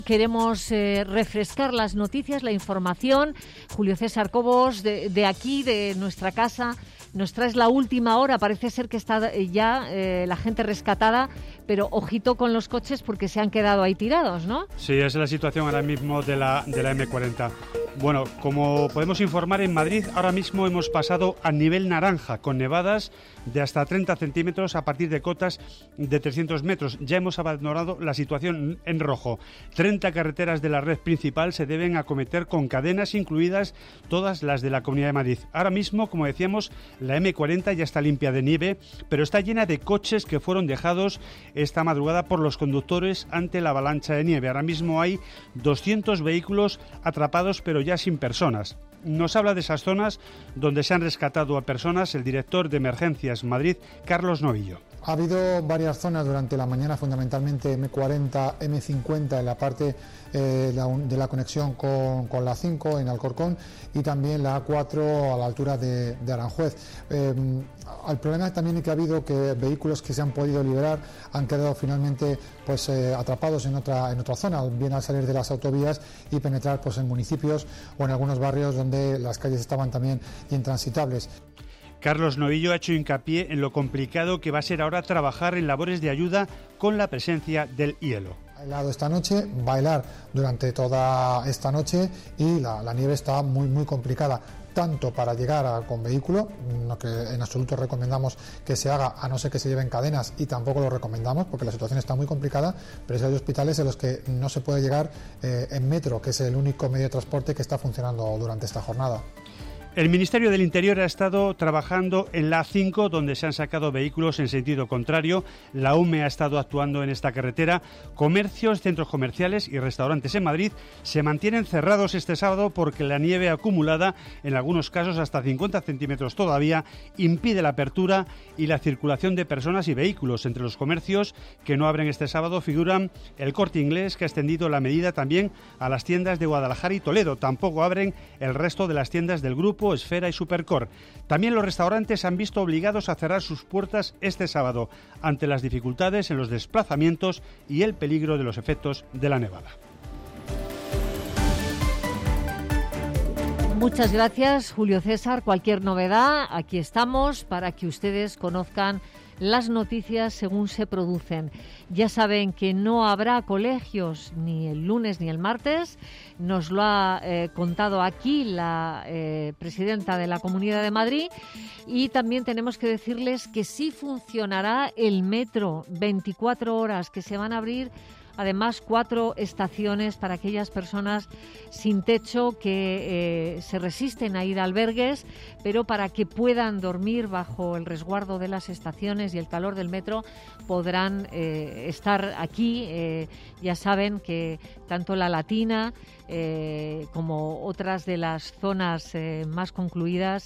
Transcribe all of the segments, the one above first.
Queremos refrescar las noticias, la información. Julio César Cobos, de aquí, de nuestra casa, nos traes la última hora. Parece ser que está ya la gente rescatada, pero ojito con los coches porque se han quedado ahí tirados, ¿no? Sí, esa es la situación ahora mismo de la M40. Bueno, como podemos informar, en Madrid ahora mismo hemos pasado a nivel naranja, con nevadas de hasta 30 centímetros a partir de cotas de 300 metros. Ya hemos abandonado la situación en rojo. 30 carreteras de la red principal se deben acometer con cadenas, incluidas todas las de la Comunidad de Madrid. Ahora mismo, como decíamos, la M40 ya está limpia de nieve, pero está llena de coches que fueron dejados esta madrugada por los conductores ante la avalancha de nieve. Ahora mismo hay 200 vehículos atrapados, pero ya sin personas. Nos habla de esas zonas donde se han rescatado a personas el director de Emergencias Madrid, Carlos Novillo. Ha habido varias zonas durante la mañana, fundamentalmente M40, M50 en la parte de la conexión con la 5 en Alcorcón y también la A4 a la altura de Aranjuez. El problema también es que ha habido que vehículos que se han podido liberar han quedado finalmente atrapados en otra zona, bien al salir de las autovías y penetrar en municipios o en algunos barrios donde las calles estaban también intransitables. Carlos Novillo ha hecho hincapié en lo complicado que va a ser ahora trabajar en labores de ayuda con la presencia del hielo. Ha helado esta noche, va a helar durante toda esta noche y la nieve está muy complicada, tanto para llegar con vehículo, lo que en absoluto recomendamos que se haga, a no ser que se lleven cadenas, y tampoco lo recomendamos porque la situación está muy complicada, pero hay hospitales en los que no se puede llegar en metro, que es el único medio de transporte que está funcionando durante esta jornada. El Ministerio del Interior ha estado trabajando en la A5, donde se han sacado vehículos en sentido contrario. La UME ha estado actuando en esta carretera. Comercios, centros comerciales y restaurantes en Madrid se mantienen cerrados este sábado porque la nieve acumulada, en algunos casos hasta 50 centímetros todavía, impide la apertura y la circulación de personas y vehículos. Entre los comercios que no abren este sábado figuran el Corte Inglés, que ha extendido la medida también a las tiendas de Guadalajara y Toledo. Tampoco abren el resto de las tiendas del grupo Esfera y Supercor. También los restaurantes se han visto obligados a cerrar sus puertas este sábado ante las dificultades en los desplazamientos y el peligro de los efectos de la nevada. Muchas gracias, Julio César. Cualquier novedad, aquí estamos para que ustedes conozcan las noticias según se producen. Ya saben que no habrá colegios ni el lunes ni el martes. Nos lo ha contado aquí la presidenta de la Comunidad de Madrid. Y también tenemos que decirles que sí funcionará el metro 24 horas, que se van a abrir además 4 estaciones para aquellas personas sin techo que se resisten a ir a albergues, pero para que puedan dormir bajo el resguardo de las estaciones y el calor del metro podrán estar aquí. Ya saben que tanto la Latina como otras de las zonas más concurridas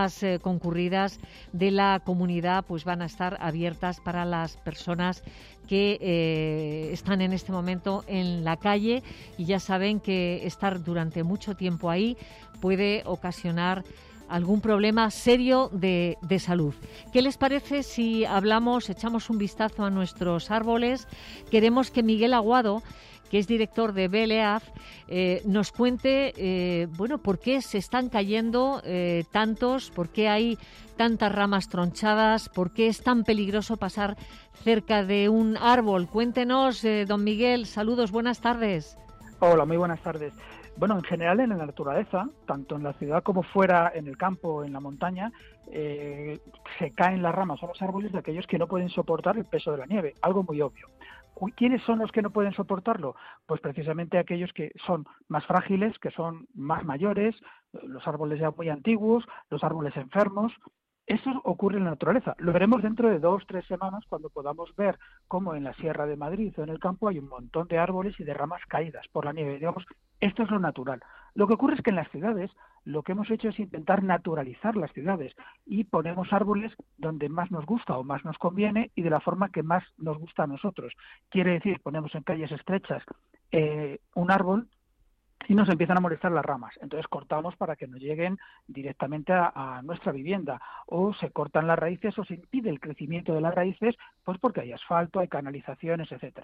de la comunidad pues van a estar abiertas para las personas que están en este momento en la calle, y ya saben que estar durante mucho tiempo ahí puede ocasionar algún problema serio de salud. ¿Qué les parece si echamos un vistazo a nuestros árboles? Queremos que Miguel Aguado, que es director de BLEAF, nos cuente por qué se están cayendo tantos, por qué hay tantas ramas tronchadas, por qué es tan peligroso pasar cerca de un árbol. Cuéntenos, don Miguel, saludos, buenas tardes. Hola, muy buenas tardes. Bueno, en general en la naturaleza, tanto en la ciudad como fuera, en el campo, en la montaña, se caen las ramas o los árboles de aquellos que no pueden soportar el peso de la nieve, algo muy obvio. ¿Quiénes son los que no pueden soportarlo? Pues precisamente aquellos que son más frágiles, que son más mayores, los árboles ya muy antiguos, los árboles enfermos. Eso ocurre en la naturaleza. Lo veremos dentro de 2 o 3 semanas cuando podamos ver cómo en la Sierra de Madrid o en el campo hay un montón de árboles y de ramas caídas por la nieve. Digamos, esto es lo natural. Lo que ocurre es que en las ciudades lo que hemos hecho es intentar naturalizar las ciudades y ponemos árboles donde más nos gusta o más nos conviene y de la forma que más nos gusta a nosotros. Quiere decir, ponemos en calles estrechas un árbol y nos empiezan a molestar las ramas. Entonces cortamos para que no lleguen directamente a nuestra vivienda, o se cortan las raíces o se impide el crecimiento de las raíces, pues porque hay asfalto, hay canalizaciones, etcétera.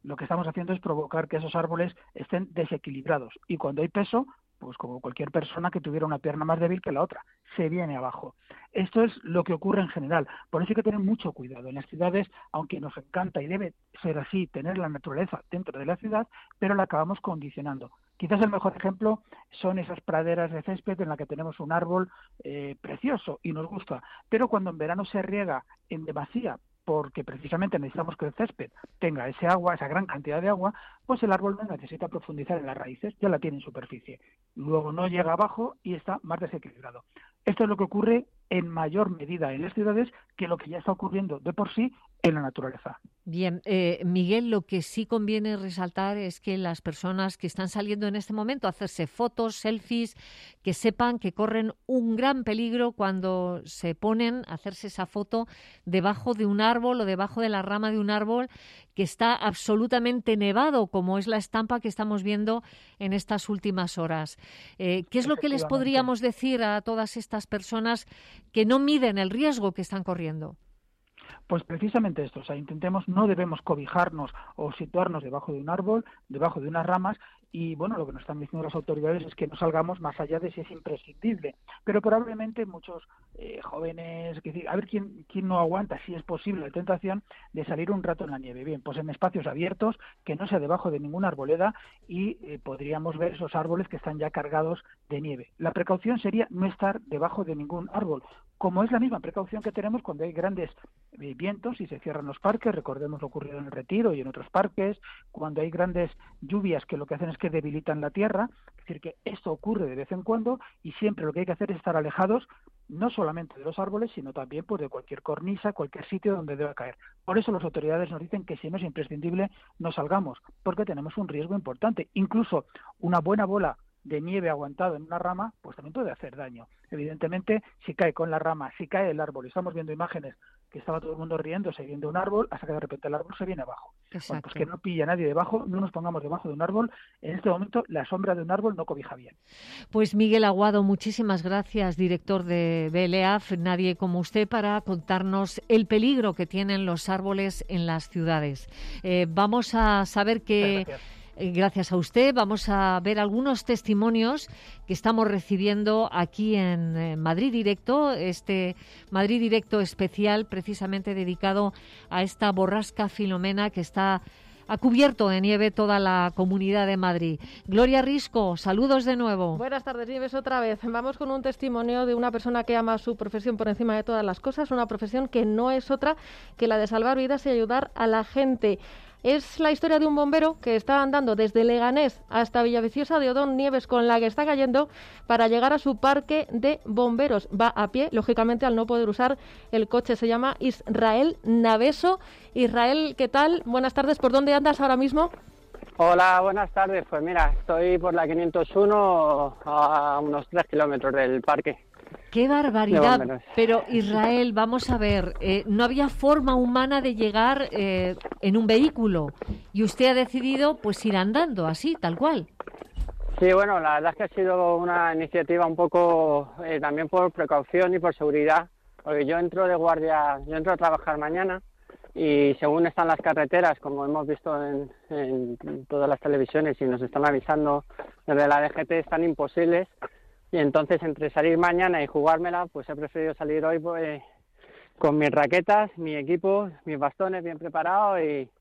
lo que estamos haciendo es provocar que esos árboles estén desequilibrados. Y cuando hay peso, pues como cualquier persona que tuviera una pierna más débil que la otra, se viene abajo. Esto es lo que ocurre en general. Por eso hay que tener mucho cuidado. En las ciudades, aunque nos encanta y debe ser así, tener la naturaleza dentro de la ciudad, pero la acabamos condicionando. Quizás el mejor ejemplo son esas praderas de césped en las que tenemos un árbol precioso y nos gusta, pero cuando en verano se riega en demasía, porque precisamente necesitamos que el césped tenga ese agua, esa gran cantidad de agua, pues el árbol no necesita profundizar en las raíces, ya la tiene en superficie. Luego no llega abajo y está más desequilibrado. Esto es lo que ocurre en mayor medida en las ciudades que lo que ya está ocurriendo de por sí en la naturaleza. Bien, Miguel, lo que sí conviene resaltar es que las personas que están saliendo en este momento a hacerse fotos, selfies, que sepan que corren un gran peligro cuando se ponen a hacerse esa foto debajo de un árbol o debajo de la rama de un árbol que está absolutamente nevado, como es la estampa que estamos viendo en estas últimas horas. ¿Qué es lo que les podríamos decir a todas estas personas que no miden el riesgo que están corriendo? Pues precisamente esto, o sea, no debemos cobijarnos o situarnos debajo de un árbol, debajo de unas ramas, y bueno, lo que nos están diciendo las autoridades es que no salgamos más allá de si es imprescindible, pero probablemente muchos jóvenes, a ver quién no aguanta, si es posible, la tentación de salir un rato en la nieve. Bien, pues en espacios abiertos, que no sea debajo de ninguna arboleda, y podríamos ver esos árboles que están ya cargados de nieve. La precaución sería no estar debajo de ningún árbol, como es la misma precaución que tenemos cuando hay grandes vientos y se cierran los parques. Recordemos lo ocurrido en el Retiro y en otros parques, cuando hay grandes lluvias que lo que hacen es que debilitan la tierra. Es decir, que esto ocurre de vez en cuando, y siempre lo que hay que hacer es estar alejados no solamente de los árboles, sino también pues de cualquier cornisa, cualquier sitio donde deba caer. Por eso las autoridades nos dicen que si no es imprescindible no salgamos, porque tenemos un riesgo importante. Incluso una buena bola de nieve aguantado en una rama, pues también puede hacer daño. Evidentemente, si cae con la rama, si cae el árbol, y estamos viendo imágenes que estaba todo el mundo riéndose viendo un árbol, hasta que de repente el árbol se viene abajo. Bueno, pues que no pilla nadie debajo, no nos pongamos debajo de un árbol. En este momento la sombra de un árbol no cobija bien. Pues Miguel Aguado, muchísimas gracias, director de BLEAF, Nadie como usted, para contarnos el peligro que tienen los árboles en las ciudades. Vamos a saber que... Gracias a usted. Vamos a ver algunos testimonios que estamos recibiendo aquí en Madrid Directo, este Madrid Directo especial precisamente dedicado a esta borrasca Filomena que ha cubierto de nieve toda la Comunidad de Madrid. Gloria Risco, saludos de nuevo. Buenas tardes, Nieves, otra vez. Vamos con un testimonio de una persona que ama su profesión por encima de todas las cosas, una profesión que no es otra que la de salvar vidas y ayudar a la gente. Es la historia de un bombero que está andando desde Leganés hasta Villaviciosa de Odón, Nieves, con la que está cayendo, para llegar a su parque de bomberos. Va a pie, lógicamente, al no poder usar el coche. Se llama Israel Naveso. Israel, ¿qué tal? Buenas tardes. ¿Por dónde andas ahora mismo? Hola, buenas tardes. Pues mira, estoy por la 501 a unos 3 kilómetros del parque. ¡Qué barbaridad! Pero Israel, vamos a ver, no había forma humana de llegar en un vehículo y usted ha decidido pues ir andando, así, tal cual. Sí, bueno, la verdad es que ha sido una iniciativa un poco también por precaución y por seguridad, porque yo entro a trabajar mañana y según están las carreteras, como hemos visto en todas las televisiones y nos están avisando desde la DGT, están imposibles. Y entonces, entre salir mañana y jugármela, pues he preferido salir hoy pues, con mis raquetas, mi equipo, mis bastones bien preparados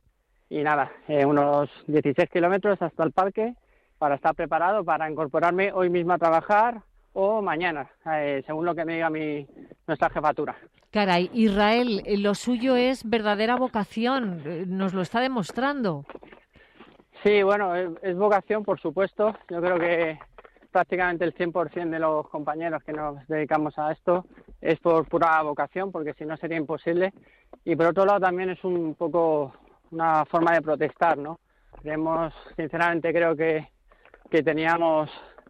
y nada, unos 16 kilómetros hasta el parque para estar preparado para incorporarme hoy mismo a trabajar o mañana, según lo que me diga nuestra jefatura. Caray, Israel, lo suyo es verdadera vocación, nos lo está demostrando. Sí, bueno, es vocación, por supuesto. Yo creo que prácticamente el 100% de los compañeros que nos dedicamos a esto es por pura vocación, porque si no sería imposible. Y por otro lado también es un poco una forma de protestar, ¿no? Sinceramente creo que teníamos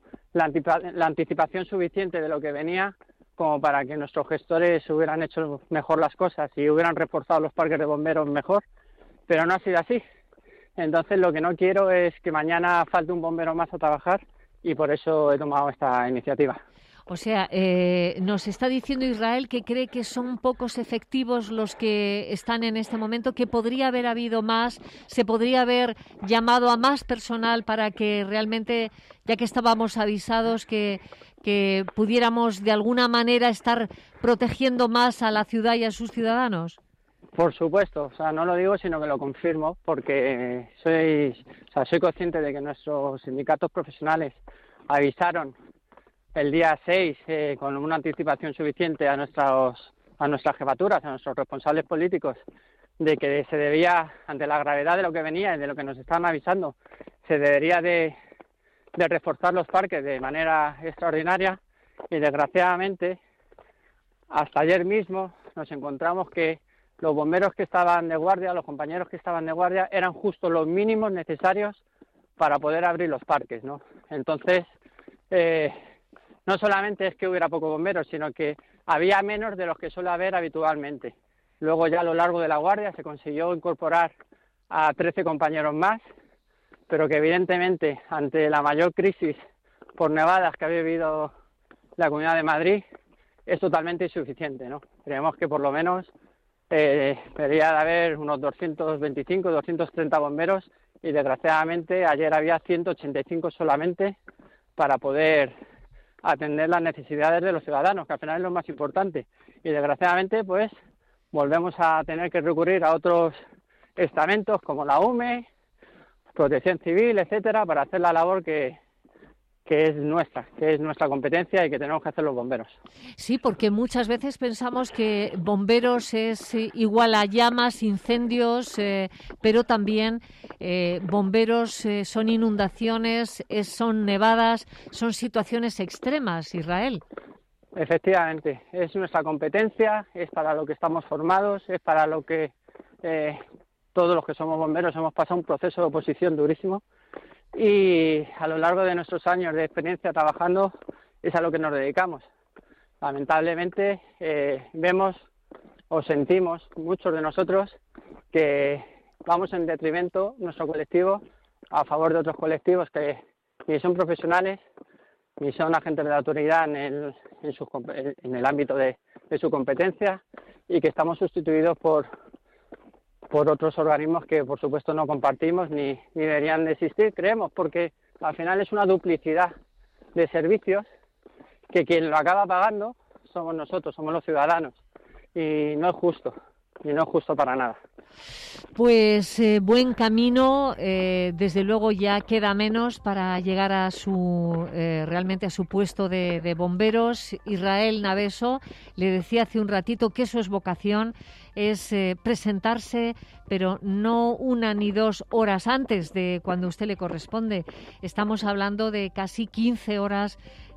la anticipación suficiente de lo que venía como para que nuestros gestores hubieran hecho mejor las cosas y hubieran reforzado los parques de bomberos mejor, pero no ha sido así. Entonces lo que no quiero es que mañana falte un bombero más a trabajar, y por eso he tomado esta iniciativa. O sea, nos está diciendo Israel que cree que son pocos efectivos los que están en este momento, que podría haber habido más, se podría haber llamado a más personal para que realmente, ya que estábamos avisados, que pudiéramos de alguna manera estar protegiendo más a la ciudad y a sus ciudadanos. Por supuesto, o sea, no lo digo, sino que lo confirmo, porque soy consciente de que nuestros sindicatos profesionales avisaron el día 6 con una anticipación suficiente a nuestras jefaturas, a nuestros responsables políticos, de que se debía, ante la gravedad de lo que venía y de lo que nos estaban avisando, se debería de reforzar los parques de manera extraordinaria, y desgraciadamente hasta ayer mismo nos encontramos que los bomberos que estaban de guardia, los compañeros que estaban de guardia, eran justo los mínimos necesarios para poder abrir los parques, ¿no? Entonces, no solamente es que hubiera pocos bomberos, sino que había menos de los que suele haber habitualmente. Luego ya a lo largo de la guardia se consiguió incorporar a 13 compañeros más, pero que evidentemente ante la mayor crisis por nevadas que ha vivido la Comunidad de Madrid es totalmente insuficiente, ¿no? Creemos que por lo menos debería de haber unos 225, 230 bomberos, y desgraciadamente ayer había 185 solamente para poder atender las necesidades de los ciudadanos, que al final es lo más importante. Y desgraciadamente pues volvemos a tener que recurrir a otros estamentos como la UME, Protección Civil, etcétera, para hacer la labor que es nuestra competencia y que tenemos que hacer los bomberos. Sí, porque muchas veces pensamos que bomberos es igual a llamas, incendios, pero también bomberos son inundaciones, son nevadas, son situaciones extremas, Israel. Efectivamente, es nuestra competencia, es para lo que estamos formados, es para lo que todos los que somos bomberos hemos pasado un proceso de oposición durísimo, y a lo largo de nuestros años de experiencia trabajando es a lo que nos dedicamos. Lamentablemente vemos o sentimos, muchos de nosotros, que vamos en detrimento, nuestro colectivo, a favor de otros colectivos que ni son profesionales ni son agentes de la autoridad en el ámbito de su competencia, y que estamos sustituidos por otros organismos que por supuesto no compartimos ni deberían de existir, creemos, porque al final es una duplicidad de servicios que quien lo acaba pagando somos nosotros, somos los ciudadanos, y no es justo para nada. Pues buen camino, desde luego ya queda menos para llegar a realmente a su puesto de bomberos. Israel Naveso le decía hace un ratito que eso es vocación, es presentarse, pero no 1 ni 2 horas antes de cuando a usted le corresponde. Estamos hablando de casi 15 horas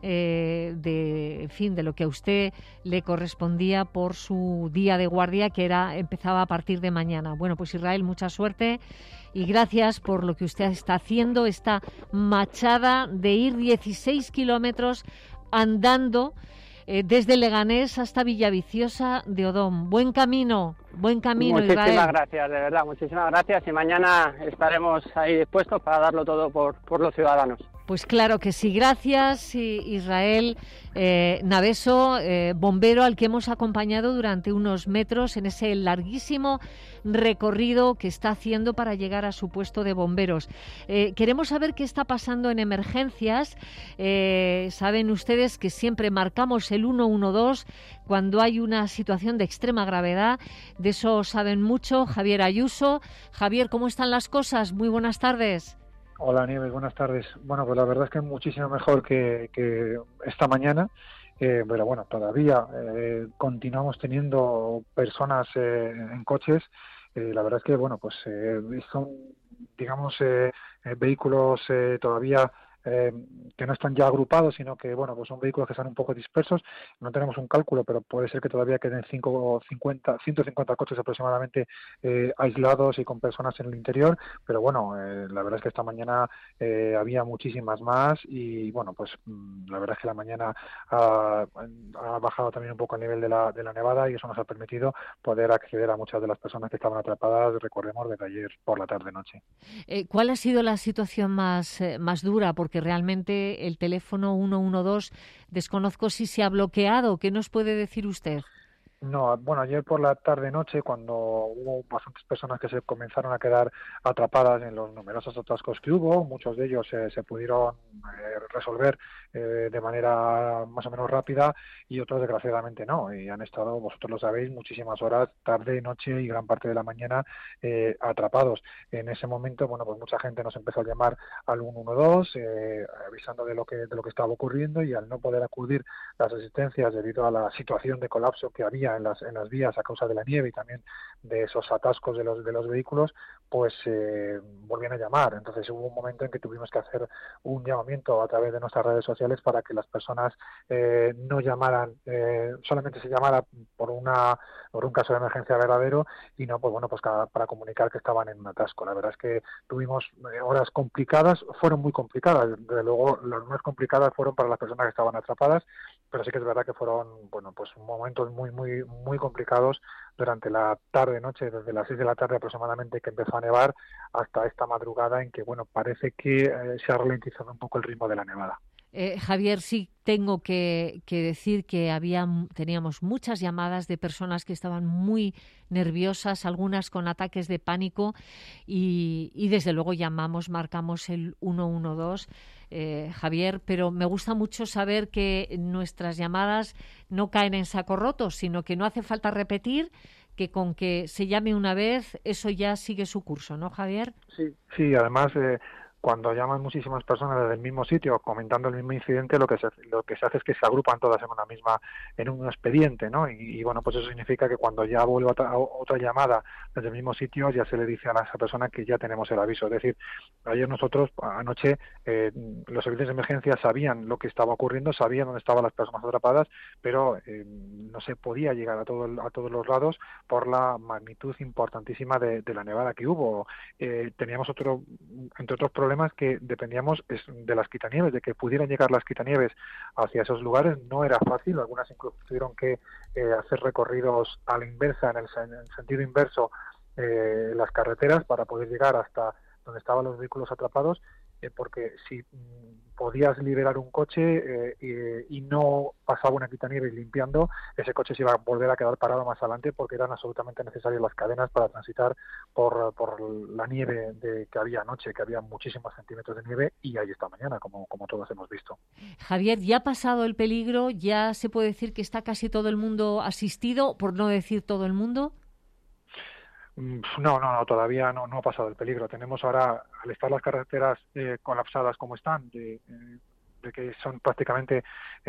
de lo que a usted le correspondía por su día de guardia, que empezaba a partir de mañana. Bueno, pues Israel, mucha suerte y gracias por lo que usted está haciendo, esta machada de ir 16 kilómetros andando desde Leganés hasta Villaviciosa de Odón. Buen camino, Muchísimas Israel. Gracias, de verdad, muchísimas gracias, y mañana estaremos ahí dispuestos para darlo todo por los ciudadanos. Pues claro que sí, gracias Israel Naveso, bombero al que hemos acompañado durante unos metros en ese larguísimo recorrido que está haciendo para llegar a su puesto de bomberos. Queremos saber qué está pasando en emergencias. Saben ustedes que siempre marcamos el 112 cuando hay una situación de extrema gravedad. De eso saben mucho. Javier Ayuso. Javier, ¿cómo están las cosas? Muy buenas tardes. Hola Nieves, buenas tardes. Bueno, pues la verdad es que es muchísimo mejor que esta mañana, pero bueno, todavía continuamos teniendo personas en coches. La verdad es que, bueno, pues son, digamos, vehículos todavía que no están ya agrupados, sino que, bueno, pues son vehículos que están un poco dispersos. No tenemos un cálculo, pero puede ser que todavía queden 150 coches aproximadamente aislados y con personas en el interior, pero bueno, la verdad es que esta mañana había muchísimas más, y bueno, pues la verdad es que la mañana ha bajado también un poco el nivel de la nevada, y eso nos ha permitido poder acceder a muchas de las personas que estaban atrapadas, recordemos, desde ayer por la tarde-noche. ¿Cuál ha sido la situación más dura? Porque porque realmente el teléfono 112 desconozco si se ha bloqueado. ¿Qué nos puede decir usted? No, bueno, ayer por la tarde-noche, cuando hubo bastantes personas que se comenzaron a quedar atrapadas en los numerosos atascos que hubo, muchos de ellos se pudieron resolver de manera más o menos rápida y otros desgraciadamente no, y han estado, vosotros lo sabéis, muchísimas horas, tarde, noche y gran parte de la mañana atrapados. En ese momento, bueno, pues mucha gente nos empezó a llamar al 112 avisando de lo que estaba ocurriendo, y al no poder acudir las asistencias debido a la situación de colapso que había en las vías a causa de la nieve y también de esos atascos de los vehículos, pues volvían a llamar. Entonces hubo un momento en que tuvimos que hacer un llamamiento a través de nuestras redes sociales para que las personas no llamaran, solamente se llamara por un caso de emergencia verdadero, y no, pues bueno, pues para comunicar que estaban en un atasco. La verdad es que tuvimos horas complicadas, fueron muy complicadas, desde luego las más complicadas fueron para las personas que estaban atrapadas, pero sí que es verdad que fueron, bueno, pues momentos muy complicados durante la tarde-noche, desde las 6 de la tarde aproximadamente que empezó a nevar hasta esta madrugada en que, bueno, parece que se ha ralentizado un poco el ritmo de la nevada. Javier, sí tengo que decir que teníamos muchas llamadas de personas que estaban muy nerviosas, algunas con ataques de pánico, y desde luego marcamos el 112, Javier, pero me gusta mucho saber que nuestras llamadas no caen en saco roto, sino que no hace falta repetir, que con que se llame una vez, eso ya sigue su curso, ¿no, Javier? Sí, además cuando llaman muchísimas personas desde el mismo sitio comentando el mismo incidente, lo que se hace es que se agrupan todas en un expediente, ¿no? Y bueno, pues eso significa que cuando ya vuelva otra llamada desde el mismo sitio, ya se le dice a esa persona que ya tenemos el aviso. Es decir, ayer anoche, los servicios de emergencia sabían lo que estaba ocurriendo, sabían dónde estaban las personas atrapadas, pero no se podía llegar a todos los lados por la magnitud importantísima de la nevada que hubo. Teníamos entre otros problemas, que dependíamos de las quitanieves, de que pudieran llegar las quitanieves hacia esos lugares. No era fácil, algunas incluso tuvieron que hacer recorridos a la inversa, en el sentido inverso, las carreteras para poder llegar hasta donde estaban los vehículos atrapados, porque si podías liberar un coche y no pasaba una quitanieves limpiando, ese coche se iba a volver a quedar parado más adelante, porque eran absolutamente necesarias las cadenas para transitar por la nieve que había anoche, que había muchísimos centímetros de nieve, y ahí esta mañana, como todos hemos visto. Javier, ¿ya ha pasado el peligro? ¿Ya se puede decir que está casi todo el mundo asistido, por no decir todo el mundo? No, todavía no ha pasado el peligro. Tenemos ahora, al estar las carreteras colapsadas como están, de que son prácticamente,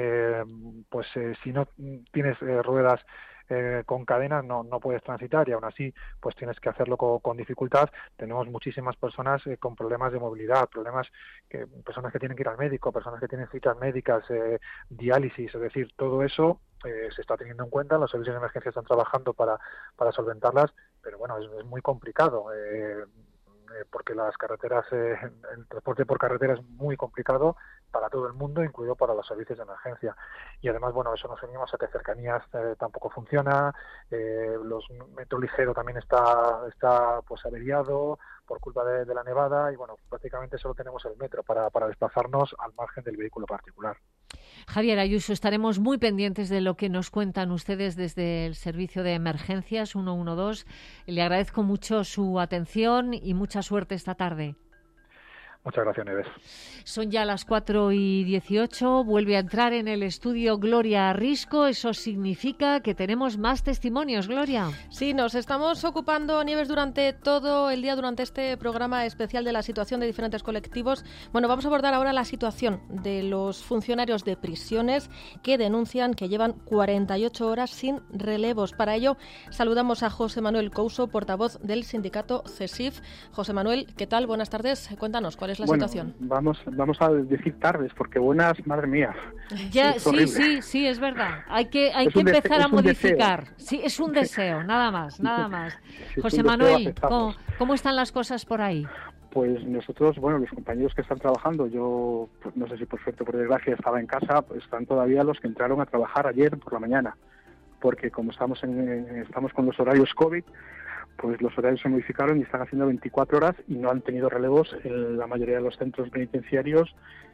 si no tienes ruedas con cadenas no puedes transitar, y aún así pues tienes que hacerlo con dificultad. Tenemos muchísimas personas con problemas de movilidad, personas que tienen que ir al médico, personas que tienen citas médicas, diálisis, es decir, todo eso se está teniendo en cuenta. Los servicios de emergencia están trabajando para solventarlas, pero bueno, es muy complicado, porque las carreteras, el transporte por carretera es muy complicado para todo el mundo, incluido para los servicios de emergencia. Y además, bueno, eso nos unimos a que Cercanías tampoco funciona, los metro ligero también está pues averiado por culpa de la nevada, y bueno, prácticamente solo tenemos el metro para desplazarnos al margen del vehículo particular. Javier Ayuso, estaremos muy pendientes de lo que nos cuentan ustedes desde el Servicio de Emergencias 112. Le agradezco mucho su atención y mucha suerte esta tarde. Muchas gracias, Neves. Son ya las 4:18. Vuelve a entrar en el estudio Gloria Risco. Eso significa que tenemos más testimonios, Gloria. Sí, nos estamos ocupando, Nieves, durante todo el día, durante este programa especial de la situación de diferentes colectivos. Bueno, vamos a abordar ahora la situación de los funcionarios de prisiones que denuncian que llevan 48 horas sin relevos. Para ello, saludamos a José Manuel Couso, portavoz del sindicato CESIF. José Manuel, ¿qué tal? Buenas tardes. Cuéntanos, ¿cuál es la situación? Vamos a decir tardes, porque buenas, madre mía. Ya, sí, es verdad. Hay que empezar a modificar. Deseo. Sí, es un deseo, nada más. José Manuel, ¿cómo están las cosas por ahí? Pues nosotros, los compañeros que están trabajando, yo pues no sé si por suerte o por desgracia estaba en casa, pues están todavía los que entraron a trabajar ayer por la mañana, porque como estamos con los horarios COVID, pues los horarios se modificaron y están haciendo 24 horas y no han tenido relevos en la mayoría de los centros penitenciarios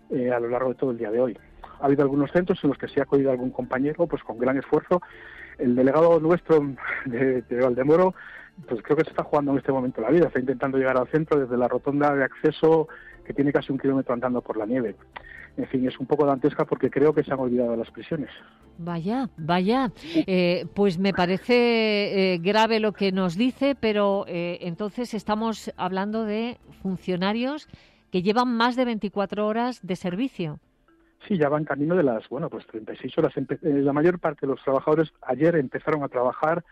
a lo largo de todo el día de hoy. Ha habido algunos centros en los que se ha acudido algún compañero, pues con gran esfuerzo. El delegado nuestro de Valdemoro, pues creo que se está jugando en este momento la vida, está intentando llegar al centro desde la rotonda de acceso, que tiene casi 1 kilómetro andando por la nieve. En fin, es un poco dantesca porque creo que se han olvidado de las prisiones. Vaya. Pues me parece grave lo que nos dice, pero entonces estamos hablando de funcionarios que llevan más de 24 horas de servicio. Sí, ya van camino de las, 36 horas. La mayor parte de los trabajadores ayer empezaron a trabajar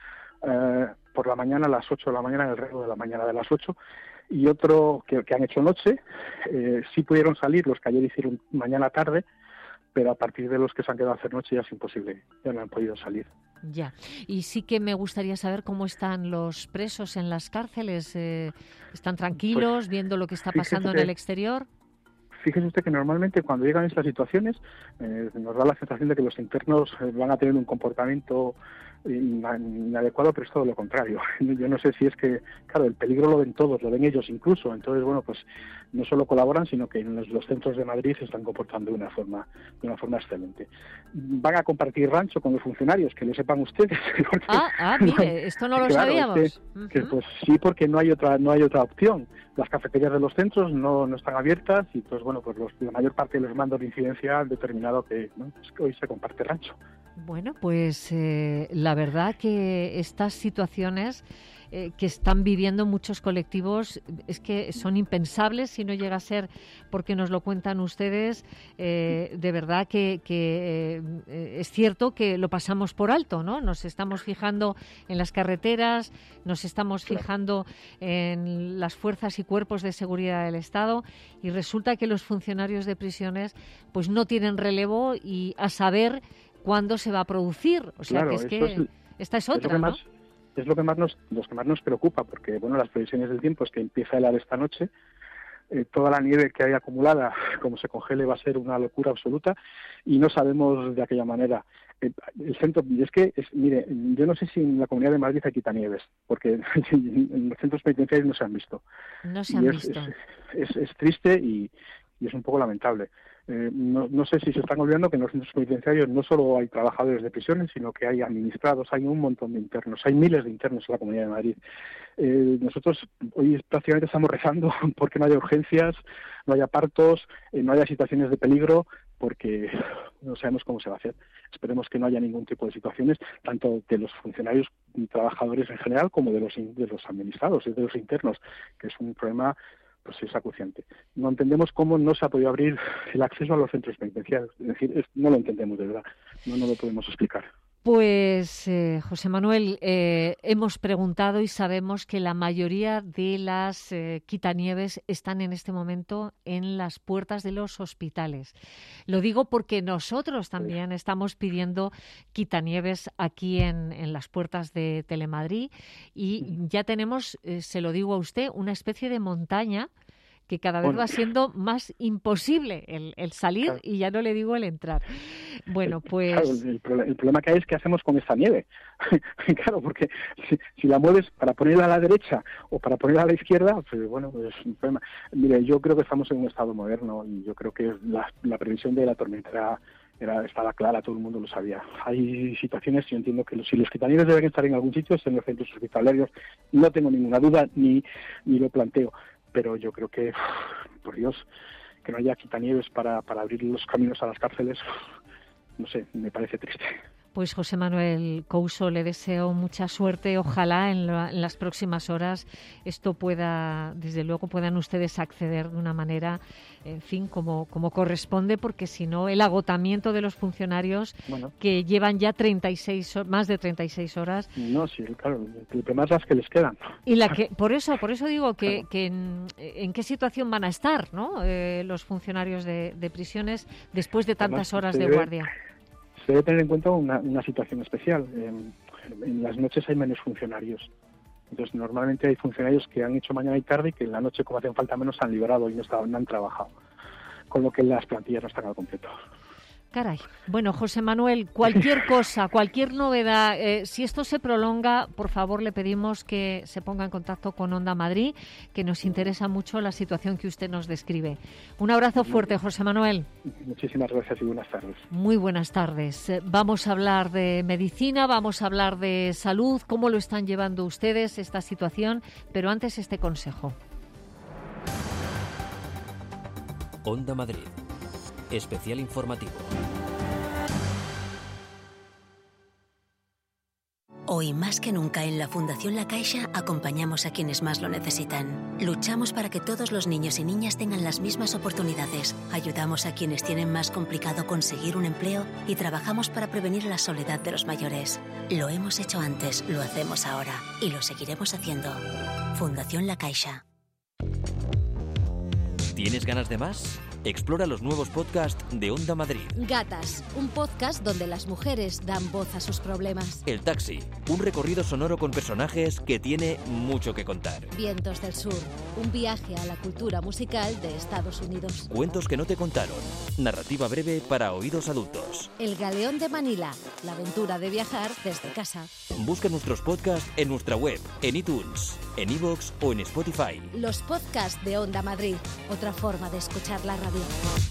por la mañana a las 8 de la mañana, en el reloj de la mañana de las 8, y otro que han hecho noche, sí pudieron salir los que ayer hicieron mañana tarde, pero a partir de los que se han quedado a hacer noche ya es imposible, ya no han podido salir. Ya, y sí que me gustaría saber cómo están los presos en las cárceles. ¿Están tranquilos, pues, viendo lo que está pasando en el exterior? Fíjese usted que normalmente cuando llegan estas situaciones nos da la sensación de que los internos van a tener un comportamiento inadecuado, pero es todo lo contrario. Yo no sé si es que, claro, el peligro lo ven todos, lo ven ellos incluso. Entonces, pues no solo colaboran, sino que en los centros de Madrid se están comportando de una forma excelente. Van a compartir rancho con los funcionarios, que lo sepan ustedes. Mire, esto no lo sabíamos. Que pues sí, porque no hay otra opción. Las cafeterías de los centros no están abiertas y pues la mayor parte de los mandos de incidencia han determinado que hoy se comparte rancho. Bueno, pues la verdad que estas situaciones que están viviendo muchos colectivos es que son impensables si no llega a ser porque nos lo cuentan ustedes. De verdad que es cierto que lo pasamos por alto, ¿no? Nos estamos fijando en las carreteras, nos estamos fijando en las fuerzas y cuerpos de seguridad del Estado y resulta que los funcionarios de prisiones pues no tienen relevo y a saber cuándo se va a producir. O sea, claro, esta es otra, ¿no? Es lo que más nos preocupa, porque las previsiones del tiempo es que empieza a helar esta noche. Toda la nieve que hay acumulada, como se congele, va a ser una locura absoluta y no sabemos de aquella manera. El centro, mire, yo no sé si en la Comunidad de Madrid hay quitanieves, porque en los centros penitenciarios no se han visto. No se han visto. Es triste y es un poco lamentable. No sé si se están olvidando que en los centros penitenciarios no solo hay trabajadores de prisiones, sino que hay administrados, hay un montón de internos, hay miles de internos en la Comunidad de Madrid. Nosotros hoy prácticamente estamos rezando porque no haya urgencias, no haya partos, no haya situaciones de peligro, porque no sabemos cómo se va a hacer. Esperemos que no haya ningún tipo de situaciones, tanto de los funcionarios y trabajadores en general como de los administrados, de los internos, que es un problema pues es acuciante. No entendemos cómo no se ha podido abrir el acceso a los centros penitenciarios. Es decir, no lo entendemos de verdad, no lo podemos explicar. Pues, José Manuel, hemos preguntado y sabemos que la mayoría de las quitanieves están en este momento en las puertas de los hospitales. Lo digo porque nosotros también estamos pidiendo quitanieves aquí en las puertas de Telemadrid y ya tenemos, se lo digo a usted, una especie de montaña que cada vez va siendo más imposible el salir, claro, y ya no le digo el entrar. Bueno, pues... Claro, el problema que hay es qué hacemos con esta nieve. Claro, porque si la mueves para ponerla a la derecha o para ponerla a la izquierda, pues es un problema. Mire, yo creo que estamos en un estado moderno y yo creo que la previsión de la tormenta estaba clara, todo el mundo lo sabía. Hay situaciones, yo entiendo que si los quitanieves deben estar en algún sitio, es en los centros hospitalarios, no tengo ninguna duda ni lo planteo. Pero yo creo que, por Dios, que no haya quitanieves para abrir los caminos a las cárceles, no sé, me parece triste. Pues José Manuel Couso, le deseo mucha suerte. Ojalá en las próximas horas esto puedan ustedes acceder de una manera, en fin, como corresponde, porque si no, el agotamiento de los funcionarios que llevan ya más de 36 horas. No, sí, claro, el problema es las que les quedan. Y por eso digo que en qué situación van a estar, ¿no? Los funcionarios de prisiones después de tantas horas de guardia. Se debe tener en cuenta una situación especial. En las noches hay menos funcionarios. Entonces, normalmente hay funcionarios que han hecho mañana y tarde y que en la noche, como hacen falta menos, han liberado y no han trabajado. Con lo que las plantillas no están al completo. Caray. Bueno, José Manuel, cualquier cosa, cualquier novedad, si esto se prolonga, por favor le pedimos que se ponga en contacto con Onda Madrid, que nos interesa mucho la situación que usted nos describe. Un abrazo fuerte, José Manuel. Muchísimas gracias y buenas tardes. Muy buenas tardes. Vamos a hablar de medicina, vamos a hablar de salud, cómo lo están llevando ustedes esta situación, pero antes este consejo. Onda Madrid. Especial informativo. Hoy más que nunca en la Fundación La Caixa acompañamos a quienes más lo necesitan. Luchamos para que todos los niños y niñas tengan las mismas oportunidades. Ayudamos a quienes tienen más complicado conseguir un empleo y trabajamos para prevenir la soledad de los mayores. Lo hemos hecho antes, lo hacemos ahora y lo seguiremos haciendo. Fundación La Caixa. ¿Tienes ganas de más? Explora los nuevos podcasts de Onda Madrid. Gatas, un podcast donde las mujeres dan voz a sus problemas. El Taxi, un recorrido sonoro con personajes que tiene mucho que contar. Vientos del Sur, un viaje a la cultura musical de Estados Unidos. Cuentos que no te contaron. Narrativa breve para oídos adultos. El Galeón de Manila, la aventura de viajar desde casa. Busca nuestros podcasts en nuestra web, en iTunes, en iVoox o en Spotify. Los podcasts de Onda Madrid, otra forma de escuchar la radio.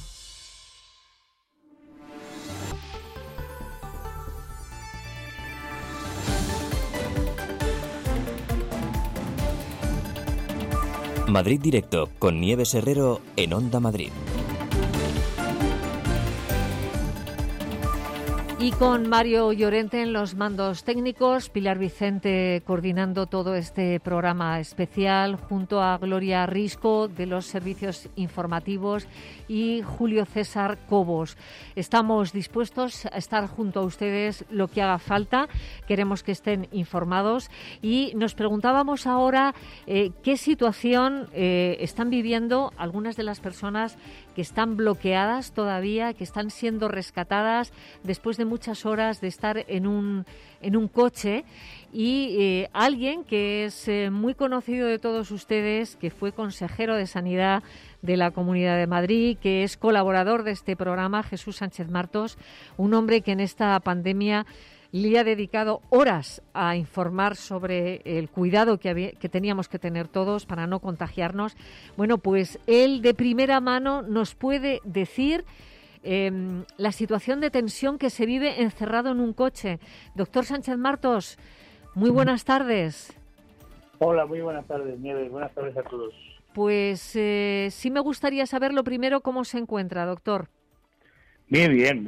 Madrid Directo con Nieves Herrero en Onda Madrid. Y con Mario Llorente en los mandos técnicos, Pilar Vicente coordinando todo este programa especial, junto a Gloria Risco de los servicios informativos y Julio César Cobos. Estamos dispuestos a estar junto a ustedes lo que haga falta, queremos que estén informados y nos preguntábamos ahora qué situación están viviendo algunas de las personas que están bloqueadas todavía, que están siendo rescatadas después de muchas horas de estar en un coche y alguien que es muy conocido de todos ustedes, que fue consejero de Sanidad de la Comunidad de Madrid, que es colaborador de este programa, Jesús Sánchez Martos, un hombre que en esta pandemia le ha dedicado horas a informar sobre el cuidado que teníamos que tener todos para no contagiarnos. Bueno, pues él de primera mano nos puede decir la situación de tensión que se vive encerrado en un coche. Doctor Sánchez Martos, muy buenas tardes. Hola, muy buenas tardes, Nieves. Buenas tardes a todos. Pues sí me gustaría saber lo primero cómo se encuentra, doctor. Muy bien.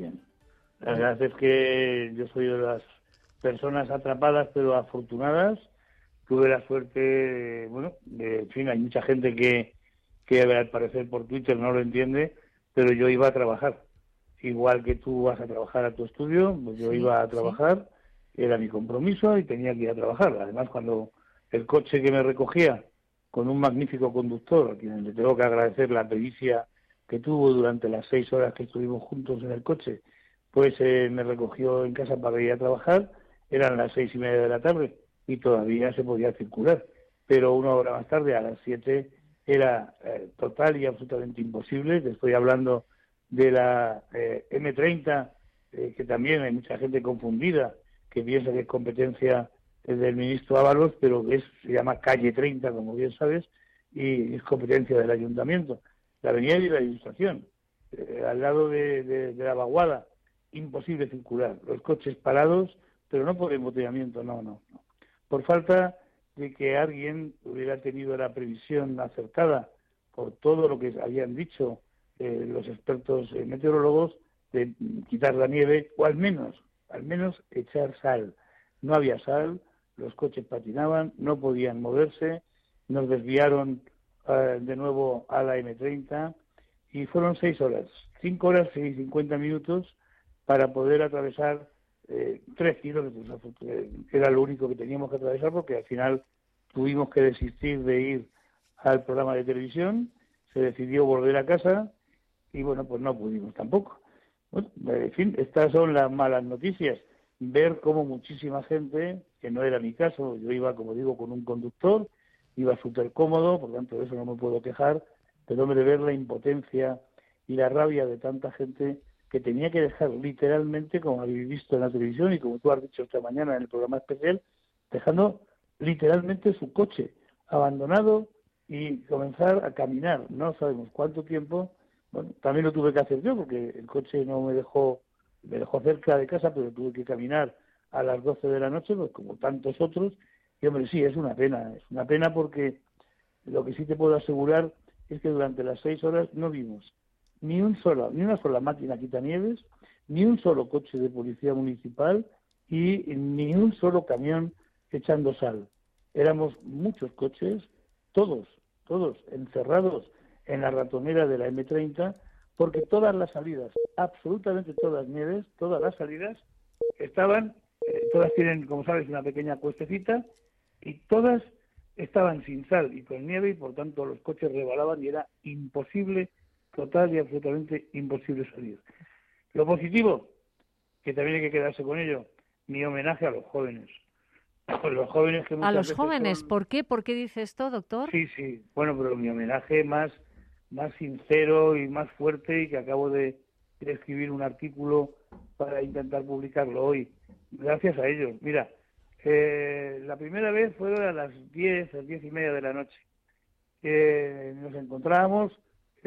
La verdad es que yo soy de las personas atrapadas pero afortunadas. Tuve la suerte, en fin, hay mucha gente que al parecer por Twitter no lo entiende, pero yo iba a trabajar. Igual que tú vas a trabajar a tu estudio, pues yo iba a trabajar, era mi compromiso y tenía que ir a trabajar. Además, cuando el coche que me recogía, con un magnífico conductor, a quien le tengo que agradecer la pericia que tuvo durante las 6 horas que estuvimos juntos en el coche, pues me recogió en casa para ir a trabajar, eran las 6:30 de la tarde y todavía se podía circular, pero 1 hora más tarde, a las 7, era total y absolutamente imposible. Te estoy hablando de la M30, que también hay mucha gente confundida, que piensa que es competencia del ministro Ábalos, pero se llama Calle 30, como bien sabes, y es competencia del ayuntamiento. La avenida de la Ilustración, al lado de la vaguada, imposible circular, los coches parados, pero no por embotellamiento, no. Por falta de que alguien hubiera tenido la previsión acertada por todo lo que habían dicho los expertos meteorólogos de quitar la nieve o al menos echar sal. No había sal, los coches patinaban, no podían moverse, nos desviaron de nuevo a la M30 y fueron 6 horas, 5 horas y 50 minutos para poder atravesar 3 kilómetros. Era lo único que teníamos que atravesar porque al final tuvimos que desistir de ir al programa de televisión, se decidió volver a casa y pues no pudimos tampoco. Bueno, en fin, estas son las malas noticias. Ver cómo muchísima gente, que no era mi caso, yo iba, como digo, con un conductor, iba súper cómodo, por tanto de eso no me puedo quejar, pero de ver la impotencia y la rabia de tanta gente que tenía que dejar literalmente, como habéis visto en la televisión y como tú has dicho esta mañana en el programa especial, dejando literalmente su coche abandonado y comenzar a caminar, no sabemos cuánto tiempo. Bueno, también lo tuve que hacer yo porque el coche no me dejó cerca de casa, pero tuve que caminar a las 12 de la noche, pues como tantos otros. Y hombre, sí, es una pena porque lo que sí te puedo asegurar es que durante las 6 horas no vimos ni una sola máquina quitanieves, ni un solo coche de policía municipal y ni un solo camión echando sal. Éramos muchos coches, todos encerrados en la ratonera de la M30, porque todas las salidas, absolutamente todas, Nieves, todas las salidas estaban, todas tienen, como sabes, una pequeña cuestecita, y todas estaban sin sal y con nieve, y por tanto los coches rebalaban y era imposible, total y absolutamente imposible salir. Lo positivo, que también hay que quedarse con ello, mi homenaje a los jóvenes. Los jóvenes que muchas a los veces jóvenes, son... ¿por qué? ¿Por qué dice esto, doctor? Sí, bueno, pero mi homenaje más sincero y más fuerte, y que acabo de escribir un artículo para intentar publicarlo hoy, gracias a ellos. Mira, la primera vez fue a las 10 y media de la noche. Nos encontrábamos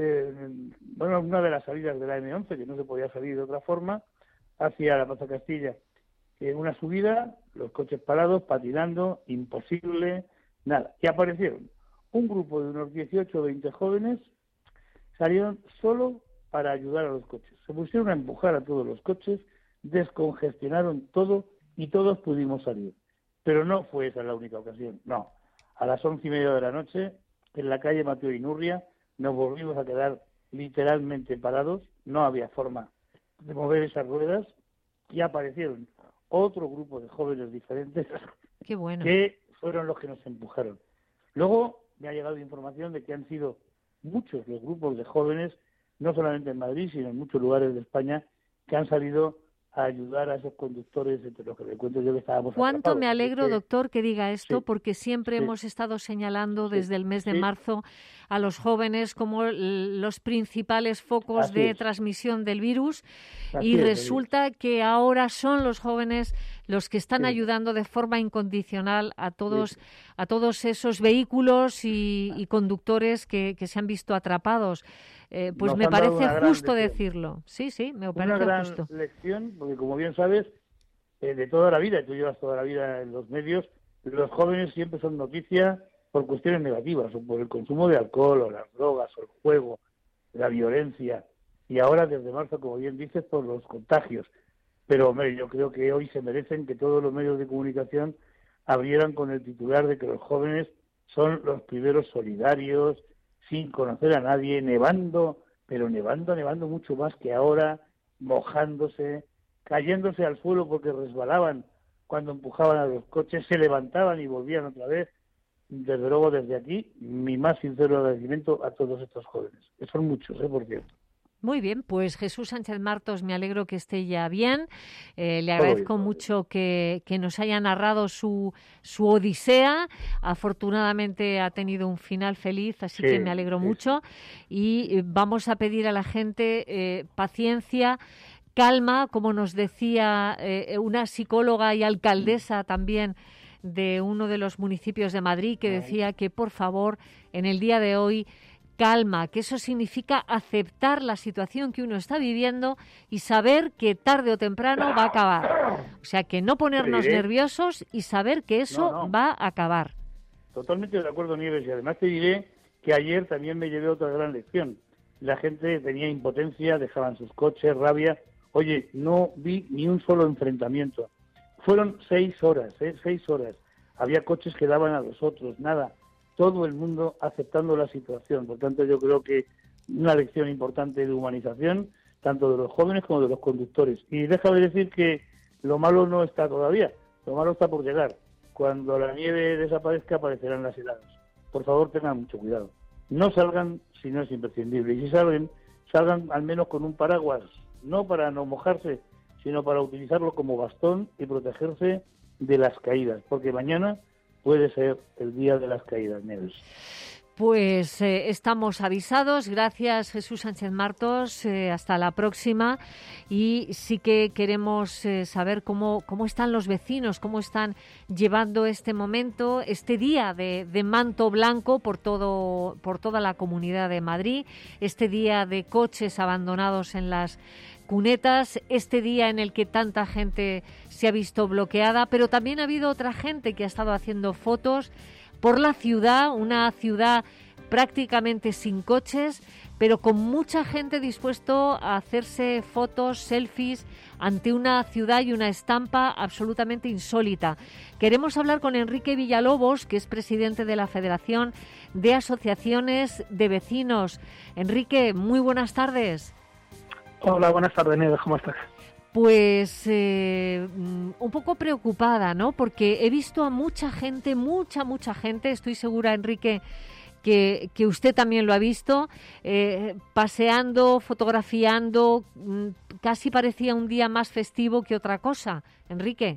en una de las salidas de la M11, que no se podía salir de otra forma, hacia la Plaza Castilla. En una subida, los coches parados, patinando, imposible, nada. Y aparecieron un grupo de unos 18 o 20 jóvenes, salieron solo para ayudar a los coches. Se pusieron a empujar a todos los coches, descongestionaron todo y todos pudimos salir. Pero no fue esa la única ocasión, no. A las 11:30 de la noche, en la calle Mateo Inurria, nos volvimos a quedar literalmente parados, no había forma de mover esas ruedas, y aparecieron otro grupo de jóvenes diferentes. Qué bueno. Que fueron los que nos empujaron. Luego me ha llegado información de que han sido muchos los grupos de jóvenes, no solamente en Madrid, sino en muchos lugares de España, que han salido a ayudar a esos conductores, entre los que le cuento yo que estábamos Cuánto atrapados. me alegro, doctor, que diga esto, Sí, porque siempre sí, hemos estado señalando desde el mes de sí. marzo a los jóvenes como los principales focos Así de es. transmisión del virus, Así y es, resulta que ahora son los jóvenes los que están Sí. ayudando de forma incondicional a todos, Sí. a todos esos vehículos y conductores que se han visto atrapados. Pues Nos me han dado parece una gran justo lección. decirlo. Sí, me Una parece gran justo. lección, porque como bien sabes, de toda la vida, tú llevas toda la vida en los medios, los jóvenes siempre son noticia por cuestiones negativas, o por el consumo de alcohol, o las drogas, o el juego, la violencia, y ahora desde marzo, como bien dices, por los contagios. Pero hombre, yo creo que hoy se merecen que todos los medios de comunicación abrieran con el titular de que los jóvenes son los primeros solidarios, sin conocer a nadie, nevando, pero nevando mucho más que ahora, mojándose, cayéndose al suelo porque resbalaban cuando empujaban a los coches, se levantaban y volvían otra vez. Desde luego, desde aquí, mi más sincero agradecimiento a todos estos jóvenes, que son muchos, por cierto. Muy bien, pues Jesús Sánchez Martos, me alegro que esté ya bien. Le agradezco mucho que nos haya narrado su odisea. Afortunadamente ha tenido un final feliz, así que me alegro mucho. Y vamos a pedir a la gente paciencia, calma, como nos decía una psicóloga y alcaldesa también de uno de los municipios de Madrid, que decía que, por favor, en el día de hoy, calma, que eso significa aceptar la situación que uno está viviendo y saber que tarde o temprano va a acabar. O sea, que no ponernos nerviosos y saber que eso va a acabar. Totalmente de acuerdo, Nieves, y además te diré que ayer también me llevé otra gran lección. La gente tenía impotencia, dejaban sus coches, rabia. Oye, no vi ni un solo enfrentamiento. Fueron 6 horas, 6 horas. Había coches que daban a los otros, nada. Todo el mundo aceptando la situación. Por tanto, yo creo que una lección importante de humanización, tanto de los jóvenes como de los conductores. Y déjame decir que lo malo no está todavía, lo malo está por llegar. Cuando la nieve desaparezca, aparecerán las heladas. Por favor, tengan mucho cuidado. No salgan si no es imprescindible. Y si salgan al menos con un paraguas, no para no mojarse, sino para utilizarlo como bastón y protegerse de las caídas, porque mañana puede ser el día de las caídas, Nieves. Pues estamos avisados. Gracias, Jesús Sánchez Martos. Hasta la próxima. Y sí que queremos saber cómo están los vecinos, cómo están llevando este momento, este día de manto blanco por toda la Comunidad de Madrid, este día de coches abandonados en las cunetas, este día en el que tanta gente se ha visto bloqueada, pero también ha habido otra gente que ha estado haciendo fotos por la ciudad, una ciudad prácticamente sin coches, pero con mucha gente dispuesto a hacerse fotos, selfies, ante una ciudad y una estampa absolutamente insólita. Queremos hablar con Enrique Villalobos, que es presidente de la Federación de Asociaciones de Vecinos. Enrique, muy buenas tardes. Hola, buenas tardes, Nieves, ¿cómo estás? Pues un poco preocupada, ¿no? Porque he visto a mucha gente, mucha gente, estoy segura, Enrique, que usted también lo ha visto, paseando, fotografiando, casi parecía un día más festivo que otra cosa. Enrique.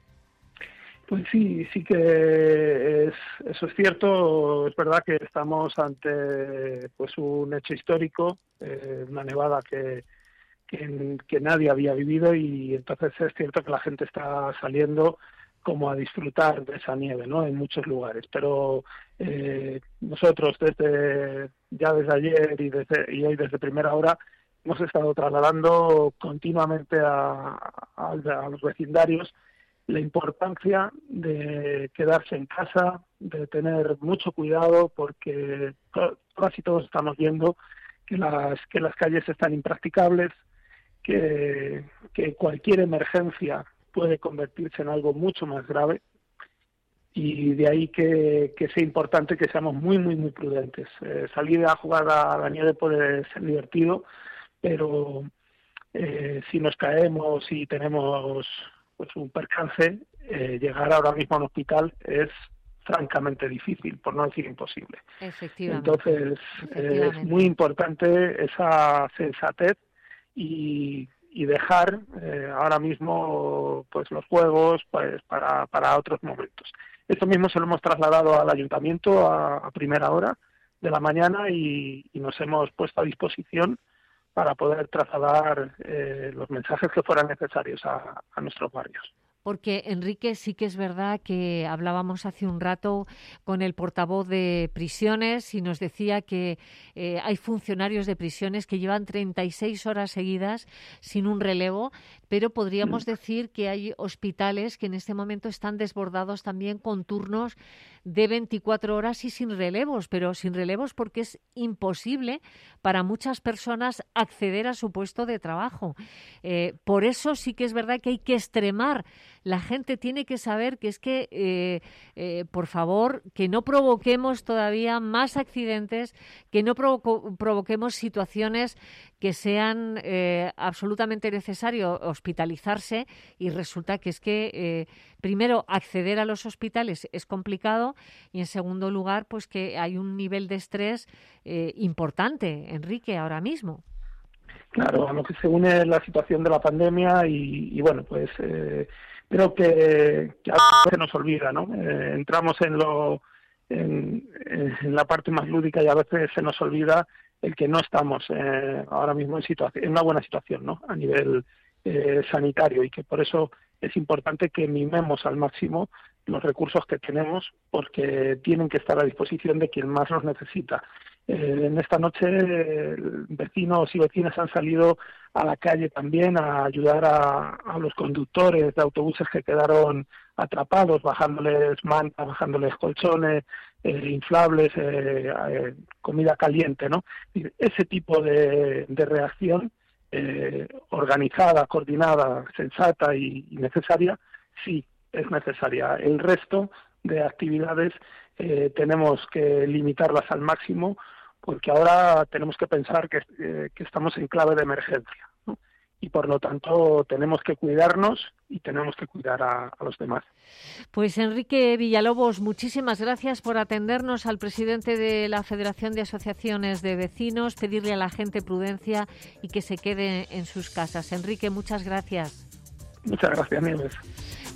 Pues sí que eso es cierto. Es verdad que estamos ante pues un hecho histórico, una nevada que nadie había vivido, y entonces es cierto que la gente está saliendo como a disfrutar de esa nieve, ¿no? En muchos lugares, pero nosotros desde ayer y hoy desde primera hora hemos estado trasladando continuamente a los vecindarios la importancia de quedarse en casa, de tener mucho cuidado, porque casi todos estamos viendo que las calles están impracticables, que cualquier emergencia puede convertirse en algo mucho más grave, y de ahí que sea importante que seamos muy prudentes. Salir a jugar a la nieve puede ser divertido, pero si nos caemos y tenemos pues un percance, llegar ahora mismo a un hospital es francamente difícil, por no decir imposible. Entonces es muy importante esa sensatez y dejar ahora mismo pues los juegos pues para otros momentos. Esto mismo se lo hemos trasladado al ayuntamiento a primera hora de la mañana, y nos hemos puesto a disposición para poder trasladar los mensajes que fueran necesarios a nuestros barrios. Porque, Enrique, sí que es verdad que hablábamos hace un rato con el portavoz de prisiones y nos decía que hay funcionarios de prisiones que llevan 36 horas seguidas sin un relevo, pero podríamos decir que hay hospitales que en este momento están desbordados también con turnos de 24 horas y sin relevos, pero sin relevos porque es imposible para muchas personas acceder a su puesto de trabajo. Por eso sí que es verdad que hay que extremar. La gente tiene que saber que es que, por favor, que no provoquemos todavía más accidentes, que no provoquemos situaciones que sean absolutamente necesario hospitalizarse, y resulta que es que, primero, acceder a los hospitales es complicado, y en segundo lugar, pues que hay un nivel de estrés importante, Enrique, ahora mismo. Claro, a lo que se une la situación de la pandemia y bueno, pues creo que a veces se nos olvida, ¿no? Entramos en la parte más lúdica, y a veces se nos olvida el que no estamos ahora mismo en una buena situación, ¿no? A nivel sanitario, y que por eso es importante que mimemos al máximo los recursos que tenemos, porque tienen que estar a disposición de quien más los necesita. En esta noche vecinos y vecinas han salido a la calle también a ayudar a los conductores de autobuses que quedaron atrapados, bajándoles mantas, bajándoles colchones, inflables, comida caliente, ¿no? Ese tipo de reacción organizada, coordinada, sensata y necesaria, sí es necesaria. El resto de actividades tenemos que limitarlas al máximo, porque ahora tenemos que pensar que estamos en clave de emergencia, ¿no? Y por lo tanto tenemos que cuidarnos y tenemos que cuidar a los demás. Pues Enrique Villalobos, muchísimas gracias por atendernos, al presidente de la Federación de Asociaciones de Vecinos, pedirle a la gente prudencia y que se quede en sus casas. Enrique, muchas gracias. Muchas gracias, Nieves.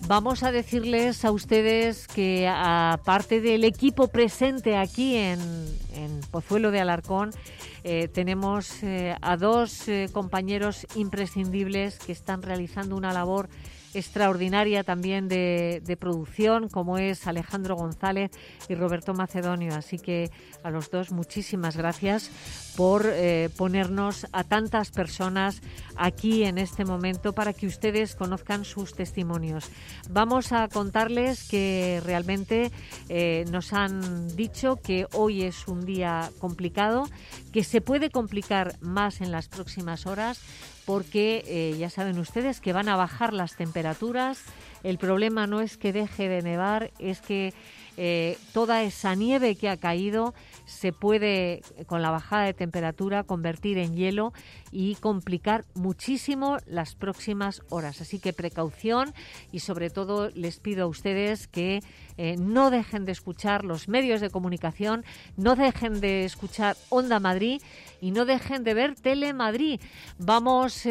Vamos a decirles a ustedes que, aparte del equipo presente aquí en Pozuelo de Alarcón, tenemos a dos compañeros imprescindibles que están realizando una labor extraordinaria también de producción, como es Alejandro González y Roberto Macedonio. Así que a los dos muchísimas gracias por ponernos a tantas personas aquí en este momento para que ustedes conozcan sus testimonios. Vamos a contarles que realmente nos han dicho que hoy es un día complicado, que se puede complicar más en las próximas horas, porque ya saben ustedes que van a bajar las temperaturas. El problema no es que deje de nevar, es que toda esa nieve que ha caído se puede, con la bajada de temperatura, convertir en hielo y complicar muchísimo las próximas horas. Así que precaución, y sobre todo les pido a ustedes que no dejen de escuchar los medios de comunicación, no dejen de escuchar Onda Madrid y no dejen de ver Telemadrid. Vamos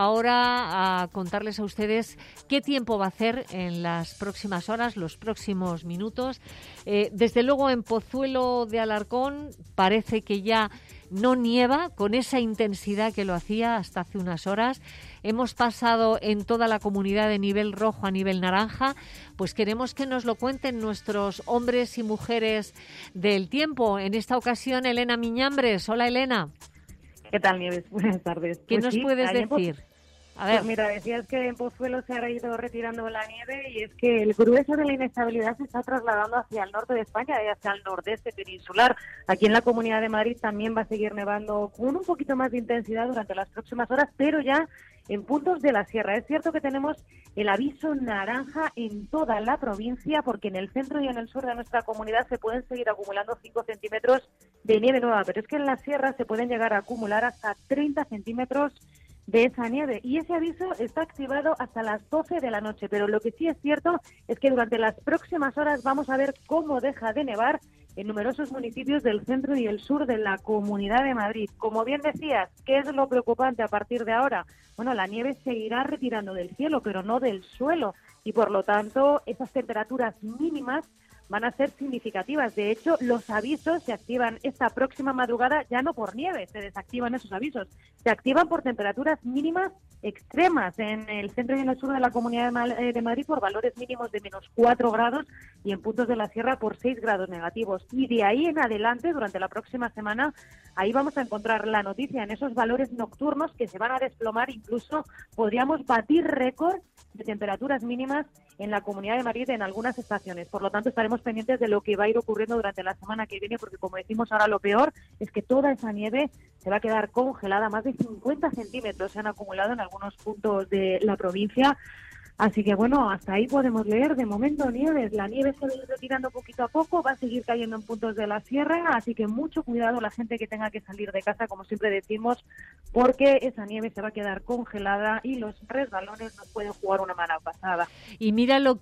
ahora a contarles a ustedes qué tiempo va a hacer en las próximas horas, los próximos minutos. Desde luego en Pozuelo de Alarcón parece que ya no nieva con esa intensidad que lo hacía hasta hace unas horas. Hemos pasado en toda la comunidad de nivel rojo a nivel naranja. Pues queremos que nos lo cuenten nuestros hombres y mujeres del tiempo. En esta ocasión, Elena Miñambres. Hola, Elena. ¿Qué tal, Nieves? Buenas tardes. ¿Qué nos puedes decir? A ver. Pues mira, decías que en Pozuelo se ha ido retirando la nieve, y es que el grueso de la inestabilidad se está trasladando hacia el norte de España y hacia el nordeste peninsular. Aquí en la Comunidad de Madrid también va a seguir nevando con un poquito más de intensidad durante las próximas horas, pero ya en puntos de la sierra. Es cierto que tenemos el aviso naranja en toda la provincia, porque en el centro y en el sur de nuestra comunidad se pueden seguir acumulando 5 centímetros de nieve nueva, pero es que en la sierra se pueden llegar a acumular hasta 30 centímetros de esa nieve, y ese aviso está activado hasta las 12 de la noche. Pero lo que sí es cierto es que durante las próximas horas vamos a ver cómo deja de nevar en numerosos municipios del centro y el sur de la Comunidad de Madrid. Como bien decías, ¿qué es lo preocupante a partir de ahora? Bueno, la nieve se irá retirando del cielo, pero no del suelo, y por lo tanto esas temperaturas mínimas van a ser significativas. De hecho, los avisos se activan esta próxima madrugada ya no por nieve, se desactivan esos avisos, se activan por temperaturas mínimas extremas en el centro y en el sur de la Comunidad de Madrid por valores mínimos de menos 4 grados y en puntos de la sierra por 6 grados negativos. Y de ahí en adelante, durante la próxima semana, ahí vamos a encontrar la noticia en esos valores nocturnos que se van a desplomar. Incluso podríamos batir récord de temperaturas mínimas en la Comunidad de Madrid en algunas estaciones. Por lo tanto, estaremos pendientes de lo que va a ir ocurriendo durante la semana que viene, porque, como decimos ahora, lo peor es que toda esa nieve se va a quedar congelada. Más de 50 centímetros se han acumulado en algunos puntos de la provincia. Así que, bueno, hasta ahí podemos leer. De momento, nieves. La nieve se va a ir retirando poquito a poco, va a seguir cayendo en puntos de la sierra, así que mucho cuidado la gente que tenga que salir de casa, como siempre decimos, porque esa nieve se va a quedar congelada y los resbalones nos pueden jugar una mala pasada. Y mira lo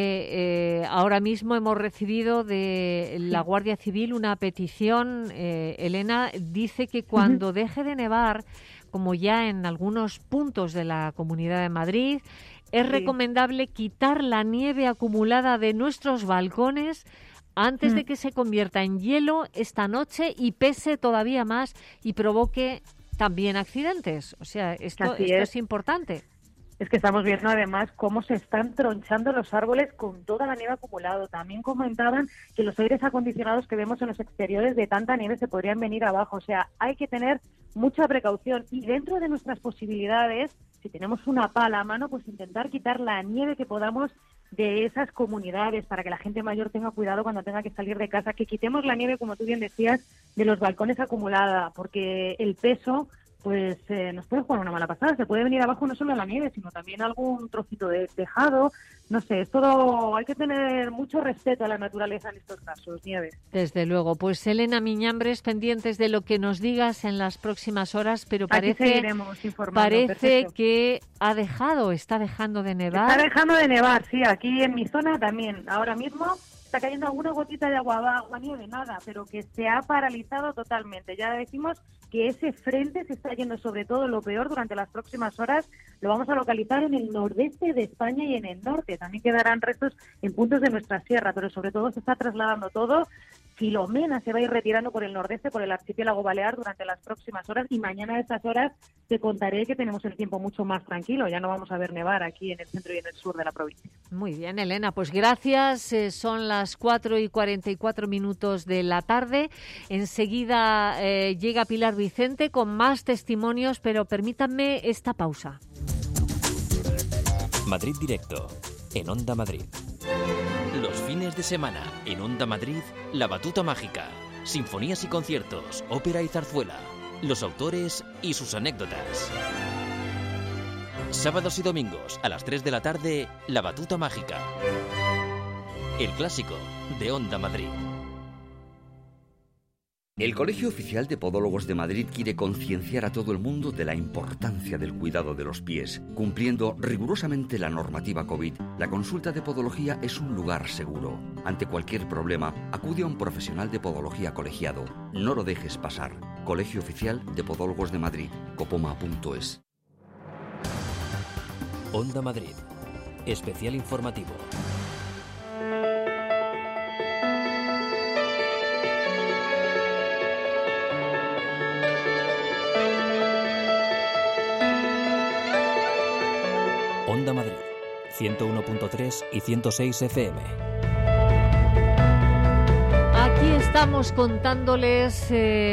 que ahora mismo hemos recibido de la Guardia Civil, una petición. Elena dice que cuando deje de nevar, como ya en algunos puntos de la Comunidad de Madrid, es recomendable quitar la nieve acumulada de nuestros balcones antes de que se convierta en hielo esta noche y pese todavía más y provoque también accidentes. O sea, esto es importante. Es que estamos viendo además cómo se están tronchando los árboles con toda la nieve acumulada. También comentaban que los aires acondicionados que vemos en los exteriores de tanta nieve se podrían venir abajo. O sea, hay que tener mucha precaución y dentro de nuestras posibilidades, si tenemos una pala a mano, pues intentar quitar la nieve que podamos de esas comunidades para que la gente mayor tenga cuidado cuando tenga que salir de casa, que quitemos la nieve, como tú bien decías, de los balcones acumulada, porque el peso pues nos puede jugar una mala pasada. Se puede venir abajo no solo la nieve, sino también algún trocito de tejado. No sé, es todo, hay que tener mucho respeto a la naturaleza en estos casos, Nieves. Desde luego. Pues Elena Miñambres, pendientes de lo que nos digas en las próximas horas, pero parece que está dejando de nevar. Está dejando de nevar, sí, aquí en mi zona también. Ahora mismo está cayendo alguna gotita de agua nieve, nada, pero que se ha paralizado totalmente. Ya decimos que que ese frente se está yendo sobre todo lo peor durante las próximas horas. Lo vamos a localizar en el nordeste de España y en el norte. También quedarán restos en puntos de nuestra sierra, pero sobre todo se está trasladando todo. Filomena se va a ir retirando por el nordeste, por el archipiélago balear durante las próximas horas, y mañana a estas horas te contaré que tenemos el tiempo mucho más tranquilo. Ya no vamos a ver nevar aquí en el centro y en el sur de la provincia. Muy bien, Elena, pues gracias. Son las 4:44 de la tarde. Enseguida llega Pilar Vicente con más testimonios, pero permítanme esta pausa. Madrid Directo, en Onda Madrid. Los fines de semana, en Onda Madrid, La Batuta Mágica. Sinfonías y conciertos, ópera y zarzuela. Los autores y sus anécdotas. Sábados y domingos, a las 3 de la tarde, La Batuta Mágica. El clásico de Onda Madrid. El Colegio Oficial de Podólogos de Madrid quiere concienciar a todo el mundo de la importancia del cuidado de los pies. Cumpliendo rigurosamente la normativa COVID, la consulta de podología es un lugar seguro. Ante cualquier problema, acude a un profesional de podología colegiado. No lo dejes pasar. Colegio Oficial de Podólogos de Madrid, copoma.es. Onda Madrid. Especial informativo. Onda Madrid, 101.3 y 106 FM. Aquí estamos contándoles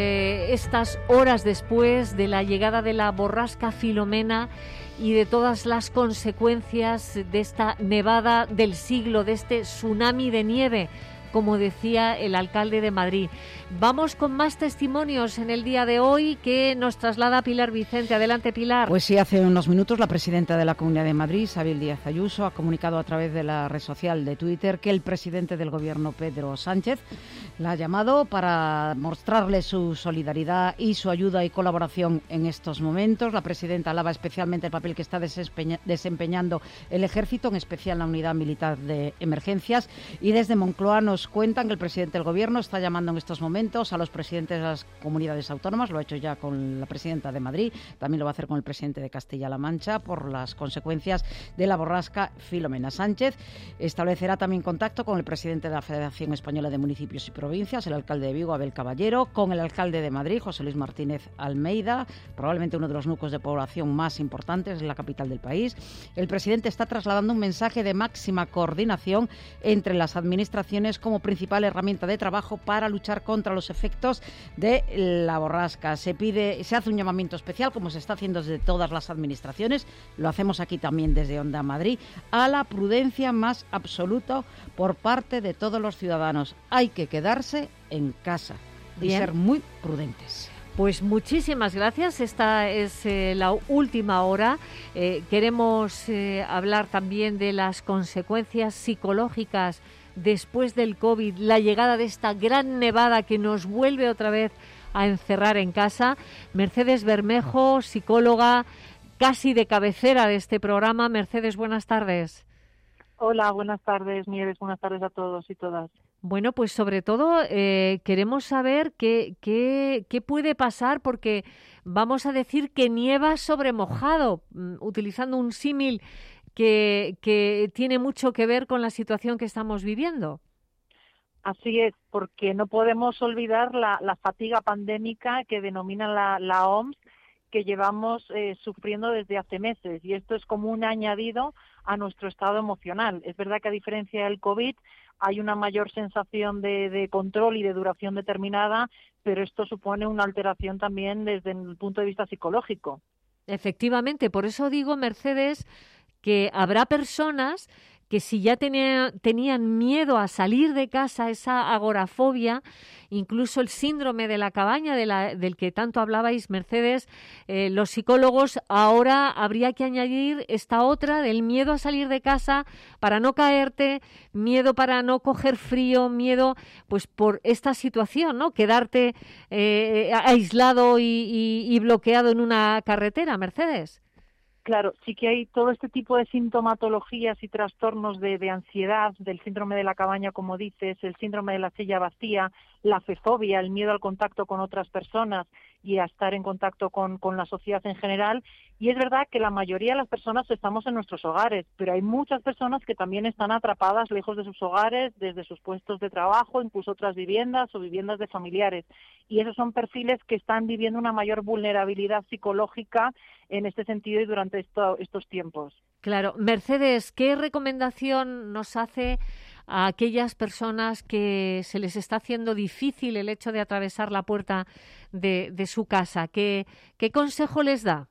estas horas después de la llegada de la borrasca Filomena y de todas las consecuencias de esta nevada del siglo, de este tsunami de nieve, como decía el alcalde de Madrid. Vamos con más testimonios en el día de hoy que nos traslada Pilar Vicente. Adelante, Pilar. Pues sí, hace unos minutos la presidenta de la Comunidad de Madrid, Isabel Díaz Ayuso, ha comunicado a través de la red social de Twitter que el presidente del Gobierno, Pedro Sánchez, la ha llamado para mostrarle su solidaridad y su ayuda y colaboración en estos momentos. La presidenta alaba especialmente el papel que está desempeñando el Ejército, en especial la Unidad Militar de Emergencias, y desde Moncloa nos cuentan que el presidente del Gobierno está llamando en estos momentos a los presidentes de las comunidades autónomas, lo ha hecho ya con la presidenta de Madrid, también lo va a hacer con el presidente de Castilla-La Mancha por las consecuencias de la borrasca Filomena. Sánchez establecerá también contacto con el presidente de la Federación Española de Municipios y Provincias, el alcalde de Vigo, Abel Caballero, con el alcalde de Madrid, José Luis Martínez Almeida, probablemente uno de los núcleos de población más importantes en la capital del país. El presidente está trasladando un mensaje de máxima coordinación entre las administraciones como principal herramienta de trabajo para luchar contra los efectos de la borrasca. Se hace un llamamiento especial, como se está haciendo desde todas las administraciones, lo hacemos aquí también desde Onda Madrid, a la prudencia más absoluta por parte de todos los ciudadanos. Hay que quedarse en casa y ser muy prudentes. Pues muchísimas gracias. Esta es la última hora. Queremos hablar también de las consecuencias psicológicas después del COVID, la llegada de esta gran nevada que nos vuelve otra vez a encerrar en casa. Mercedes Bermejo, psicóloga, casi de cabecera de este programa. Mercedes, buenas tardes. Hola, buenas tardes, Nieves. Buenas tardes a todos y todas. Bueno, pues sobre todo queremos saber qué puede pasar, porque vamos a decir que nieva sobre mojado, utilizando un símil que tiene mucho que ver con la situación que estamos viviendo. Así es, porque no podemos olvidar la fatiga pandémica que denomina la OMS, que llevamos sufriendo desde hace meses, y esto es como un añadido a nuestro estado emocional. Es verdad que a diferencia del COVID hay una mayor sensación de control y de duración determinada, pero esto supone una alteración también desde el punto de vista psicológico. Efectivamente, por eso digo, Mercedes, que habrá personas que si ya tenían miedo a salir de casa, esa agorafobia, incluso el síndrome de la cabaña del que tanto hablabais, Mercedes, los psicólogos, ahora habría que añadir esta otra del miedo a salir de casa para no caerte, miedo para no coger frío, miedo pues por esta situación, ¿no? Quedarte aislado y bloqueado en una carretera, Mercedes. Claro, sí que hay todo este tipo de sintomatologías y trastornos de ansiedad, del síndrome de la cabaña, como dices, el síndrome de la silla vacía, la fefobia, el miedo al contacto con otras personas, y a estar en contacto con la sociedad en general. Y es verdad que la mayoría de las personas estamos en nuestros hogares, pero hay muchas personas que también están atrapadas lejos de sus hogares, desde sus puestos de trabajo, incluso otras viviendas o viviendas de familiares. Y esos son perfiles que están viviendo una mayor vulnerabilidad psicológica en este sentido y durante estos tiempos. Claro. Mercedes, ¿qué recomendación nos hace a aquellas personas que se les está haciendo difícil el hecho de atravesar la puerta de su casa? ¿Qué consejo les da?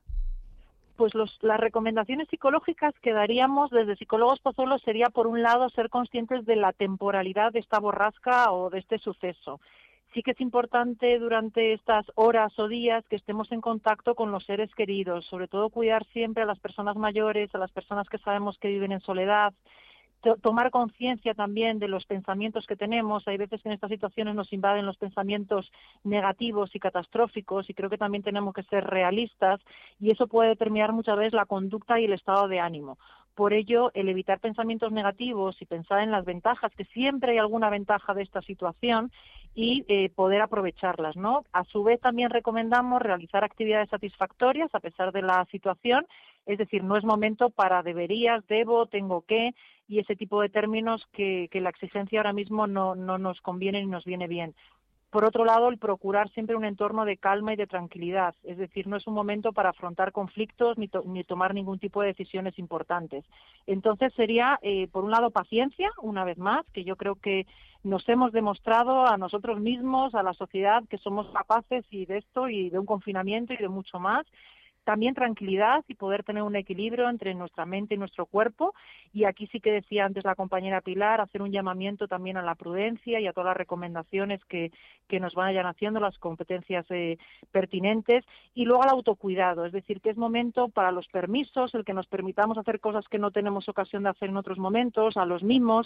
Pues las recomendaciones psicológicas que daríamos desde Psicólogos Pozuelo sería, por un lado, ser conscientes de la temporalidad de esta borrasca o de este suceso. Sí que es importante durante estas horas o días que estemos en contacto con los seres queridos, sobre todo cuidar siempre a las personas mayores, a las personas que sabemos que viven en soledad, tomar conciencia también de los pensamientos que tenemos. Hay veces que en estas situaciones nos invaden los pensamientos negativos y catastróficos, y creo que también tenemos que ser realistas, y eso puede determinar muchas veces la conducta y el estado de ánimo. Por ello, el evitar pensamientos negativos y pensar en las ventajas, que siempre hay alguna ventaja de esta situación, y poder aprovecharlas, ¿no? A su vez, también recomendamos realizar actividades satisfactorias a pesar de la situación, es decir, no es momento para deberías, debo, tengo que, y ese tipo de términos que la exigencia ahora mismo no nos conviene ni nos viene bien. Por otro lado, el procurar siempre un entorno de calma y de tranquilidad, es decir, no es un momento para afrontar conflictos ni tomar ningún tipo de decisiones importantes. Entonces sería, por un lado, paciencia, una vez más, que yo creo que nos hemos demostrado a nosotros mismos, a la sociedad, que somos capaces y de esto y de un confinamiento y de mucho más. También tranquilidad y poder tener un equilibrio entre nuestra mente y nuestro cuerpo. Y aquí sí que decía antes la compañera Pilar, hacer un llamamiento también a la prudencia y a todas las recomendaciones que nos vayan haciendo, las competencias pertinentes. Y luego al autocuidado, es decir, que es momento para los permisos, el que nos permitamos hacer cosas que no tenemos ocasión de hacer en otros momentos, a los mimos,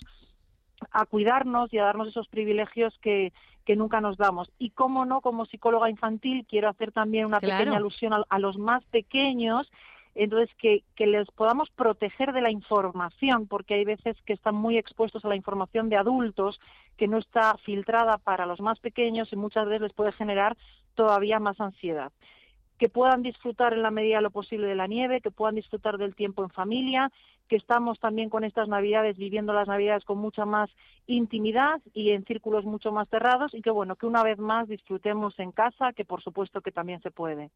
a cuidarnos y a darnos esos privilegios que nunca nos damos. Y cómo no, como psicóloga infantil, quiero hacer también una pequeña alusión a los más pequeños, entonces que les podamos proteger de la información, porque hay veces que están muy expuestos a la información de adultos que no está filtrada para los más pequeños y muchas veces les puede generar todavía más ansiedad. Que puedan disfrutar en la medida de lo posible de la nieve, que puedan disfrutar del tiempo en familia, que estamos también con estas Navidades viviendo las Navidades con mucha más intimidad y en círculos mucho más cerrados, y que bueno, que una vez más disfrutemos en casa, que por supuesto que también se puede.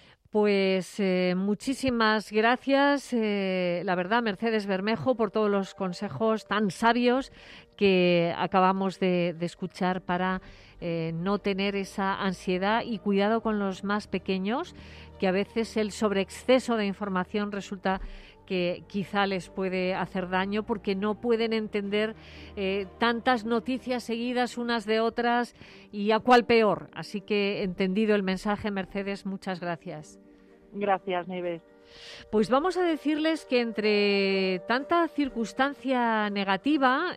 Pues muchísimas gracias, la verdad, Mercedes Bermejo, por todos los consejos tan sabios que acabamos de escuchar para no tener esa ansiedad, y cuidado con los más pequeños, que a veces el sobreexceso de información resulta que quizá les puede hacer daño porque no pueden entender tantas noticias seguidas unas de otras y a cuál peor. Así que, entendido el mensaje, Mercedes, muchas gracias. Gracias, Nieves. Pues vamos a decirles que entre tanta circunstancia negativa,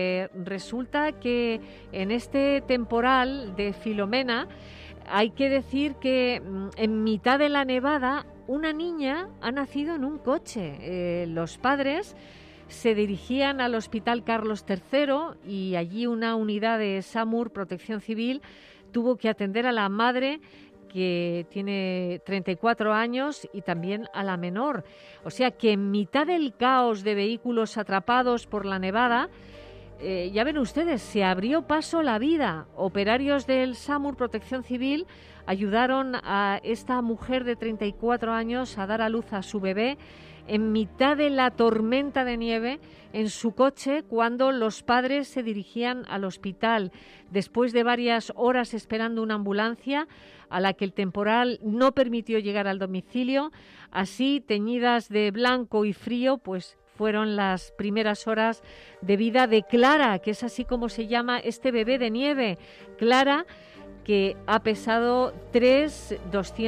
resulta que en este temporal de Filomena hay que decir que en mitad de la nevada una niña ha nacido en un coche. Los padres se dirigían al Hospital Carlos III y allí una unidad de SAMUR, Protección Civil, tuvo que atender a la madre, que tiene 34 años, y también a la menor. O sea que en mitad del caos de vehículos atrapados por la nevada, ya ven ustedes, se abrió paso la vida. Operarios del SAMUR Protección Civil ayudaron a esta mujer de 34 años a dar a luz a su bebé en mitad de la tormenta de nieve en su coche, cuando los padres se dirigían al hospital, después de varias horas esperando una ambulancia a la que el temporal no permitió llegar al domicilio. Así, teñidas de blanco y frío, pues fueron las primeras horas de vida de Clara, que es así como se llama este bebé de nieve. Clara, que ha pesado 3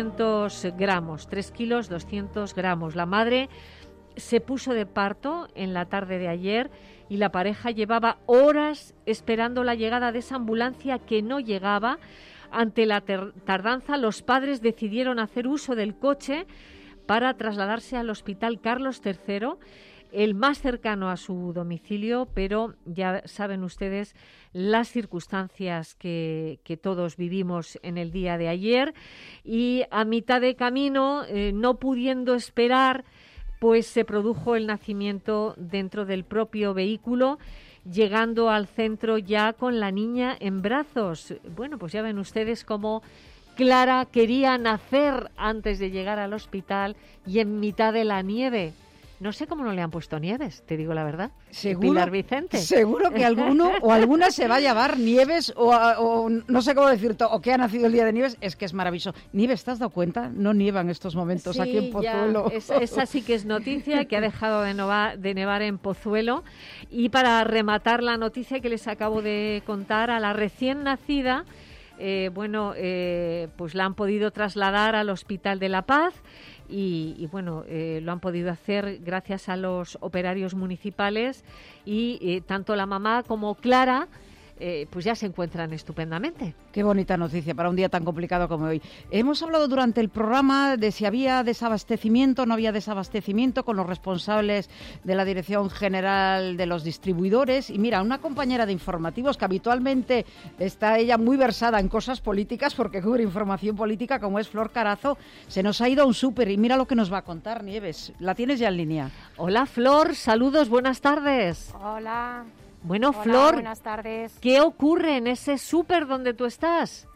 kilos 200 gramos. La madre se puso de parto en la tarde de ayer y la pareja llevaba horas esperando la llegada de esa ambulancia que no llegaba. Ante la tardanza, los padres decidieron hacer uso del coche para trasladarse al Hospital Carlos III. el más cercano a su domicilio, pero ya saben ustedes las circunstancias que todos vivimos en el día de ayer, y a mitad de camino, no pudiendo esperar, pues se produjo el nacimiento dentro del propio vehículo, llegando al centro ya con la niña en brazos. Bueno, pues ya ven ustedes cómo Clara quería nacer antes de llegar al hospital y en mitad de la nieve. No sé cómo no le han puesto Nieves, te digo la verdad. ¿Seguro? Pilar Vicente. Seguro que alguno o alguna se va a llamar Nieves o no sé cómo decirte, o que ha nacido el día de Nieves. Es que es maravilloso. Nieves, ¿te has dado cuenta? No nieva en estos momentos sí, aquí en Pozuelo. Esa sí que es noticia, que ha dejado de nevar en Pozuelo. Y para rematar la noticia que les acabo de contar, a la recién nacida, pues la han podido trasladar al Hospital de la Paz. Y bueno, lo han podido hacer gracias a los operarios municipales y tanto la mamá como Clara pues ya se encuentran estupendamente. Qué bonita noticia para un día tan complicado como hoy. Hemos hablado durante el programa de si había desabastecimiento o no había desabastecimiento con los responsables de la Dirección General de los Distribuidores. Y mira, una compañera de informativos que habitualmente está ella muy versada en cosas políticas porque cubre información política, como es Flor Carazo, se nos ha ido a un súper y mira lo que nos va a contar, Nieves. La tienes ya en línea. Hola, Flor, saludos, buenas tardes. Hola. Bueno, hola, Flor, buenas tardes. ¿Qué ocurre en ese súper donde tú estás?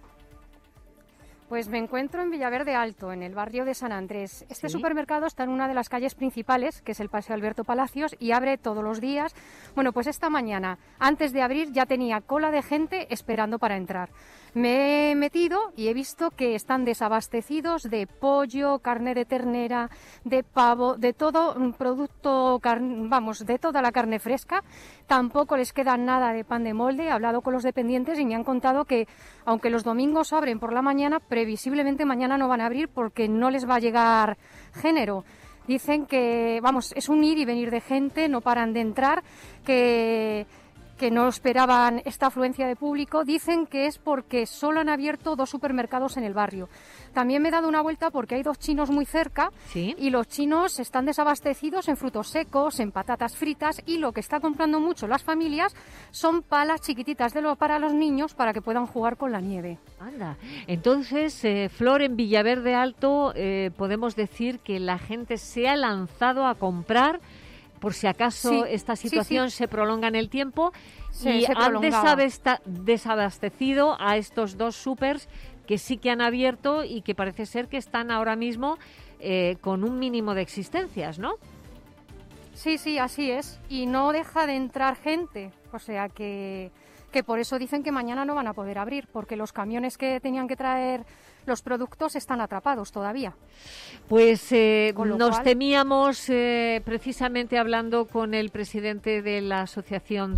Pues me encuentro en Villaverde Alto, en el barrio de San Andrés. Este supermercado está en una de las calles principales, que es el Paseo Alberto Palacios, y abre todos los días. Bueno, pues esta mañana, antes de abrir, ya tenía cola de gente esperando para entrar. Me he metido y he visto que están desabastecidos de pollo, carne de ternera, de pavo, de todo un producto, de toda la carne fresca. Tampoco les queda nada de pan de molde. He hablado con los dependientes y me han contado que, aunque los domingos abren por la mañana, previsiblemente mañana no van a abrir porque no les va a llegar género. Dicen que, es un ir y venir de gente, no paran de entrar, que no esperaban esta afluencia de público. Dicen que es porque solo han abierto 2 supermercados en el barrio. También me he dado una vuelta porque hay 2 chinos muy cerca. ¿Sí? Y los chinos están desabastecidos en frutos secos, en patatas fritas, y lo que está comprando mucho las familias son palas chiquititas para los niños para que puedan jugar con la nieve. Anda. Entonces, Flor, en Villaverde Alto podemos decir que la gente se ha lanzado a comprar por si acaso esta situación se prolonga en el tiempo, y han desabastecido a estos 2 supers que sí que han abierto y que parece ser que están ahora mismo con un mínimo de existencias, ¿no? Sí, así es. Y no deja de entrar gente, o sea que por eso dicen que mañana no van a poder abrir, porque los camiones que tenían que traer los productos están atrapados todavía. Pues nos temíamos, precisamente hablando con el presidente de la Asociación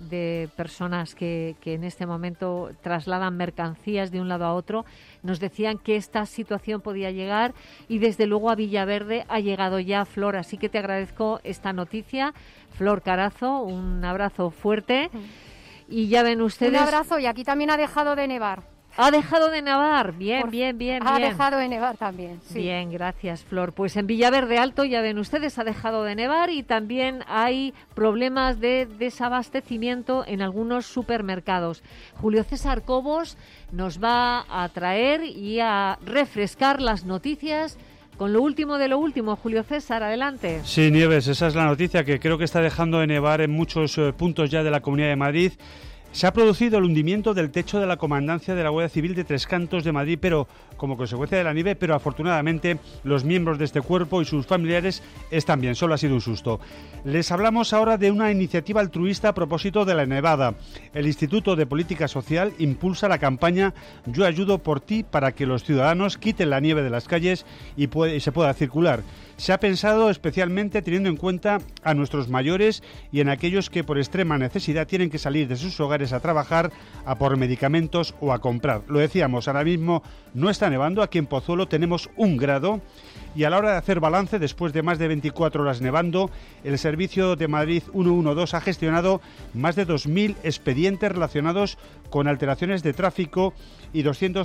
de Personas que en este momento trasladan mercancías de un lado a otro, nos decían que esta situación podía llegar y desde luego a Villaverde ha llegado ya, Flor, así que te agradezco esta noticia. Flor Carazo, un abrazo fuerte. Y ya ven ustedes... Un abrazo, y aquí también ha dejado de nevar. Ha dejado de nevar, bien. Ha dejado de nevar también, sí. Bien, gracias, Flor. Pues en Villaverde Alto, ya ven ustedes, ha dejado de nevar y también hay problemas de desabastecimiento en algunos supermercados. Julio César Cobos nos va a traer y a refrescar las noticias con lo último de lo último. Julio César, adelante. Sí, Nieves, esa es la noticia que creo que está dejando de nevar en muchos puntos ya de la Comunidad de Madrid. Se ha producido el hundimiento del techo de la comandancia de la Guardia Civil de Tres Cantos de Madrid, pero como consecuencia de la nieve, pero afortunadamente los miembros de este cuerpo y sus familiares están bien, solo ha sido un susto. Les hablamos ahora de una iniciativa altruista a propósito de la nevada. El Instituto de Política Social impulsa la campaña Yo ayudo por ti para que los ciudadanos quiten la nieve de las calles y se pueda circular. Se ha pensado especialmente teniendo en cuenta a nuestros mayores y en aquellos que por extrema necesidad tienen que salir de sus hogares a trabajar, a por medicamentos o a comprar. Lo decíamos, ahora mismo no está nevando, aquí en Pozuelo tenemos 1 grado y a la hora de hacer balance, después de más de 24 horas nevando, el Servicio de Madrid 112 ha gestionado más de 2.000 expedientes relacionados con alteraciones de tráfico y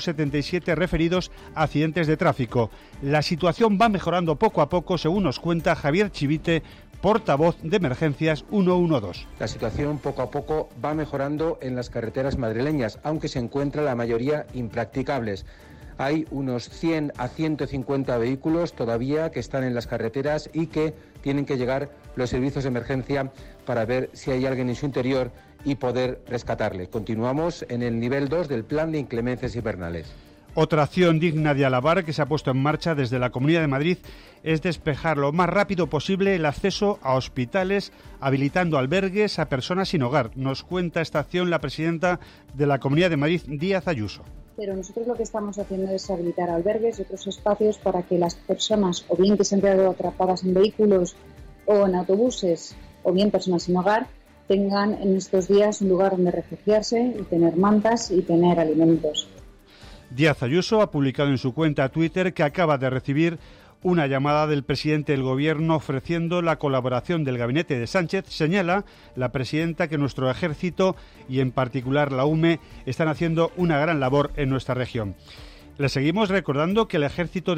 277 referidos a accidentes de tráfico. La situación va mejorando poco a poco, según nos cuenta Javier Chivite, portavoz de Emergencias 112. La situación poco a poco va mejorando en las carreteras madrileñas, aunque se encuentra la mayoría impracticables. Hay unos 100 a 150 vehículos todavía que están en las carreteras y que tienen que llegar los servicios de emergencia para ver si hay alguien en su interior y poder rescatarle. Continuamos en el nivel 2 del plan de inclemencias invernales. Otra acción digna de alabar que se ha puesto en marcha desde la Comunidad de Madrid es despejar lo más rápido posible el acceso a hospitales, habilitando albergues a personas sin hogar. Nos cuenta esta acción la presidenta de la Comunidad de Madrid, Díaz Ayuso. Pero nosotros lo que estamos haciendo es habilitar albergues y otros espacios para que las personas, o bien que se han quedado atrapadas en vehículos o en autobuses, o bien personas sin hogar, tengan en estos días un lugar donde refugiarse y tener mantas y tener alimentos. Díaz Ayuso ha publicado en su cuenta Twitter que acaba de recibir una llamada del presidente del Gobierno ofreciendo la colaboración del gabinete de Sánchez. Señala la presidenta que nuestro ejército y en particular la UME están haciendo una gran labor en nuestra región. Le seguimos recordando que el servicio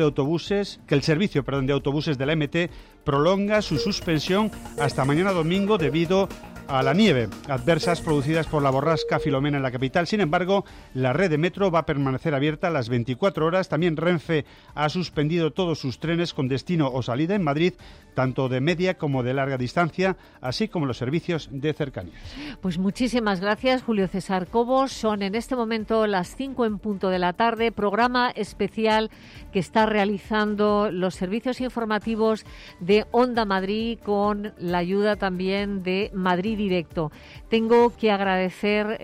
de autobuses de la MT prolonga su suspensión hasta mañana domingo debido a la nieve adversas producidas por la borrasca Filomena en la capital. Sin embargo, la red de metro va a permanecer abierta a las 24 horas. También Renfe ha suspendido todos sus trenes con destino o salida en Madrid, tanto de media como de larga distancia, así como los servicios de cercanías. Pues muchísimas gracias, Julio César Cobos. Son en este momento las 5 en punto de la tarde, programa especial que está realizando los servicios informativos de Onda Madrid con la ayuda también de Madrid Directo. Tengo que agradecer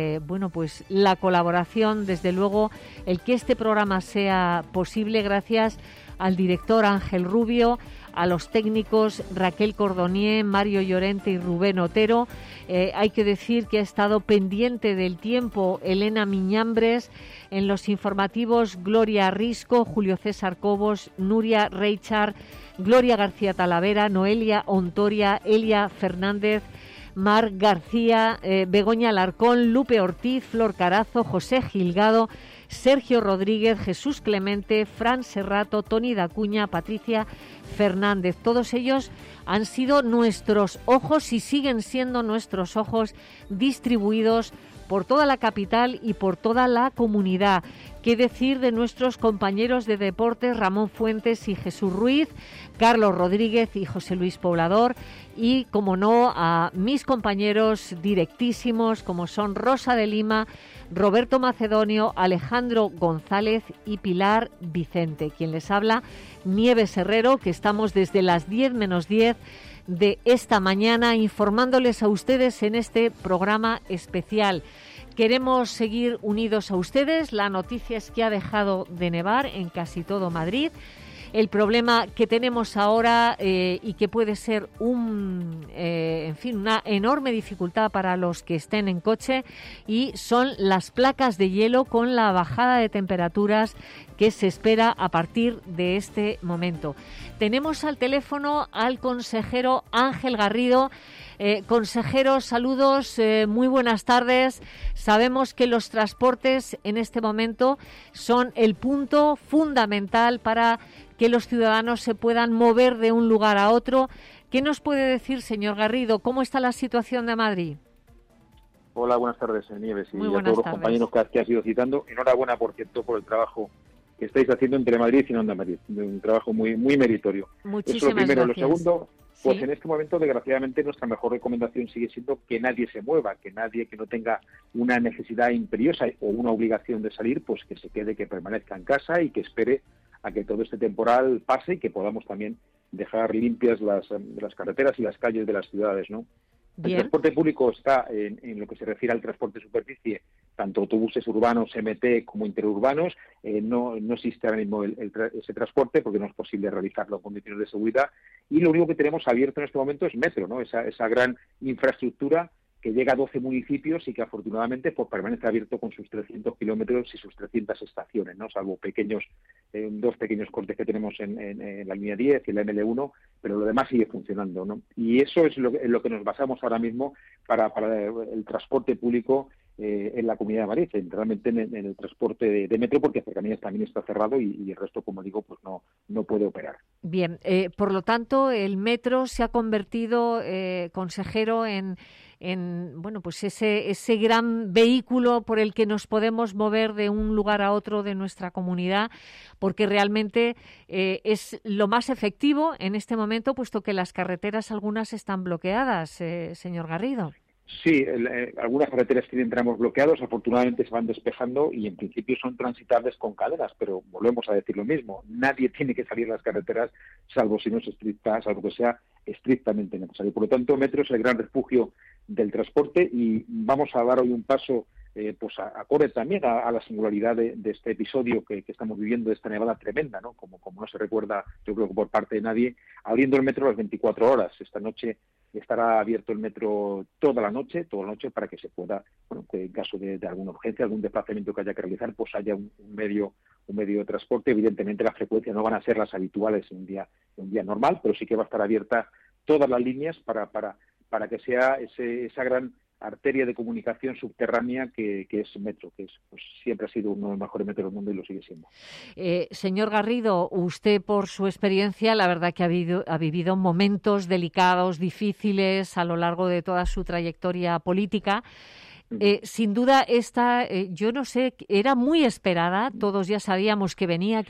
pues la colaboración, desde luego, el que este programa sea posible gracias al director Ángel Rubio, a los técnicos Raquel Cordonier, Mario Llorente y Rubén Otero. Hay que decir que ha estado pendiente del tiempo Elena Miñambres, en los informativos Gloria Risco, Julio César Cobos, Nuria Reichard, Gloria García Talavera, Noelia Ontoria, Elia Fernández, Mar García, Begoña Alarcón, Lupe Ortiz, Flor Carazo, José Gilgado, Sergio Rodríguez, Jesús Clemente, Fran Serrato, Tony Dacuña, Patricia Fernández. Todos ellos han sido nuestros ojos y siguen siendo nuestros ojos distribuidos por toda la capital y por toda la comunidad. ¿Qué decir de nuestros compañeros de deportes Ramón Fuentes y Jesús Ruiz, Carlos Rodríguez y José Luis Poblador? Y, como no, a mis compañeros directísimos como son Rosa de Lima, Roberto Macedonio, Alejandro González y Pilar Vicente. Quien les habla, Nieves Herrero, que estamos desde las 10 menos 10 de esta mañana informándoles a ustedes en este programa especial. Queremos seguir unidos a ustedes. La noticia es que ha dejado de nevar en casi todo Madrid. El problema que tenemos ahora y que puede ser una enorme dificultad para los que estén en coche, y son las placas de hielo con la bajada de temperaturas que se espera a partir de este momento. Tenemos al teléfono al consejero Ángel Garrido. Consejero, saludos, muy buenas tardes. Sabemos que los transportes en este momento son el punto fundamental para que los ciudadanos se puedan mover de un lugar a otro. ¿Qué nos puede decir, señor Garrido? ¿Cómo está la situación de Madrid? Hola, buenas tardes, Nieves, y muy a buenas todos los tardes. compañeros que has ido citando. Enhorabuena, por cierto, por el trabajo que estáis haciendo entre Madrid y Onda Madrid. Un trabajo muy meritorio. Muchísimas Eso es lo primero. gracias. Lo segundo, pues Sí. en este momento, desgraciadamente, nuestra mejor recomendación sigue siendo que nadie se mueva, que nadie que no tenga una necesidad imperiosa o una obligación de salir, pues que se quede, que permanezca en casa y que espere a que todo este temporal pase y que podamos también dejar limpias las carreteras y las calles de las ciudades, ¿no? Bien. El transporte público está, en lo que se refiere al transporte de superficie, tanto autobuses urbanos, MT, como interurbanos. No existe ahora mismo ese transporte porque no es posible realizarlo en condiciones de seguridad. Y lo único que tenemos abierto en este momento es Metro, ¿no? Esa gran infraestructura que llega a 12 municipios y que afortunadamente pues permanece abierto con sus 300 kilómetros y sus 300 estaciones, ¿no? Salvo dos pequeños cortes que tenemos en la línea 10 y en la ML1, pero lo demás sigue funcionando, ¿no? Y eso es lo que nos basamos ahora mismo para el transporte público en la Comunidad de Madrid, centralmente en el transporte de metro, porque Cercanías también está cerrado y el resto, como digo, pues no puede operar. Bien, por lo tanto, el metro se ha convertido, consejero, en bueno, pues ese gran vehículo por el que nos podemos mover de un lugar a otro de nuestra comunidad, porque realmente es lo más efectivo en este momento, puesto que las carreteras algunas están bloqueadas, señor Garrido. Sí, algunas carreteras tienen tramos bloqueados, afortunadamente se van despejando y en principio son transitables con cadenas, pero volvemos a decir lo mismo, nadie tiene que salir a las carreteras salvo que sea estrictamente necesario. Por lo tanto, metro es el gran refugio del transporte y vamos a dar hoy un paso pues acorde también a la singularidad de este episodio que estamos viviendo, de esta nevada tremenda, ¿no? Como no se recuerda, yo creo que por parte de nadie, abriendo el metro a las 24 horas. Esta noche estará abierto el metro toda la noche para que se pueda, bueno, que en caso de alguna urgencia, algún desplazamiento que haya que realizar, pues haya un medio de transporte. Evidentemente las frecuencias no van a ser las habituales en un día normal, pero sí que va a estar abierta todas las líneas para que sea esa gran arteria de comunicación subterránea que es metro, que pues siempre ha sido uno de los mejores metros del mundo y lo sigue siendo. Señor Garrido, usted por su experiencia, la verdad que ha vivido momentos delicados, difíciles a lo largo de toda su trayectoria política. Sin duda esta, yo no sé, era muy esperada, todos ya sabíamos que venía,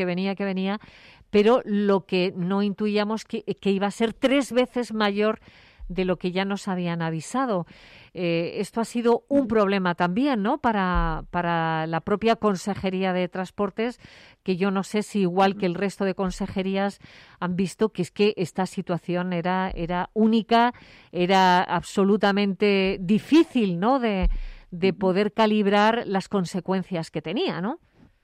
pero lo que no intuíamos que iba a ser 3 veces mayor de lo que ya nos habían avisado. Esto ha sido un problema también, ¿no?, para la propia Consejería de Transportes, que yo no sé si igual que el resto de consejerías han visto que es que esta situación era única, era absolutamente difícil, ¿no?, de poder calibrar las consecuencias que tenía, ¿no?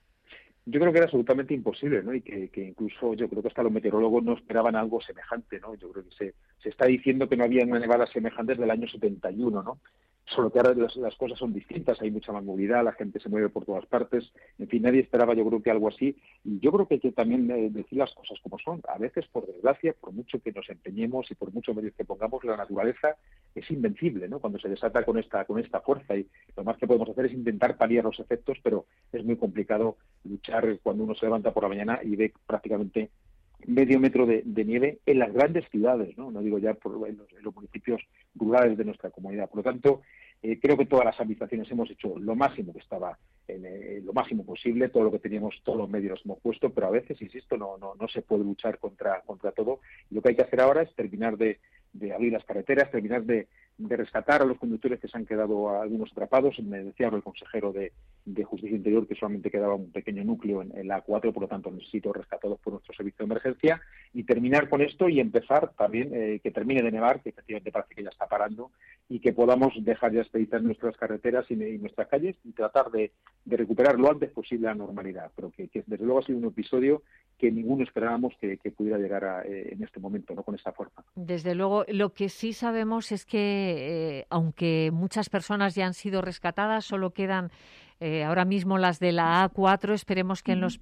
Yo creo que era absolutamente imposible, ¿no? Y que incluso yo creo que hasta los meteorólogos no esperaban algo semejante, ¿no? Yo creo que se está diciendo que no había una nevada semejante desde el año 71, ¿no? Solo que ahora las cosas son distintas, hay mucha más movilidad, la gente se mueve por todas partes, en fin, nadie esperaba, yo creo que algo así, y yo creo que hay que también decir las cosas como son. A veces, por desgracia, por mucho que nos empeñemos y por muchos medios que pongamos, la naturaleza es invencible, ¿no?, cuando se desata con esta fuerza, y lo más que podemos hacer es intentar paliar los efectos, pero es muy complicado luchar cuando uno se levanta por la mañana y ve prácticamente medio metro de nieve en las grandes ciudades, no digo ya en los municipios rurales de nuestra comunidad. Por lo tanto, creo que todas las administraciones hemos hecho lo máximo que estaba, lo máximo posible, todo lo que teníamos, todos los medios los hemos puesto, pero a veces, insisto, no se puede luchar contra todo. Y lo que hay que hacer ahora es terminar de abrir las carreteras, terminar de rescatar a los conductores que se han quedado algunos atrapados. Me decía el consejero de Justicia Interior que solamente quedaba un pequeño núcleo en la A4, por lo tanto necesito rescatados por nuestro servicio de emergencia, y terminar con esto y empezar también que termine de nevar, que efectivamente parece que ya está parando, y que podamos dejar ya expeditar nuestras carreteras y nuestras calles y tratar de recuperar lo antes posible la normalidad, pero que desde luego ha sido un episodio que ninguno esperábamos que pudiera llegar en este momento, no con esta fuerza. Desde luego, lo que sí sabemos es que aunque muchas personas ya han sido rescatadas, solo quedan ahora mismo las de la A4. Esperemos que en las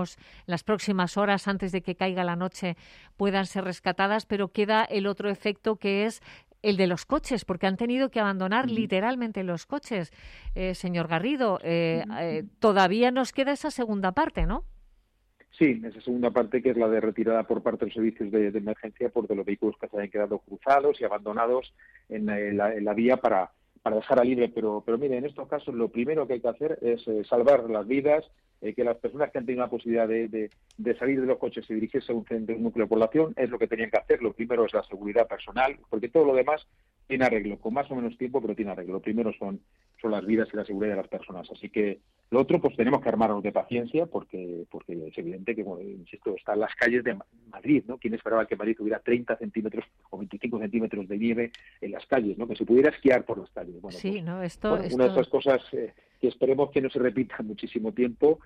próximas horas, antes de que caiga la noche, puedan ser rescatadas, pero queda el otro efecto, que es el de los coches, porque han tenido que abandonar literalmente los coches. Señor Garrido, todavía nos queda esa segunda parte, ¿no? Sí, esa segunda parte, que es la de retirada por parte de los servicios de emergencia de los vehículos que se hayan quedado cruzados y abandonados en la vía para dejar a libre. Pero mire, en estos casos lo primero que hay que hacer es salvar las vidas, que las personas que han tenido la posibilidad de salir de los coches y dirigirse a un núcleo de población es lo que tenían que hacer. Lo primero es la seguridad personal, porque todo lo demás tiene arreglo, con más o menos tiempo, pero tiene arreglo. Lo primero son las vidas y la seguridad de las personas. Así que lo otro, pues tenemos que armarnos de paciencia, porque es evidente que, como insisto, están las calles de Madrid, ¿no? ¿Quién esperaba que Madrid tuviera 30 centímetros o 25 centímetros de nieve en las calles, ¿no?, que se pudiera esquiar por las calles? Bueno, sí, pues, ¿no? Una de esas cosas que esperemos que no se repita muchísimo tiempo,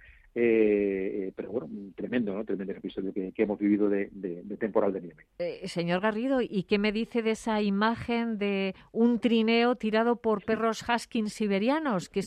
pero bueno, tremendo, ¿no? Tremendo episodio que hemos vivido de temporal de nieve. Señor Garrido, ¿y qué me dice de esa imagen de un trineo tirado por perros husky siberianos? Que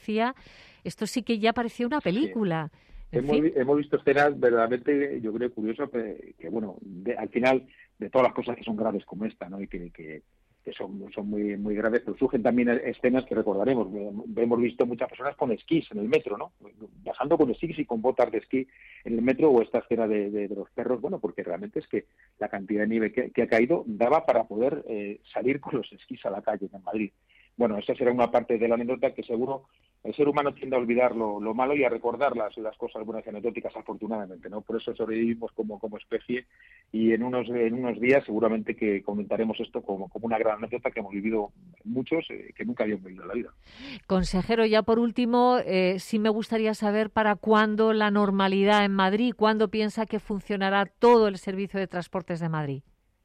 esto sí que ya parecía una película. Sí. Hemos visto escenas verdaderamente, yo creo, curiosas, que bueno, al final, de todas las cosas que son graves como esta, ¿no?, y que son muy, muy graves, pero surgen también escenas que recordaremos. Hemos visto muchas personas con esquís en el metro, ¿no? Bajando con esquís y con botas de esquí en el metro, o esta escena de los perros, bueno, porque realmente es que la cantidad de nieve que ha caído daba para poder salir con los esquís a la calle en Madrid. Bueno, esa será una parte de la anécdota que seguro el ser humano tiende a olvidar lo malo y a recordar las cosas buenas y anecdóticas, afortunadamente, ¿no? Por eso sobrevivimos como especie, y en unos días seguramente que comentaremos esto como una gran anécdota que hemos vivido muchos que nunca habíamos vivido en la vida. Consejero, ya por último, sí me gustaría saber para cuándo la normalidad en Madrid, cuándo piensa que funcionará todo el servicio de transportes de Madrid.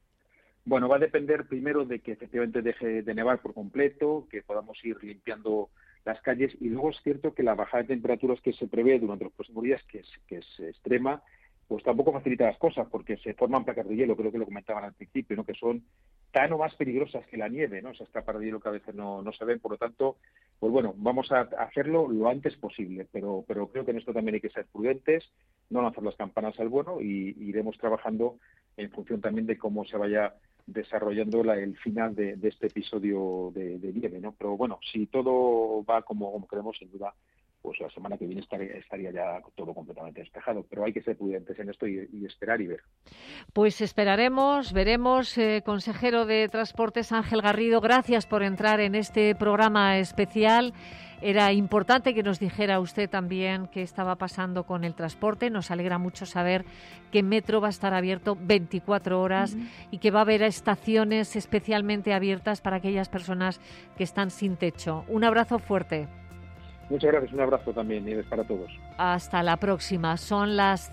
Bueno, va a depender primero de que efectivamente deje de nevar por completo, que podamos ir limpiando las calles, y luego es cierto que la bajada de temperaturas que se prevé durante los próximos días, que es extrema, pues tampoco facilita las cosas, porque se forman placas de hielo, creo que lo comentaban al principio, ¿no? Que son tan o más peligrosas que la nieve, ¿no? Esas capas de hielo que a veces no se ven, por lo tanto, pues bueno, vamos a hacerlo lo antes posible, pero creo que en esto también hay que ser prudentes, no lanzar las campanas al vuelo, y iremos trabajando en función también de cómo se vaya desarrollando el final de este episodio de nieve, ¿no? Pero bueno, si todo va como creemos, sin duda, pues la semana que viene estaría ya todo completamente despejado, pero hay que ser prudentes en esto y esperar y ver. Pues esperaremos, veremos. Consejero de Transportes Ángel Garrido, gracias por entrar en este programa especial. Era importante que nos dijera usted también qué estaba pasando con el transporte. Nos alegra mucho saber que Metro va a estar abierto 24 horas y que va a haber estaciones especialmente abiertas para aquellas personas que están sin techo. Un abrazo fuerte. Muchas gracias, un abrazo también, Nieves, para todos. Hasta la próxima. Son las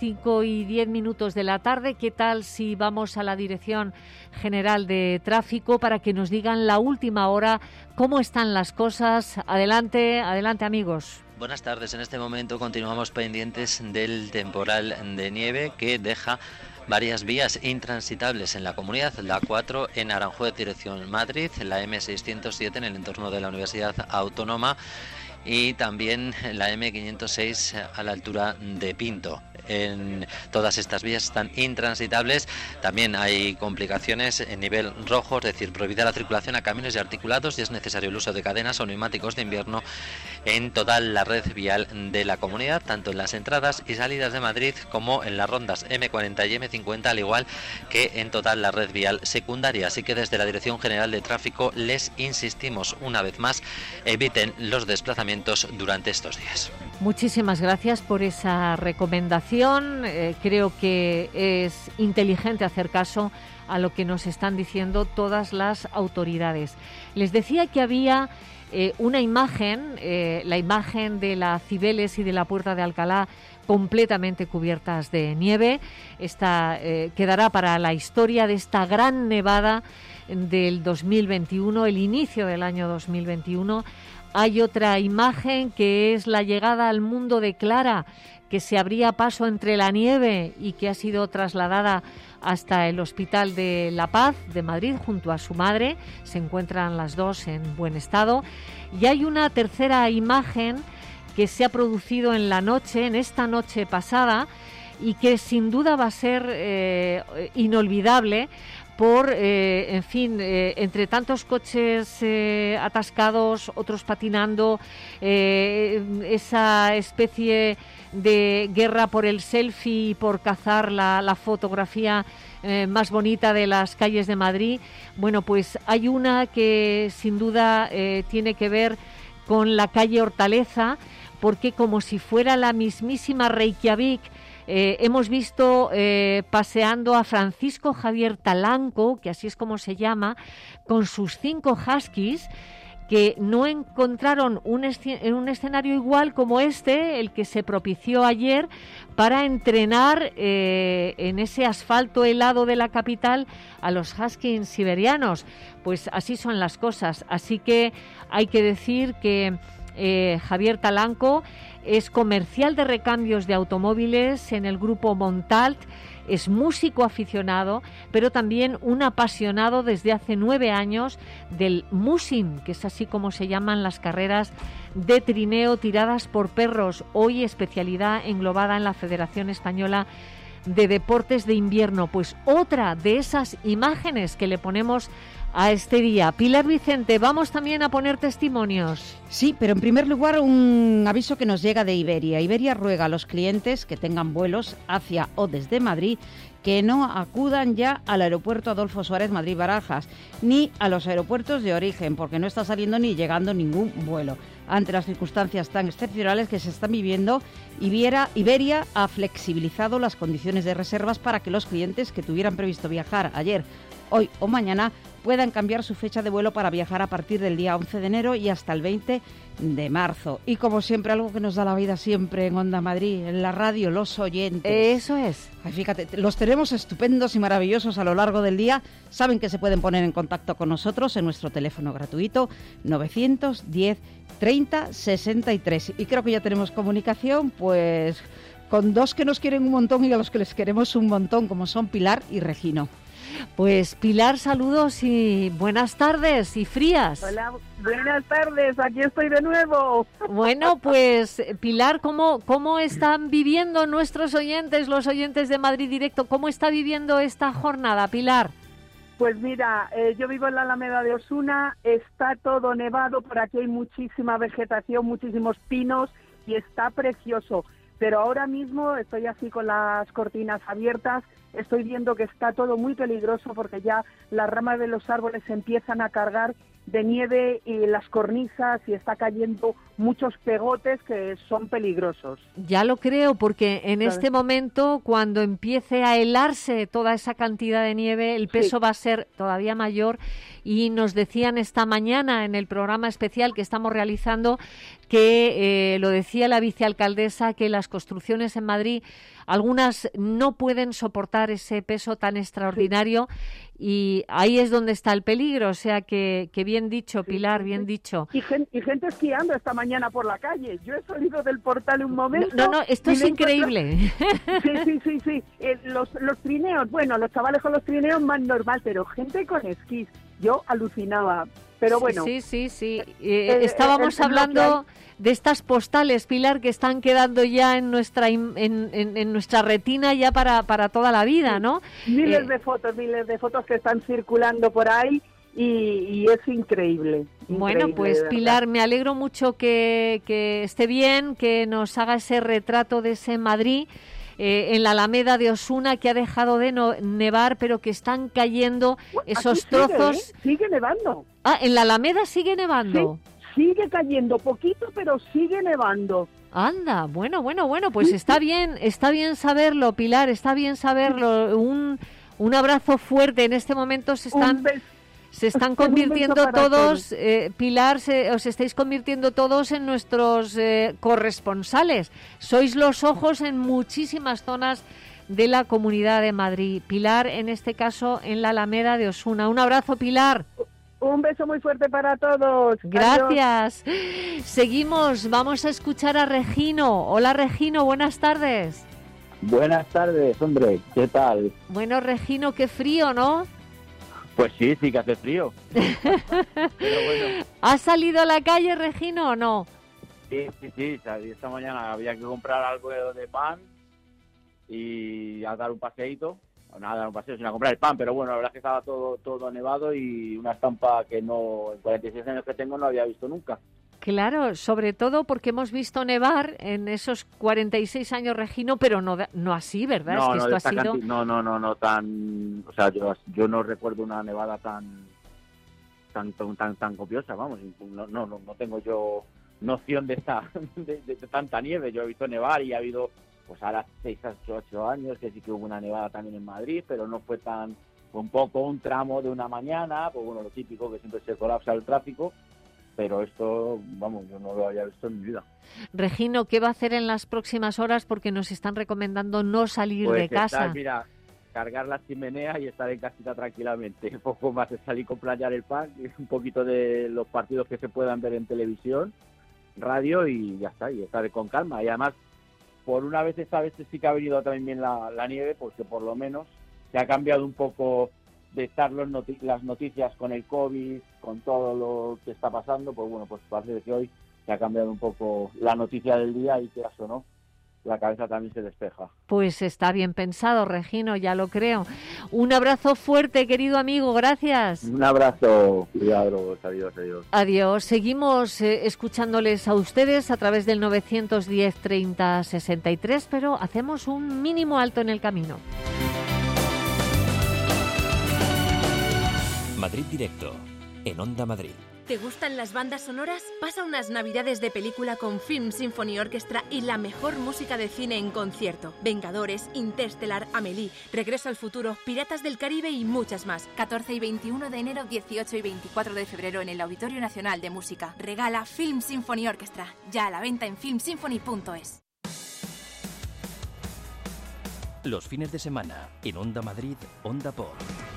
5:10 de la tarde. ¿Qué tal si vamos a la Dirección General de Tráfico para que nos digan la última hora cómo están las cosas? Adelante, amigos. Buenas tardes. En este momento continuamos pendientes del temporal de nieve que deja varias vías intransitables en la comunidad, la 4 en Aranjuez, dirección Madrid, la M607 en el entorno de la Universidad Autónoma, y también la M506 a la altura de Pinto. En todas estas vías están intransitables. También hay complicaciones en nivel rojo, es decir, prohibida la circulación a camiones y articulados, y es necesario el uso de cadenas o neumáticos de invierno en toda la red vial de la comunidad, tanto en las entradas y salidas de Madrid como en las rondas M40 y M50, al igual que en toda la red vial secundaria. Así que desde la Dirección General de Tráfico les insistimos una vez más, eviten los desplazamientos durante estos días. Muchísimas gracias por esa recomendación. Creo que es inteligente hacer caso a lo que nos están diciendo todas las autoridades. Les decía que había una imagen, la imagen de la Cibeles y de la Puerta de Alcalá completamente cubiertas de nieve. Esta quedará para la historia de esta gran nevada del 2021, el inicio del año 2021. Hay otra imagen que es la llegada al mundo de Clara, que se abría paso entre la nieve y que ha sido trasladada hasta el Hospital de La Paz de Madrid junto a su madre. Se encuentran las dos en buen estado. Y hay una tercera imagen que se ha producido en esta noche pasada, y que sin duda va a ser inolvidable por, entre tantos coches atascados, otros patinando, esa especie de guerra por el selfie y por cazar la fotografía más bonita de las calles de Madrid. Bueno, pues hay una que sin duda tiene que ver con la calle Hortaleza, porque como si fuera la mismísima Reykjavik, hemos visto paseando a Francisco Javier Talanco, que así es como se llama, con sus 5 huskies, que no encontraron un escenario igual como el que se propició ayer para entrenar en ese asfalto helado de la capital a los huskies siberianos. Pues así son las cosas. Así que hay que decir que Javier Talanco es comercial de recambios de automóviles en el grupo Montalt, es músico aficionado, pero también un apasionado desde hace 9 años del musim, que es así como se llaman las carreras de trineo tiradas por perros, hoy especialidad englobada en la Federación Española de deportes de invierno. Pues otra de esas imágenes que le ponemos a este día. Pilar Vicente, vamos también a poner testimonios. Sí, pero en primer lugar un aviso que nos llega de Iberia. Iberia ruega a los clientes que tengan vuelos hacia o desde Madrid que no acudan ya al aeropuerto Adolfo Suárez Madrid-Barajas, ni a los aeropuertos de origen, porque no está saliendo ni llegando ningún vuelo. Ante las circunstancias tan excepcionales que se están viviendo, Iberia ha flexibilizado las condiciones de reservas para que los clientes que tuvieran previsto viajar ayer, hoy o mañana puedan cambiar su fecha de vuelo para viajar a partir del día 11 de enero y hasta el 20 de marzo. Y como siempre, algo que nos da la vida siempre en Onda Madrid, en la radio, los oyentes. Eso es. Ay, fíjate, los tenemos estupendos y maravillosos a lo largo del día. Saben que se pueden poner en contacto con nosotros en nuestro teléfono gratuito 910 30 63. Y creo que ya tenemos comunicación, pues, con dos que nos quieren un montón y a los que les queremos un montón, como son Pilar y Regino. Pues Pilar, saludos y buenas tardes y frías. Hola, buenas tardes, aquí estoy de nuevo. Bueno, pues Pilar, ¿cómo están viviendo nuestros oyentes, los oyentes de Madrid Directo? ¿Cómo está viviendo esta jornada, Pilar? Pues mira, yo vivo en la Alameda de Osuna, está todo nevado, por aquí hay muchísima vegetación, muchísimos pinos y está precioso. Pero ahora mismo estoy así con las cortinas abiertas, estoy viendo que está todo muy peligroso porque ya las ramas de los árboles se empiezan a cargar de nieve y las cornisas y está cayendo muchos pegotes que son peligrosos. Ya lo creo, porque en este momento, cuando empiece a helarse toda esa cantidad de nieve, el peso va a ser todavía mayor. Y nos decían esta mañana en el programa especial que estamos realizando que, lo decía la vicealcaldesa, que las construcciones en Madrid, algunas no pueden soportar ese peso tan extraordinario y ahí es donde está el peligro. O sea que bien dicho, Pilar, bien dicho. Y gente esquiando esta mañana por la calle. Yo he salido del portal un momento. No, esto es increíble. Sí. Los trineos, bueno, los chavales con los trineos más normal, pero gente con esquís. Yo alucinaba, pero bueno. Sí. Estábamos hablando de estas postales, Pilar, que están quedando ya en nuestra en nuestra retina ya para toda la vida, ¿no? Miles de fotos que están circulando por ahí y es increíble. Bueno, pues Pilar, me alegro mucho que esté bien, que nos haga ese retrato de ese Madrid. En la Alameda de Osuna, que ha dejado de nevar, pero que están cayendo esos trozos. Sigue nevando. Ah, en la Alameda sigue nevando. Sí, sigue cayendo poquito, pero sigue nevando. Anda, bueno, pues está bien saberlo, Pilar, está bien saberlo. Un abrazo fuerte. En este momento se están convirtiendo todos, Pilar, os estáis convirtiendo todos en nuestros corresponsales. Sois los ojos en muchísimas zonas de la Comunidad de Madrid. Pilar, en este caso, en la Alameda de Osuna. Un abrazo, Pilar. Un beso muy fuerte para todos. Gracias. Adiós. Seguimos, vamos a escuchar a Regino. Hola, Regino, buenas tardes. Buenas tardes, hombre, ¿qué tal? Bueno, Regino, qué frío, ¿no? Pues sí que hace frío. Pero bueno. ¿Has salido a la calle, Regino, o no? Sí, salí esta mañana, había que comprar algo de pan y a dar un paseíto. Nada, dar un paseo, sino a comprar el pan, pero bueno, la verdad es que estaba todo nevado y una estampa que no, en 46 años que tengo, no había visto nunca. Claro, sobre todo porque hemos visto nevar en esos 46 años, Regino, pero no así, ¿verdad? No, es que esto ha sido... no tan... O sea, yo no recuerdo una nevada tan copiosa, vamos. No tengo yo noción de tanta nieve. Yo he visto nevar y ha habido, pues ahora 6 a 8 años, que sí que hubo una nevada también en Madrid, pero no fue un tramo de una mañana, pues bueno, lo típico, que siempre se colapsa el tráfico. Pero esto, vamos, yo no lo había visto en mi vida. Regino, ¿qué va a hacer en las próximas horas? Porque nos están recomendando no salir de casa. Mira, cargar la chimenea y estar en casita tranquilamente. Un poco más de salir con playar el pan, un poquito de los partidos que se puedan ver en televisión, radio y ya está, y estar con calma. Y además, por una vez, esta vez sí que ha venido también bien la nieve, porque por lo menos se ha cambiado un poco de estar las noticias con el COVID, con todo lo que está pasando, pues bueno, pues parece que hoy se ha cambiado un poco la noticia del día y quieras o no, la cabeza también se despeja. Pues está bien pensado, Regino, ya lo creo. Un abrazo fuerte, querido amigo, gracias. Un abrazo, cuidados, adiós, adiós. Adiós. Seguimos escuchándoles a ustedes a través del 910 30 63, pero hacemos un mínimo alto en el camino. Madrid Directo, en Onda Madrid. ¿Te gustan las bandas sonoras? Pasa unas navidades de película con Film Symphony Orchestra y la mejor música de cine en concierto. Vengadores, Interstellar, Amélie, Regreso al futuro, Piratas del Caribe y muchas más. 14 y 21 de enero, 18 y 24 de febrero en el Auditorio Nacional de Música. Regala Film Symphony Orchestra. Ya a la venta en filmsymphony.es. Los fines de semana, en Onda Madrid, Onda Pop.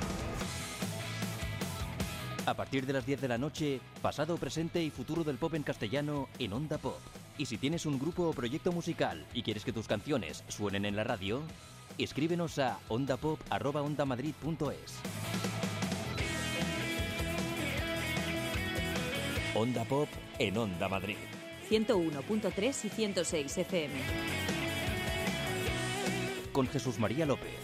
A partir de las 10 de la noche, pasado, presente y futuro del pop en castellano en Onda Pop. Y si tienes un grupo o proyecto musical y quieres que tus canciones suenen en la radio, escríbenos a ondapop@ondamadrid.es. Onda Pop en Onda Madrid. 101.3 y 106 FM. Con Jesús María López.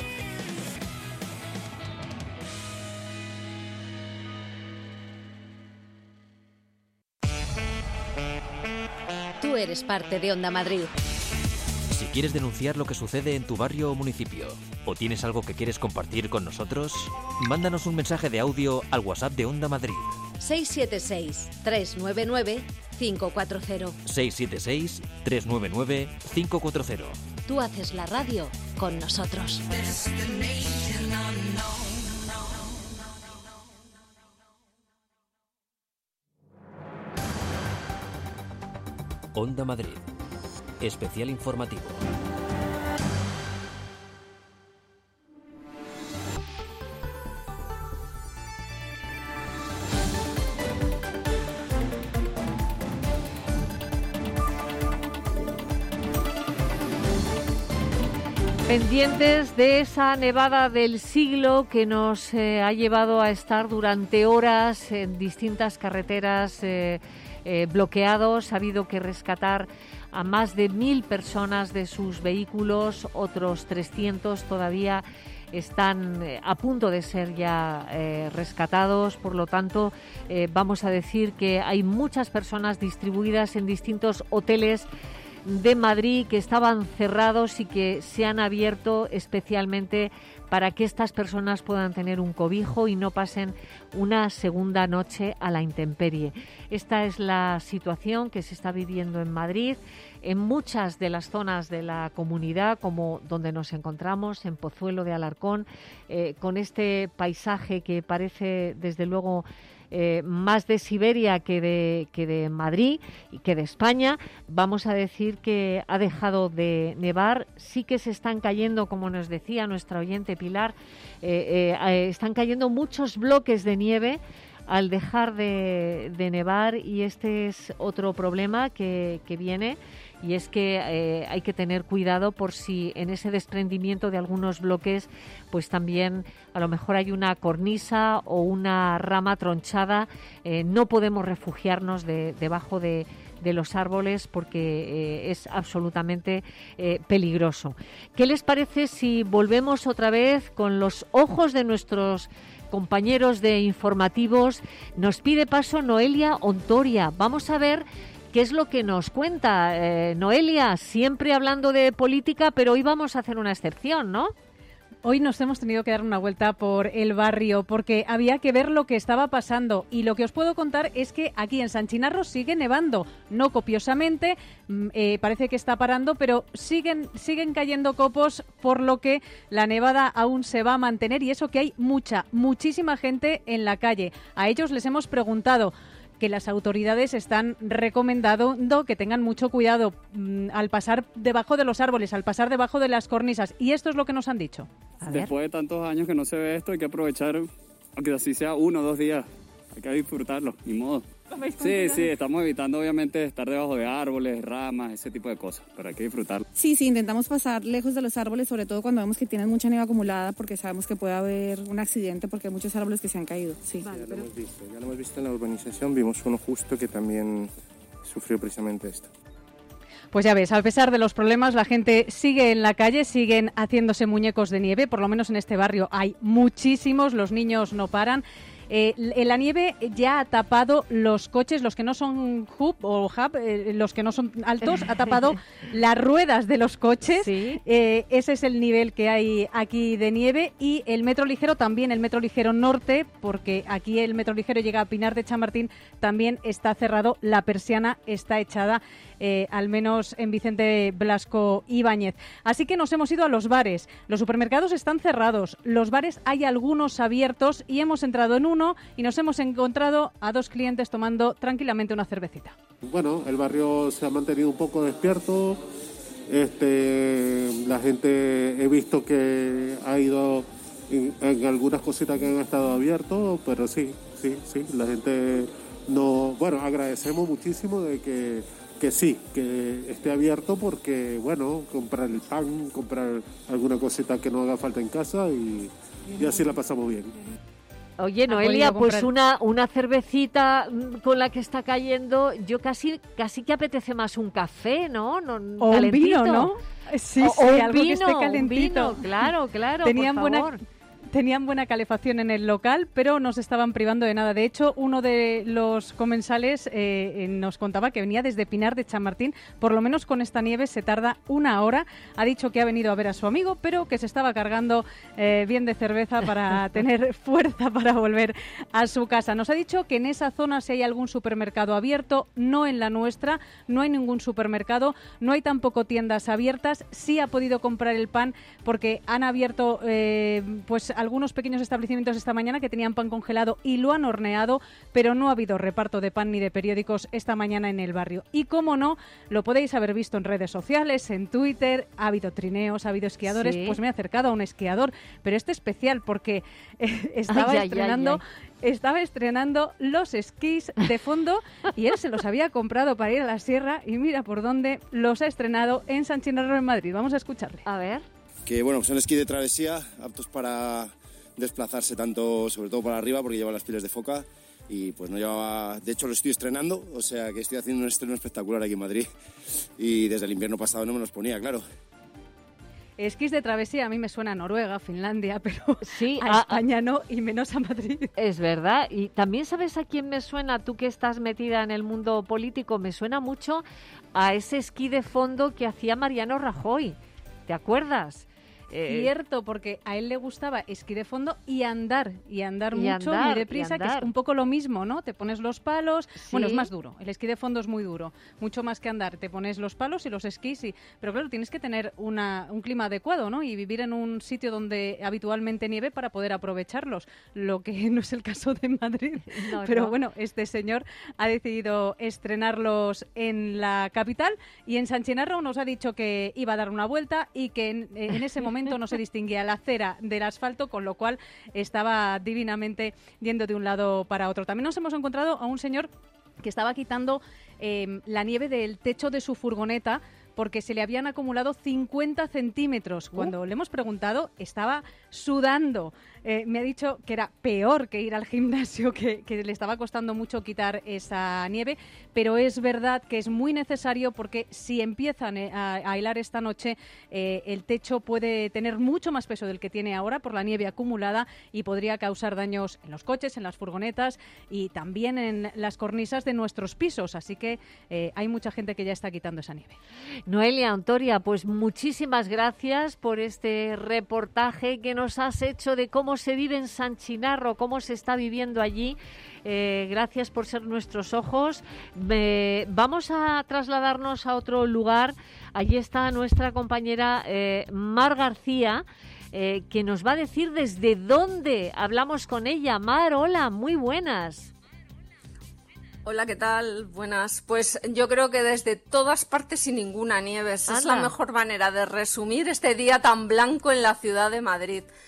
Tú eres parte de Onda Madrid. Si quieres denunciar lo que sucede en tu barrio o municipio, o tienes algo que quieres compartir con nosotros, mándanos un mensaje de audio al WhatsApp de Onda Madrid. 676-399-540. 676-399-540. Tú haces la radio con nosotros. Onda Madrid. Especial informativo. Pendientes de esa nevada del siglo que nos ha llevado a estar durante horas en distintas carreteras bloqueados. Ha habido que rescatar a más de 1.000 personas de sus vehículos, otros 300 todavía están a punto de ser ya rescatados. Por lo tanto, vamos a decir que hay muchas personas distribuidas en distintos hoteles de Madrid que estaban cerrados y que se han abierto especialmente para que estas personas puedan tener un cobijo y no pasen una segunda noche a la intemperie. Esta es la situación que se está viviendo en Madrid, en muchas de las zonas de la comunidad, como donde nos encontramos, en Pozuelo de Alarcón, con este paisaje que parece, desde luego, más de Siberia que de Madrid y que de España. Vamos a decir que ha dejado de nevar. Sí que se están cayendo, como nos decía nuestra oyente Pilar, están cayendo muchos bloques de nieve al dejar de nevar, y este es otro problema que viene, y es que hay que tener cuidado por si en ese desprendimiento de algunos bloques pues también a lo mejor hay una cornisa o una rama tronchada. No podemos refugiarnos debajo de los árboles porque es absolutamente peligroso. ¿Qué les parece si volvemos otra vez con los ojos de nuestros compañeros de informativos? Nos pide paso Noelia Ontoria. Vamos a ver qué es lo que nos cuenta. Noelia, siempre hablando de política, pero hoy vamos a hacer una excepción, ¿no? Hoy nos hemos tenido que dar una vuelta por el barrio porque había que ver lo que estaba pasando, y lo que os puedo contar es que aquí en San Chinarro sigue nevando, no copiosamente, parece que está parando, pero siguen cayendo copos, por lo que la nevada aún se va a mantener, y eso que hay muchísima gente en la calle. A ellos les hemos preguntado que las autoridades están recomendando que tengan mucho cuidado al pasar debajo de los árboles, al pasar debajo de las cornisas, y esto es lo que nos han dicho. Después de tantos años que no se ve esto, hay que aprovechar, aunque así sea 1 o 2 días, hay que disfrutarlo, ni modo. Sí, estamos evitando obviamente estar debajo de árboles, ramas, ese tipo de cosas, pero hay que disfrutarlo. Sí, intentamos pasar lejos de los árboles, sobre todo cuando vemos que tienen mucha nieve acumulada, porque sabemos que puede haber un accidente porque hay muchos árboles que se han caído. Sí. Vale, ya lo hemos visto en la urbanización, vimos uno justo que también sufrió precisamente esto. Pues ya ves, a pesar de los problemas, la gente sigue en la calle, siguen haciéndose muñecos de nieve, por lo menos en este barrio hay muchísimos, los niños no paran. La nieve ya ha tapado los coches, los que no son hub, los que no son altos, ha tapado las ruedas de los coches. ¿Sí? Ese es el nivel que hay aquí de nieve. Y el metro ligero también, el metro ligero norte, porque aquí el metro ligero llega a Pinar de Chamartín, también está cerrado, la persiana está echada. Al menos en Vicente Blasco Ibáñez. Así que nos hemos ido a los bares. Los supermercados están cerrados, los bares hay algunos abiertos y hemos entrado en uno y nos hemos encontrado a dos clientes tomando tranquilamente una cervecita. Bueno, el barrio se ha mantenido un poco despierto. La gente, he visto que ha ido en algunas cositas que han estado abiertos, pero sí, la gente no... Bueno, agradecemos muchísimo de que esté abierto porque, bueno, comprar el pan, comprar alguna cosita que no haga falta en casa y así la pasamos bien. Oye, Noelia, pues una cervecita con la que está cayendo, yo casi que apetece más un café, ¿no? O un vino, ¿no? Sí, algo que esté calentito. Un vino, claro, Tenían por favor. Tenían buena calefacción en el local, pero no se estaban privando de nada. De hecho, uno de los comensales nos contaba que venía desde Pinar de Chamartín. Por lo menos con esta nieve se tarda 1 hora. Ha dicho que ha venido a ver a su amigo, pero que se estaba cargando bien de cerveza para tener fuerza para volver a su casa. Nos ha dicho que en esa zona, si hay algún supermercado abierto, no en la nuestra, no hay ningún supermercado, no hay tampoco tiendas abiertas. Sí ha podido comprar el pan porque han abierto pues algunos pequeños establecimientos esta mañana que tenían pan congelado y lo han horneado, pero no ha habido reparto de pan ni de periódicos esta mañana en el barrio. Y cómo no, lo podéis haber visto en redes sociales, en Twitter, ha habido trineos, ha habido esquiadores. ¿Sí? Pues me he acercado a un esquiador, pero este especial porque estaba estrenando los esquís de fondo y él se los había comprado para ir a la sierra y mira por dónde los ha estrenado en San Chinarro, en Madrid. Vamos a escucharle. A ver. Que bueno, son esquí de travesía, aptos para desplazarse tanto, sobre todo para arriba, porque llevan las pieles de foca y pues no llevaba... De hecho lo estoy estrenando, o sea que estoy haciendo un estreno espectacular aquí en Madrid y desde el invierno pasado no me los ponía, claro. Esquís de travesía a mí me suena a Noruega, Finlandia, pero sí, a España no, y menos a Madrid. Es verdad. Y también sabes a quién me suena, tú que estás metida en el mundo político, me suena mucho a ese esquí de fondo que hacía Mariano Rajoy. ¿Te acuerdas? Cierto, porque a él le gustaba esquí de fondo y andar mucho, muy deprisa, que es un poco lo mismo, ¿no? Te pones los palos, sí. Bueno, es más duro, el esquí de fondo es muy duro, mucho más que andar, te pones los palos y los esquís, pero claro, tienes que tener un clima adecuado, ¿no? Y vivir en un sitio donde habitualmente nieve para poder aprovecharlos, lo que no es el caso de Madrid, pero bueno, este señor ha decidido estrenarlos en la capital y en San Chinarro nos ha dicho que iba a dar una vuelta y que en ese momento no se distinguía la acera del asfalto, con lo cual estaba divinamente yendo de un lado para otro. También nos hemos encontrado a un señor que estaba quitando la nieve del techo de su furgoneta porque se le habían acumulado 50 centímetros. Cuando le hemos preguntado, estaba sudando. Me ha dicho que era peor que ir al gimnasio, que le estaba costando mucho quitar esa nieve, pero es verdad que es muy necesario porque si empiezan a helar esta noche, el techo puede tener mucho más peso del que tiene ahora por la nieve acumulada y podría causar daños en los coches, en las furgonetas y también en las cornisas de nuestros pisos. Así que hay mucha gente que ya está quitando esa nieve. Noelia Ontoria, pues muchísimas gracias por este reportaje que nos has hecho de cómo se vive en San Chinarro, cómo se está viviendo allí. Gracias por ser nuestros ojos. Vamos a trasladarnos a otro lugar. Allí está nuestra compañera Mar García, que nos va a decir desde dónde hablamos con ella. Mar, hola, muy buenas. Hola, ¿qué tal? Buenas. Pues yo creo que desde todas partes y ninguna nieve. Es la mejor manera de resumir este día tan blanco en la ciudad de Madrid.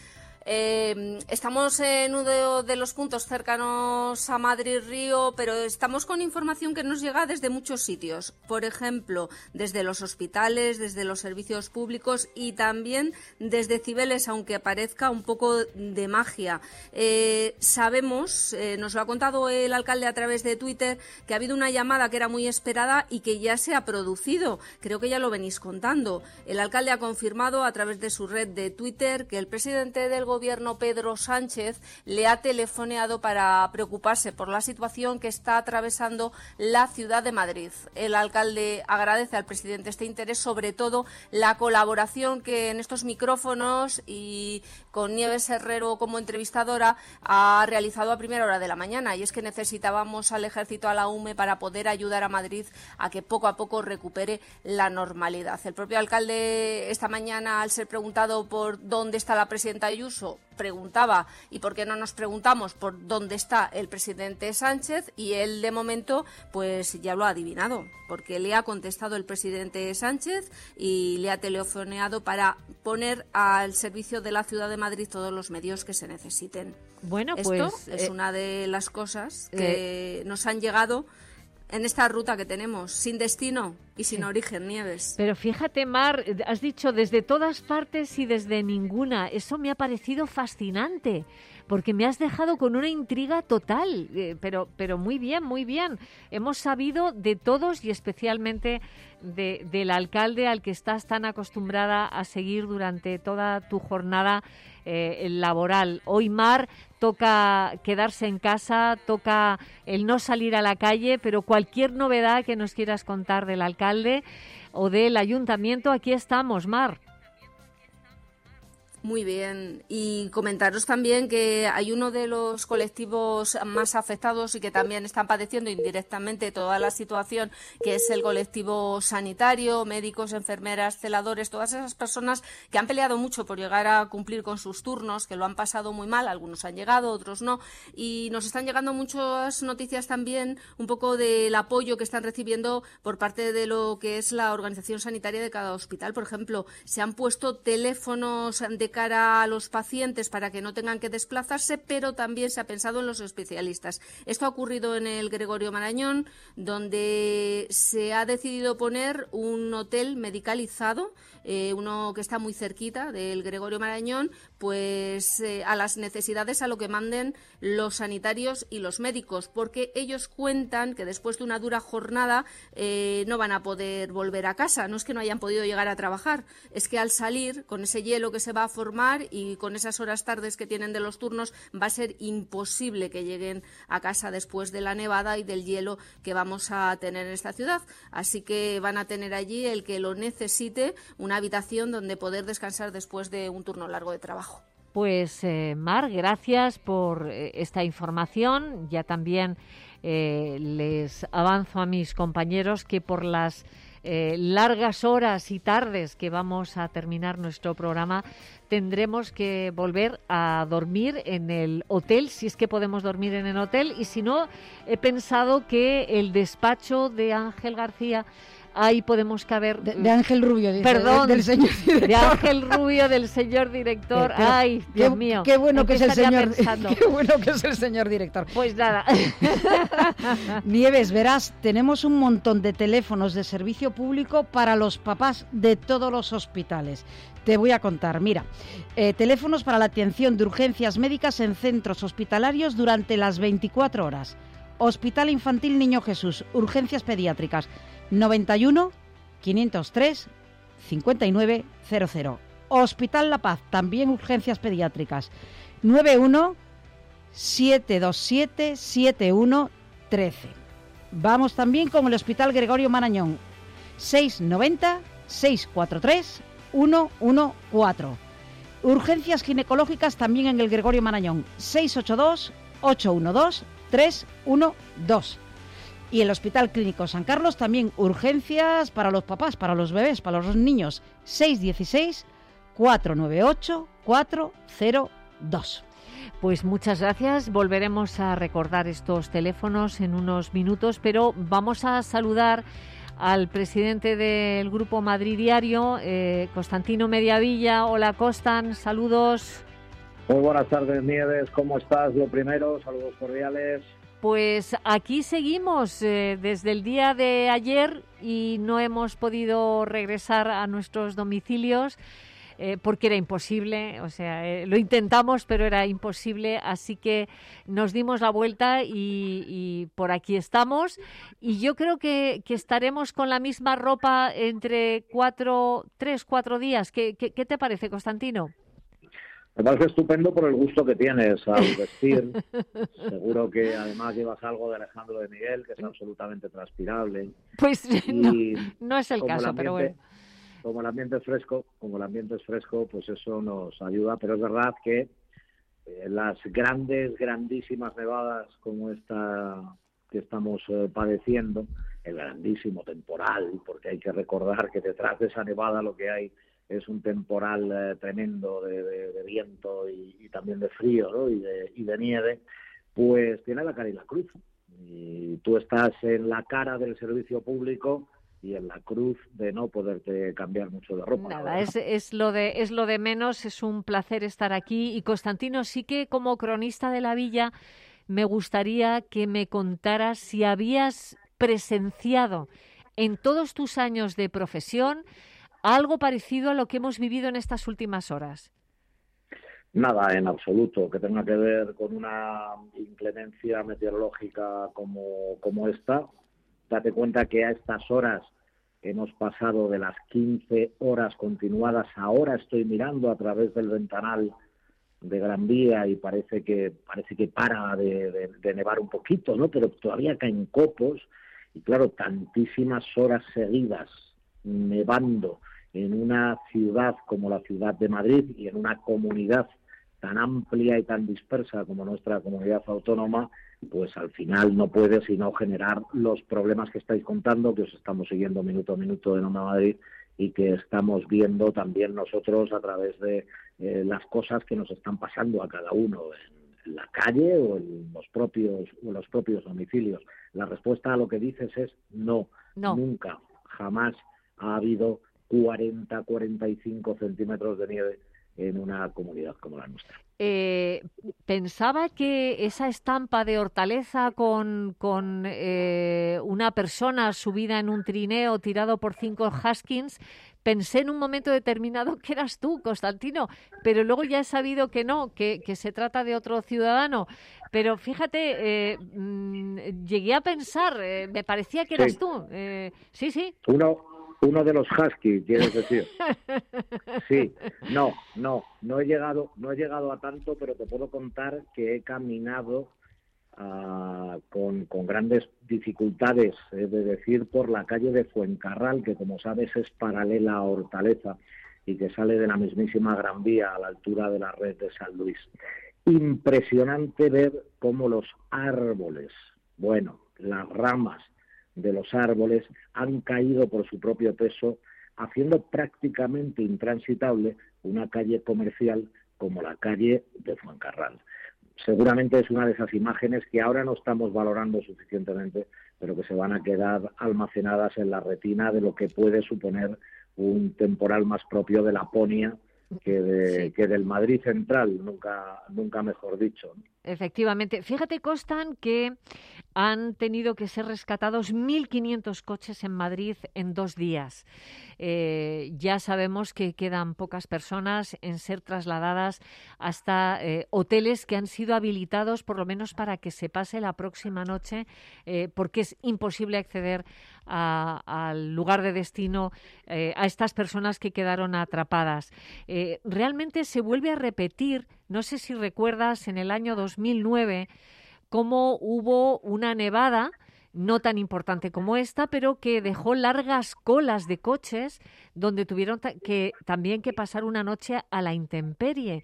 Estamos en uno de los puntos cercanos a Madrid-Río, pero estamos con información que nos llega desde muchos sitios. Por ejemplo, desde los hospitales, desde los servicios públicos y también desde Cibeles, aunque parezca un poco de magia. Sabemos, nos lo ha contado el alcalde a través de Twitter, que ha habido una llamada que era muy esperada y que ya se ha producido. Creo que ya lo venís contando. El alcalde ha confirmado a través de su red de Twitter que el presidente del gobierno, Pedro Sánchez, le ha telefoneado para preocuparse por la situación que está atravesando la ciudad de Madrid. El alcalde agradece al presidente este interés, sobre todo la colaboración que en estos micrófonos y con Nieves Herrero como entrevistadora ha realizado a primera hora de la mañana, y es que necesitábamos al ejército, a la UME, para poder ayudar a Madrid a que poco a poco recupere la normalidad. El propio alcalde esta mañana, al ser preguntado por dónde está la presidenta Ayuso, preguntaba, ¿y por qué no nos preguntamos por dónde está el presidente Sánchez? Y él, de momento, pues ya lo ha adivinado, porque le ha contestado el presidente Sánchez y le ha telefoneado para poner al servicio de la ciudad de Madrid todos los medios que se necesiten. Bueno, esto pues es una de las cosas que nos han llegado en esta ruta que tenemos, sin destino y sin origen, Nieves. Pero fíjate, Mar, has dicho desde todas partes y desde ninguna. Eso me ha parecido fascinante, porque me has dejado con una intriga total. Pero muy bien, muy bien. Hemos sabido de todos y especialmente del alcalde, al que estás tan acostumbrada a seguir durante toda tu jornada laboral. Hoy, Mar, toca quedarse en casa, toca el no salir a la calle, pero cualquier novedad que nos quieras contar del alcalde o del ayuntamiento, aquí estamos, Mar. Muy bien. Y comentaros también que hay uno de los colectivos más afectados y que también están padeciendo indirectamente toda la situación, que es el colectivo sanitario, médicos, enfermeras, celadores, todas esas personas que han peleado mucho por llegar a cumplir con sus turnos, que lo han pasado muy mal, algunos han llegado, otros no, y nos están llegando muchas noticias también un poco del apoyo que están recibiendo por parte de lo que es la organización sanitaria de cada hospital. Por ejemplo, se han puesto teléfonos de cara a los pacientes para que no tengan que desplazarse, pero también se ha pensado en los especialistas. Esto ha ocurrido en el Gregorio Marañón, donde se ha decidido poner un hotel medicalizado, uno que está muy cerquita del Gregorio Marañón, pues a las necesidades a lo que manden los sanitarios y los médicos, porque ellos cuentan que después de una dura jornada no van a poder volver a casa. No es que no hayan podido llegar a trabajar, es que al salir, con ese hielo que se va a formar y con esas horas tardes que tienen de los turnos, va a ser imposible que lleguen a casa después de la nevada y del hielo que vamos a tener en esta ciudad. Así que van a tener allí, el que lo necesite, una habitación donde poder descansar después de un turno largo de trabajo. Pues Mar, gracias por esta información. Ya también les avanzo a mis compañeros que por las largas horas y tardes que vamos a terminar nuestro programa tendremos que volver a dormir en el hotel, si es que podemos dormir en el hotel, y si no, he pensado que el despacho de Ángel García, ahí podemos caber... De Ángel Rubio, dice, perdón, del señor director. De Ángel Rubio, del señor director. Pero, ay, Dios mío. Qué bueno que es el señor. Pensando? Qué bueno que es el señor director. Pues nada. Nieves, verás, tenemos un montón de teléfonos de servicio público para los papás de todos los hospitales. Te voy a contar, mira, teléfonos para la atención de urgencias médicas en centros hospitalarios durante las 24 horas. Hospital Infantil Niño Jesús, urgencias pediátricas, 91 503 5900. Hospital La Paz, también urgencias pediátricas, 91 727 7113. Vamos también con el Hospital Gregorio Marañón, 690 643 114. Urgencias ginecológicas también en el Gregorio Marañón, 682 812 312. Y el Hospital Clínico San Carlos también urgencias para los papás, para los bebés, para los niños, 616 498 402. Pues muchas gracias. Volveremos a recordar estos teléfonos en unos minutos, pero vamos a saludar al presidente del Grupo Madrid Diario, Constantino Mediavilla. Hola, Constan, saludos. Muy buenas tardes, Nieves. ¿Cómo estás? Lo primero, saludos cordiales. Pues aquí seguimos desde el día de ayer y no hemos podido regresar a nuestros domicilios porque era imposible, o sea, lo intentamos pero era imposible, así que nos dimos la vuelta y por aquí estamos, y yo creo que estaremos con la misma ropa entre 3-4 días. ¿Qué te parece, Constantino? Me parece estupendo por el gusto que tienes al vestir. Seguro que además llevas algo de Alejandro de Miguel, que es absolutamente transpirable. Pues no es el caso, pero bueno. Como el ambiente es fresco, pues eso nos ayuda. Pero es verdad que las grandísimas nevadas como esta que estamos padeciendo, el grandísimo temporal, porque hay que recordar que detrás de esa nevada lo que hay es un temporal tremendo de viento y también de frío, ¿no? y de nieve, pues tiene la cara y la cruz. Y tú estás en la cara del servicio público y en la cruz de no poderte cambiar mucho de ropa. Nada, es lo de menos. Es un placer estar aquí. Y Constantino, sí que como cronista de la villa me gustaría que me contaras si habías presenciado en todos tus años de profesión algo parecido a lo que hemos vivido en estas últimas horas. Nada, en absoluto, que tenga que ver con una inclemencia meteorológica como esta. Date cuenta que a estas horas hemos pasado de las 15 horas continuadas. Ahora estoy mirando a través del ventanal de Gran Vía y parece que para de nevar un poquito, ¿no? Pero todavía caen copos y claro, tantísimas horas seguidas nevando en una ciudad como la ciudad de Madrid y en una comunidad tan amplia y tan dispersa como nuestra comunidad autónoma, pues al final no puede sino generar los problemas que estáis contando, que os estamos siguiendo minuto a minuto en Onda Madrid y que estamos viendo también nosotros a través de las cosas que nos están pasando a cada uno en la calle o en los propios domicilios. La respuesta a lo que dices es no. Nunca, jamás ha habido 40-45 centímetros de nieve en una comunidad como la nuestra. Pensaba que esa estampa de Hortaleza con una persona subida en un trineo tirado por 5 huskies, pensé en un momento determinado que eras tú, Constantino, pero luego ya he sabido que no, que se trata de otro ciudadano. Pero fíjate, llegué a pensar, me parecía que eras tú. Sí. Uno de los huskies, quieres decir. Sí, no he llegado a tanto, pero te puedo contar que he caminado con grandes dificultades, de decir, por la calle de Fuencarral, que como sabes es paralela a Hortaleza y que sale de la mismísima Gran Vía a la altura de la red de San Luis. Impresionante ver cómo los árboles, las ramas de los árboles han caído por su propio peso, haciendo prácticamente intransitable una calle comercial como la calle de Fuencarral. Seguramente es una de esas imágenes que ahora no estamos valorando suficientemente, pero que se van a quedar almacenadas en la retina de lo que puede suponer un temporal más propio de Laponia que del Madrid central, nunca mejor dicho, ¿no? Efectivamente. Fíjate, Constan, que han tenido que ser rescatados 1.500 coches en Madrid en 2 días. Ya sabemos que quedan pocas personas en ser trasladadas hasta hoteles que han sido habilitados por lo menos para que se pase la próxima noche, porque es imposible acceder al lugar de destino a estas personas que quedaron atrapadas. Realmente se vuelve a repetir, no sé si recuerdas, en el año 2009, cómo hubo una nevada, no tan importante como esta, pero que dejó largas colas de coches donde tuvieron también que pasar una noche a la intemperie.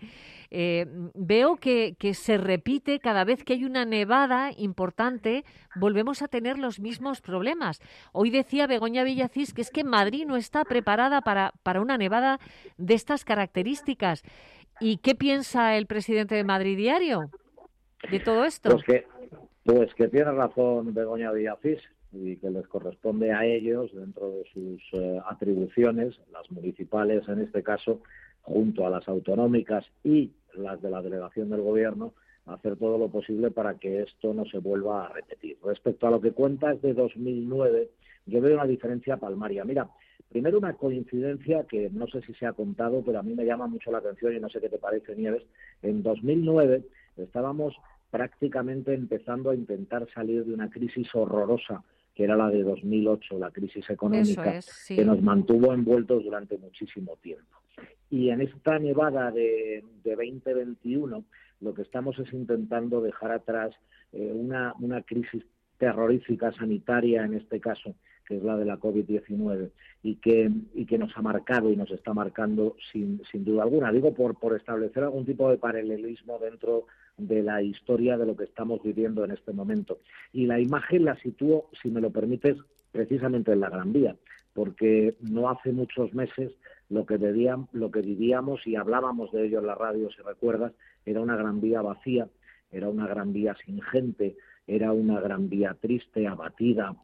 Veo que se repite cada vez que hay una nevada importante, volvemos a tener los mismos problemas. Hoy decía Begoña Villacís que es que Madrid no está preparada para una nevada de estas características. ¿Y qué piensa el presidente de Madrid Diario de todo esto? Pues que tiene razón Begoña Villacís y que les corresponde a ellos, dentro de sus atribuciones, las municipales en este caso, junto a las autonómicas y las de la delegación del Gobierno, hacer todo lo posible para que esto no se vuelva a repetir. Respecto a lo que cuentas de 2009, yo veo una diferencia palmaria. Mira, primero una coincidencia que no sé si se ha contado, pero a mí me llama mucho la atención y no sé qué te parece, Nieves. En 2009 estábamos prácticamente empezando a intentar salir de una crisis horrorosa, que era la de 2008, la crisis económica, sí, que nos mantuvo envueltos durante muchísimo tiempo. Y en esta nevada de 2021, lo que estamos es intentando dejar atrás una crisis terrorífica sanitaria, en este caso, que es la de la COVID-19, y que nos ha marcado y nos está marcando sin duda alguna. Digo, por establecer algún tipo de paralelismo dentro de la historia de lo que estamos viviendo en este momento. Y la imagen la sitúo, si me lo permites, precisamente en la Gran Vía, porque no hace muchos meses lo que vivíamos y hablábamos de ello en la radio, si recuerdas, era una Gran Vía vacía, era una Gran Vía sin gente, era una Gran Vía triste, abatida,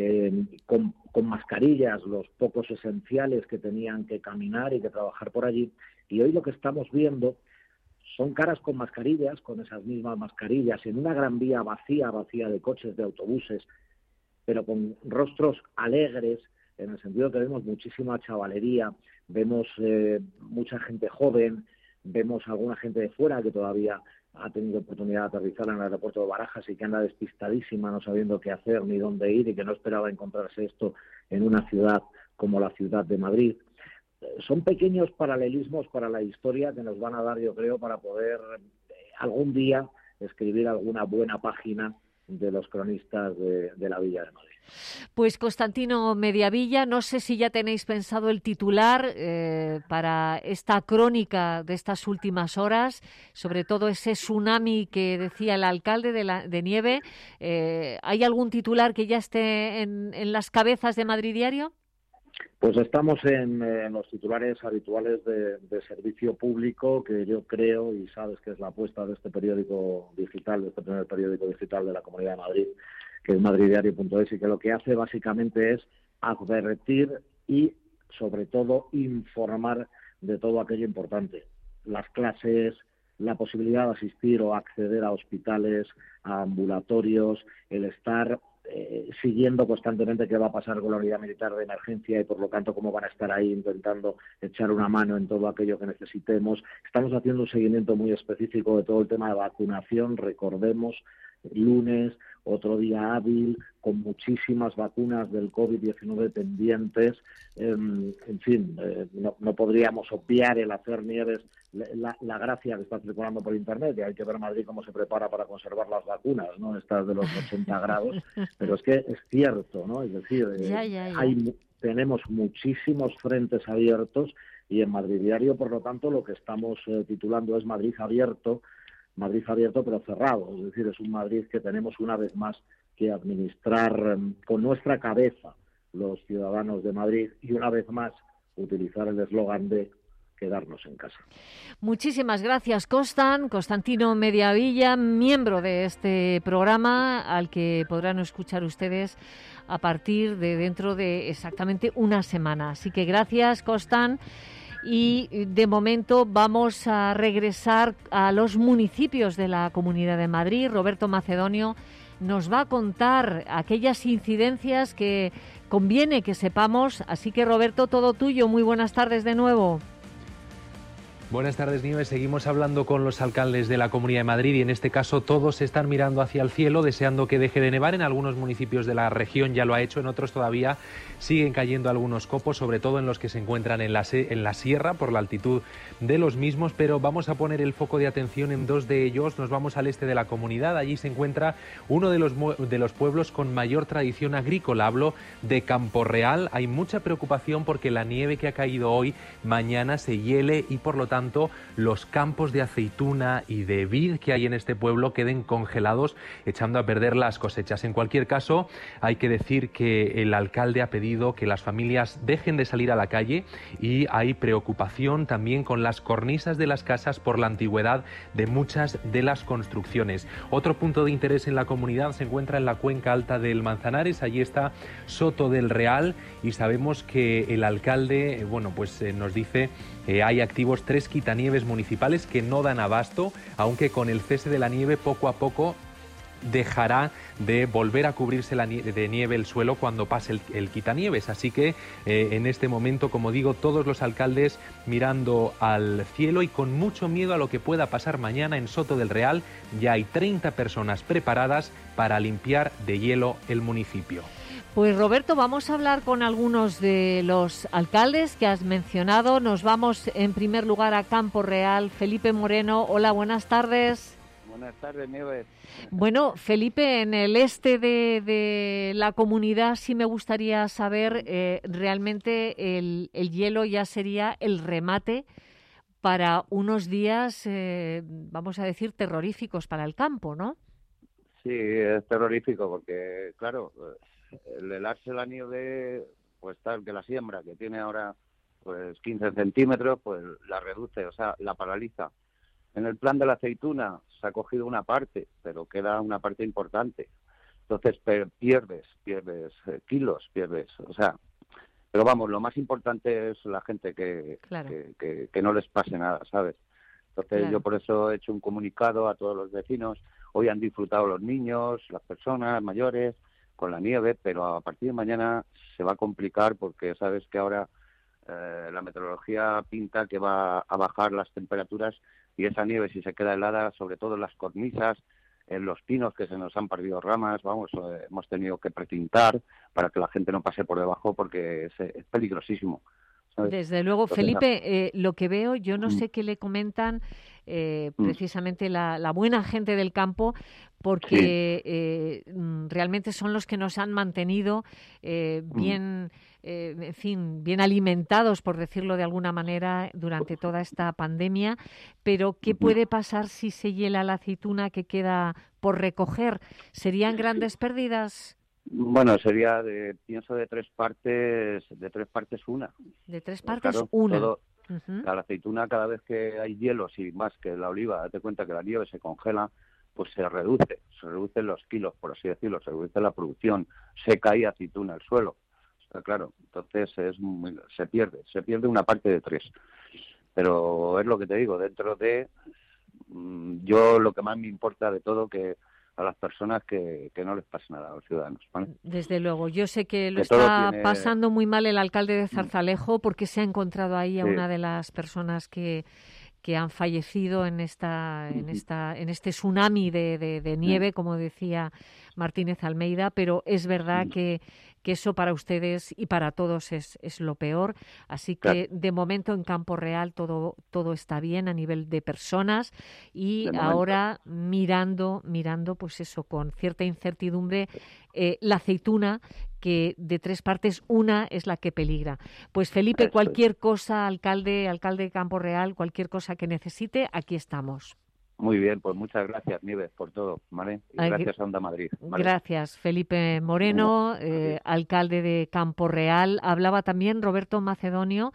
con mascarillas, los pocos esenciales que tenían que caminar y que trabajar por allí. Y hoy lo que estamos viendo son caras con mascarillas, con esas mismas mascarillas, en una Gran Vía vacía de coches, de autobuses, pero con rostros alegres, en el sentido que vemos muchísima chavalería, vemos mucha gente joven, vemos alguna gente de fuera que todavía ha tenido oportunidad de aterrizar en el aeropuerto de Barajas y que anda despistadísima, no sabiendo qué hacer ni dónde ir, y que no esperaba encontrarse esto en una ciudad como la ciudad de Madrid. Son pequeños paralelismos para la historia que nos van a dar, yo creo, para poder algún día escribir alguna buena página de los cronistas de la Villa de Madrid. Pues Constantino Mediavilla, no sé si ya tenéis pensado el titular para esta crónica de estas últimas horas, sobre todo ese tsunami que decía el alcalde de nieve. ¿Hay algún titular que ya esté en las cabezas de Madrid Diario? Pues estamos en los titulares habituales de servicio público, que yo creo, y sabes que es la apuesta de este periódico digital, de este primer periódico digital de la Comunidad de Madrid, que es madriddiario.es, y que lo que hace básicamente es advertir y, sobre todo, informar de todo aquello importante. Las clases, la posibilidad de asistir o acceder a hospitales, a ambulatorios, el estar siguiendo constantemente qué va a pasar con la unidad militar de emergencia y, por lo tanto, cómo van a estar ahí intentando echar una mano en todo aquello que necesitemos. Estamos haciendo un seguimiento muy específico de todo el tema de vacunación. Recordemos, lunes, otro día hábil, con muchísimas vacunas del COVID-19 pendientes. En fin, no podríamos obviar el hacer, Nieves, la gracia que está circulando por Internet, y hay que ver Madrid cómo se prepara para conservar las vacunas, ¿no? Estas de los 80 grados, pero es que es cierto, ¿no? Es decir, tenemos muchísimos frentes abiertos, y en Madrid Diario, por lo tanto, lo que estamos titulando es Madrid abierto pero cerrado. Es decir, es un Madrid que tenemos una vez más que administrar con nuestra cabeza los ciudadanos de Madrid, y una vez más utilizar el eslogan de quedarnos en casa. Muchísimas gracias, Constantino Mediavilla, miembro de este programa, al que podrán escuchar ustedes a partir de dentro de exactamente una semana. Así que gracias, Constan. Y de momento vamos a regresar a los municipios de la Comunidad de Madrid. Roberto Macedonio nos va a contar aquellas incidencias que conviene que sepamos. Así que, Roberto, todo tuyo. Muy buenas tardes de nuevo. Buenas tardes, Nieves. Seguimos hablando con los alcaldes de la Comunidad de Madrid, y en este caso todos están mirando hacia el cielo deseando que deje de nevar. En algunos municipios de la región ya lo ha hecho, en otros todavía siguen cayendo algunos copos, sobre todo en los que se encuentran en la sierra por la altitud de los mismos, pero vamos a poner el foco de atención en dos de ellos. Nos vamos al este de la comunidad. Allí se encuentra uno de los pueblos con mayor tradición agrícola. Hablo de Campo Real. Hay mucha preocupación porque la nieve que ha caído hoy, mañana se hiele, y por lo tanto los campos de aceituna y de vid que hay en este pueblo queden congelados, echando a perder las cosechas. En cualquier caso, hay que decir que el alcalde ha pedido que las familias dejen de salir a la calle, y hay preocupación también con las cornisas de las casas por la antigüedad de muchas de las construcciones. Otro punto de interés en la comunidad se encuentra en la cuenca alta del Manzanares. Allí está Soto del Real, y sabemos que el alcalde nos dice Hay activos 3 quitanieves municipales que no dan abasto, aunque con el cese de la nieve poco a poco dejará de volver a cubrirse de nieve el suelo cuando pase el quitanieves. Así que en este momento, como digo, todos los alcaldes mirando al cielo y con mucho miedo a lo que pueda pasar mañana en Soto del Real. Ya hay 30 personas preparadas para limpiar de hielo el municipio. Pues Roberto, vamos a hablar con algunos de los alcaldes que has mencionado. Nos vamos en primer lugar a Campo Real. Felipe Moreno, hola, buenas tardes. Buenas tardes, Nieves. Bueno, Felipe, en el este de la comunidad sí me gustaría saber, realmente el hielo ya sería el remate para unos días, vamos a decir, terroríficos para el campo, ¿no? Sí, es terrorífico porque, claro, el helarse la nieve, pues tal que la siembra, que tiene ahora pues 15 centímetros, pues la reduce, o sea, la paraliza. En el plan de la aceituna se ha cogido una parte, pero queda una parte importante. Entonces pierdes kilos, o sea, pero vamos, lo más importante es la gente que no les pase nada, ¿sabes? Entonces yo por eso he hecho un comunicado a todos los vecinos. Hoy han disfrutado los niños, las personas mayores con la nieve, pero a partir de mañana se va a complicar porque sabes que ahora la meteorología pinta que va a bajar las temperaturas y esa nieve, si se queda helada, sobre todo en las cornisas, en los pinos que se nos han perdido ramas, vamos, hemos tenido que pretintar para que la gente no pase por debajo porque es peligrosísimo, ¿sabes? Desde luego. Entonces, Felipe, lo que veo, yo no sé qué le comentan precisamente la buena gente del campo, porque realmente son los que nos han mantenido bien, en fin, bien alimentados, por decirlo de alguna manera, durante toda esta pandemia. Pero ¿qué puede pasar si se hiela la aceituna que queda por recoger? ¿Serían grandes pérdidas? Bueno, sería pienso de tres partes una. De tres partes una. La aceituna, cada vez que hay hielos y más que la oliva, date cuenta que la nieve se congela, pues se reducen los kilos, por así decirlo, se reduce la producción, se cae aceituna al suelo. Está claro, entonces se pierde una parte de tres. Pero es lo que te digo, dentro de yo lo que más me importa de todo que a las personas que no les pase nada a los ciudadanos, ¿vale? Desde luego. Yo sé que lo está pasando muy mal el alcalde de Zarzalejo porque se ha encontrado ahí a una de las personas que han fallecido en este tsunami de nieve, como decía Martínez Almeida, pero es verdad que eso para ustedes y para todos es lo peor. Así que de momento en Campo Real todo está bien a nivel de personas y ahora mirando pues eso, con cierta incertidumbre, la aceituna, que de tres partes una es la que peligra. Pues Felipe, cualquier cosa, alcalde de Campo Real, cualquier cosa que necesite, aquí estamos. Muy bien, pues muchas gracias, Nieves, por todo, ¿vale? Y gracias a Onda Madrid, ¿vale? Gracias, Felipe Moreno, alcalde de Campo Real. Hablaba también Roberto Macedonio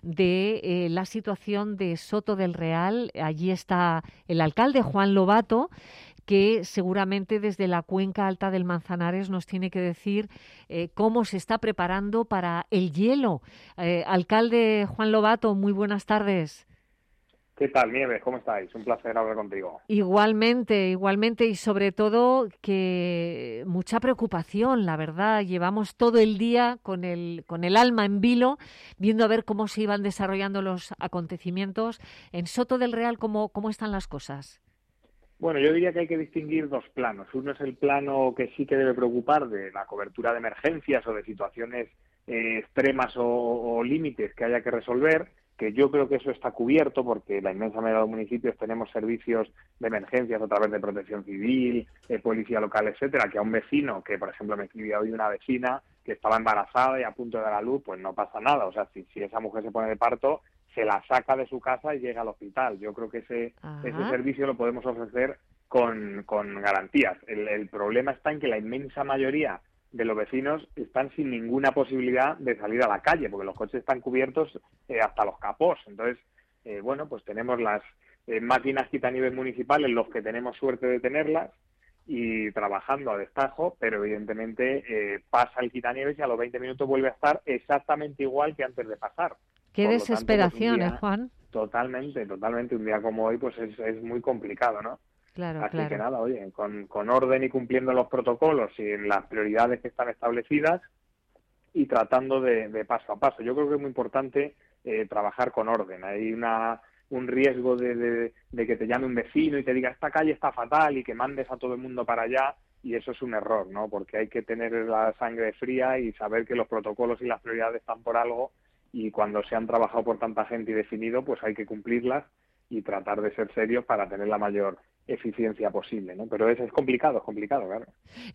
de la situación de Soto del Real. Allí está el alcalde, Juan Lobato, que seguramente desde la cuenca alta del Manzanares nos tiene que decir cómo se está preparando para el hielo. Alcalde Juan Lobato, muy buenas tardes. ¿Qué tal, Nieves? ¿Cómo estáis? Un placer hablar contigo. Igualmente, y sobre todo que mucha preocupación, la verdad. Llevamos todo el día con el alma en vilo, viendo a ver cómo se iban desarrollando los acontecimientos. En Soto del Real, ¿cómo están las cosas? Bueno, yo diría que hay que distinguir dos planos. Uno es el plano que sí que debe preocupar de la cobertura de emergencias o de situaciones extremas o límites que haya que resolver, que yo creo que eso está cubierto porque la inmensa mayoría de los municipios tenemos servicios de emergencias a través de protección civil, policía local, etcétera, que a un vecino, que por ejemplo me escribía hoy una vecina que estaba embarazada y a punto de dar a luz, pues no pasa nada. O sea, si esa mujer se pone de parto, se la saca de su casa y llega al hospital. Yo creo que ese servicio lo podemos ofrecer con garantías. El problema está en que la inmensa mayoría de los vecinos están sin ninguna posibilidad de salir a la calle, porque los coches están cubiertos hasta los capós. Entonces, bueno, pues tenemos las máquinas quitanieves municipales, los que tenemos suerte de tenerlas, y trabajando a destajo, pero evidentemente pasa el quitanieves y a los 20 minutos vuelve a estar exactamente igual que antes de pasar. Qué Por lo desesperación, tanto, pues, Juan. Totalmente. Un día como hoy pues es muy complicado, ¿no? Claro, Así claro. que nada, oye, con orden y cumpliendo los protocolos y en las prioridades que están establecidas y tratando de paso a paso. Yo creo que es muy importante trabajar con orden. Hay un riesgo de que te llame un vecino y te diga esta calle está fatal y que mandes a todo el mundo para allá, y eso es un error, ¿no? Porque hay que tener la sangre fría y saber que los protocolos y las prioridades están por algo, y cuando se han trabajado por tanta gente y definido, pues hay que cumplirlas y tratar de ser serios para tener la mayor eficiencia posible, ¿no? Pero es complicado, claro.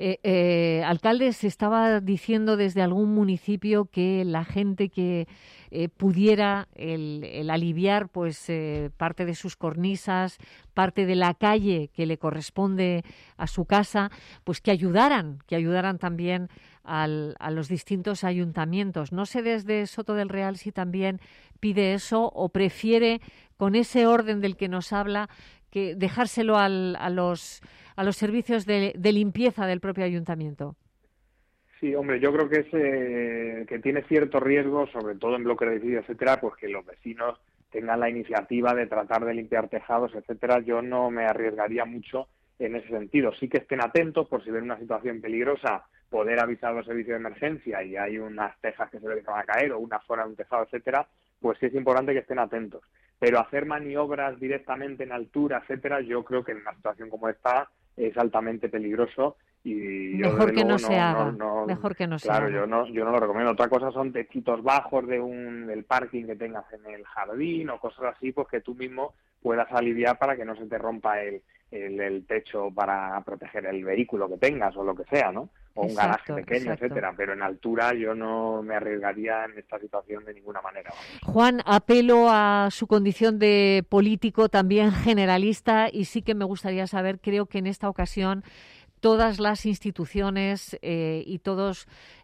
Alcalde, se estaba diciendo desde algún municipio que la gente que pudiera el aliviar pues parte de sus cornisas, parte de la calle que le corresponde a su casa, pues que ayudaran también a los distintos ayuntamientos. No sé desde Soto del Real si también pide eso o prefiere, con ese orden del que nos habla, que dejárselo a los servicios de limpieza del propio ayuntamiento. Sí, hombre, yo creo que que tiene cierto riesgo, sobre todo en bloques de edificios, etcétera, pues que los vecinos tengan la iniciativa de tratar de limpiar tejados, etcétera. Yo no me arriesgaría mucho en ese sentido. Sí que estén atentos por si ven una situación peligrosa, poder avisar a los servicios de emergencia y hay unas tejas que se ve que van a caer o una zona de un tejado, etcétera, pues sí es importante que estén atentos. Pero hacer maniobras directamente en altura, etcétera, yo creo que en una situación como esta es altamente peligroso y mejor que no se haga. Mejor que no se haga. Claro, yo no lo recomiendo. Otra cosa son techitos bajos del parking que tengas en el jardín o cosas así, pues que tú mismo puedas aliviar para que no se te rompa el techo para proteger el vehículo que tengas o lo que sea, ¿no? O un garaje pequeño, etcétera. Pero en altura yo no me arriesgaría en esta situación de ninguna manera. Juan, apelo a su condición de político también generalista y sí que me gustaría saber, creo que en esta ocasión todas las instituciones y todos,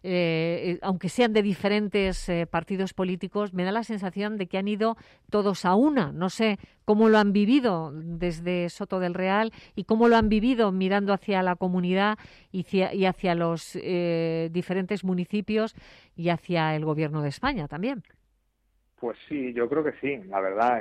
aunque sean de diferentes partidos políticos, me da la sensación de que han ido todos a una. No sé cómo lo han vivido desde Soto del Real y cómo lo han vivido mirando hacia la comunidad y hacia los diferentes municipios y hacia el Gobierno de España también. Pues sí, yo creo que sí, la verdad.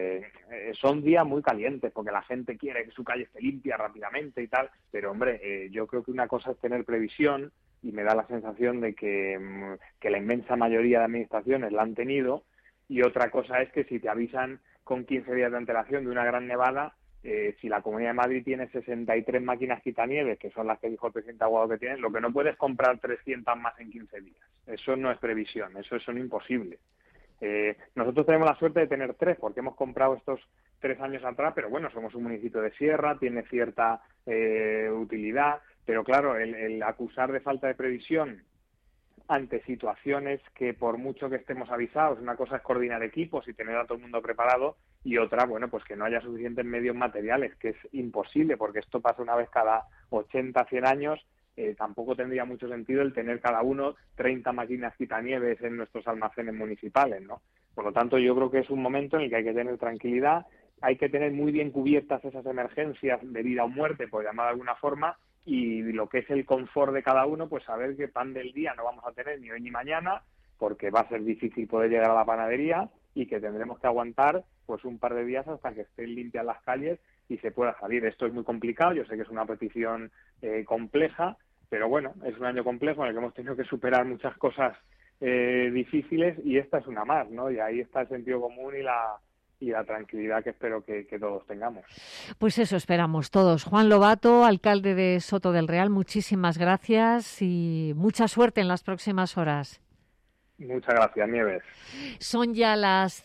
Son días muy calientes porque la gente quiere que su calle esté limpia rápidamente y tal, pero hombre, yo creo que una cosa es tener previsión y me da la sensación de que la inmensa mayoría de administraciones la han tenido, y otra cosa es que si te avisan con 15 días de antelación de una gran nevada, si la Comunidad de Madrid tiene 63 máquinas quitanieves, que son las que dijo el presidente Aguado que tienen, lo que no puede es comprar 300 más en 15 días. Eso no es previsión, eso es imposible. Nosotros tenemos la suerte de tener 3 porque hemos comprado estos 3 años atrás, pero bueno, somos un municipio de sierra, tiene cierta utilidad, pero claro, el acusar de falta de previsión ante situaciones que por mucho que estemos avisados, una cosa es coordinar equipos y tener a todo el mundo preparado, y otra, bueno, pues que no haya suficientes medios materiales, que es imposible porque esto pasa una vez cada 80, 100 años. Tampoco tendría mucho sentido el tener cada uno 30 máquinas quitanieves en nuestros almacenes municipales, ¿no? Por lo tanto, yo creo que es un momento en el que hay que tener tranquilidad, hay que tener muy bien cubiertas esas emergencias de vida o muerte, por llamar de alguna forma, y lo que es el confort de cada uno, pues saber que pan del día no vamos a tener ni hoy ni mañana, porque va a ser difícil poder llegar a la panadería y que tendremos que aguantar pues un par de días hasta que estén limpias las calles y se pueda salir. Esto es muy complicado, yo sé que es una petición compleja, pero bueno, es un año complejo en el que hemos tenido que superar muchas cosas difíciles, y esta es una más, ¿no? Y ahí está el sentido común y la tranquilidad que espero que todos tengamos. Pues eso esperamos todos. Juan Lobato, alcalde de Soto del Real, muchísimas gracias y mucha suerte en las próximas horas. Muchas gracias, Nieves. Son ya las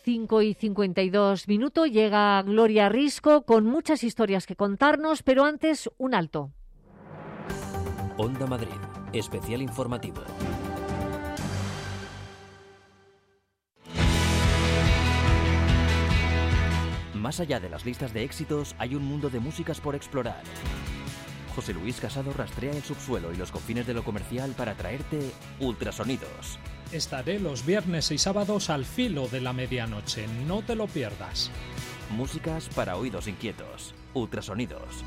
5:52. Llega Gloria Risco con muchas historias que contarnos, pero antes un alto. Onda Madrid, especial informativo. Más allá de las listas de éxitos, hay un mundo de músicas por explorar. José Luis Casado rastrea el subsuelo y los confines de lo comercial para traerte Ultrasonidos. Estaré los viernes y sábados al filo de la medianoche, no te lo pierdas. Músicas para oídos inquietos. Ultrasonidos.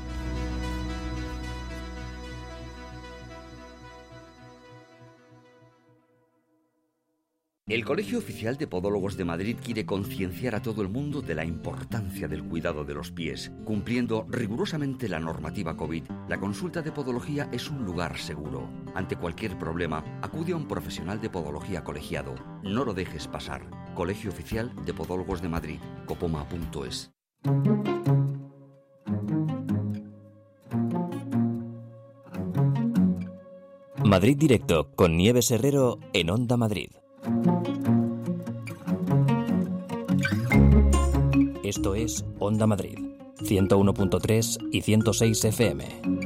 El Colegio Oficial de Podólogos de Madrid quiere concienciar a todo el mundo de la importancia del cuidado de los pies. Cumpliendo rigurosamente la normativa COVID, la consulta de podología es un lugar seguro. Ante cualquier problema, acude a un profesional de podología colegiado. No lo dejes pasar. Colegio Oficial de Podólogos de Madrid, copoma.es. Madrid Directo con Nieves Herrero en Onda Madrid. Esto es Onda Madrid, 101.3 y 106 FM.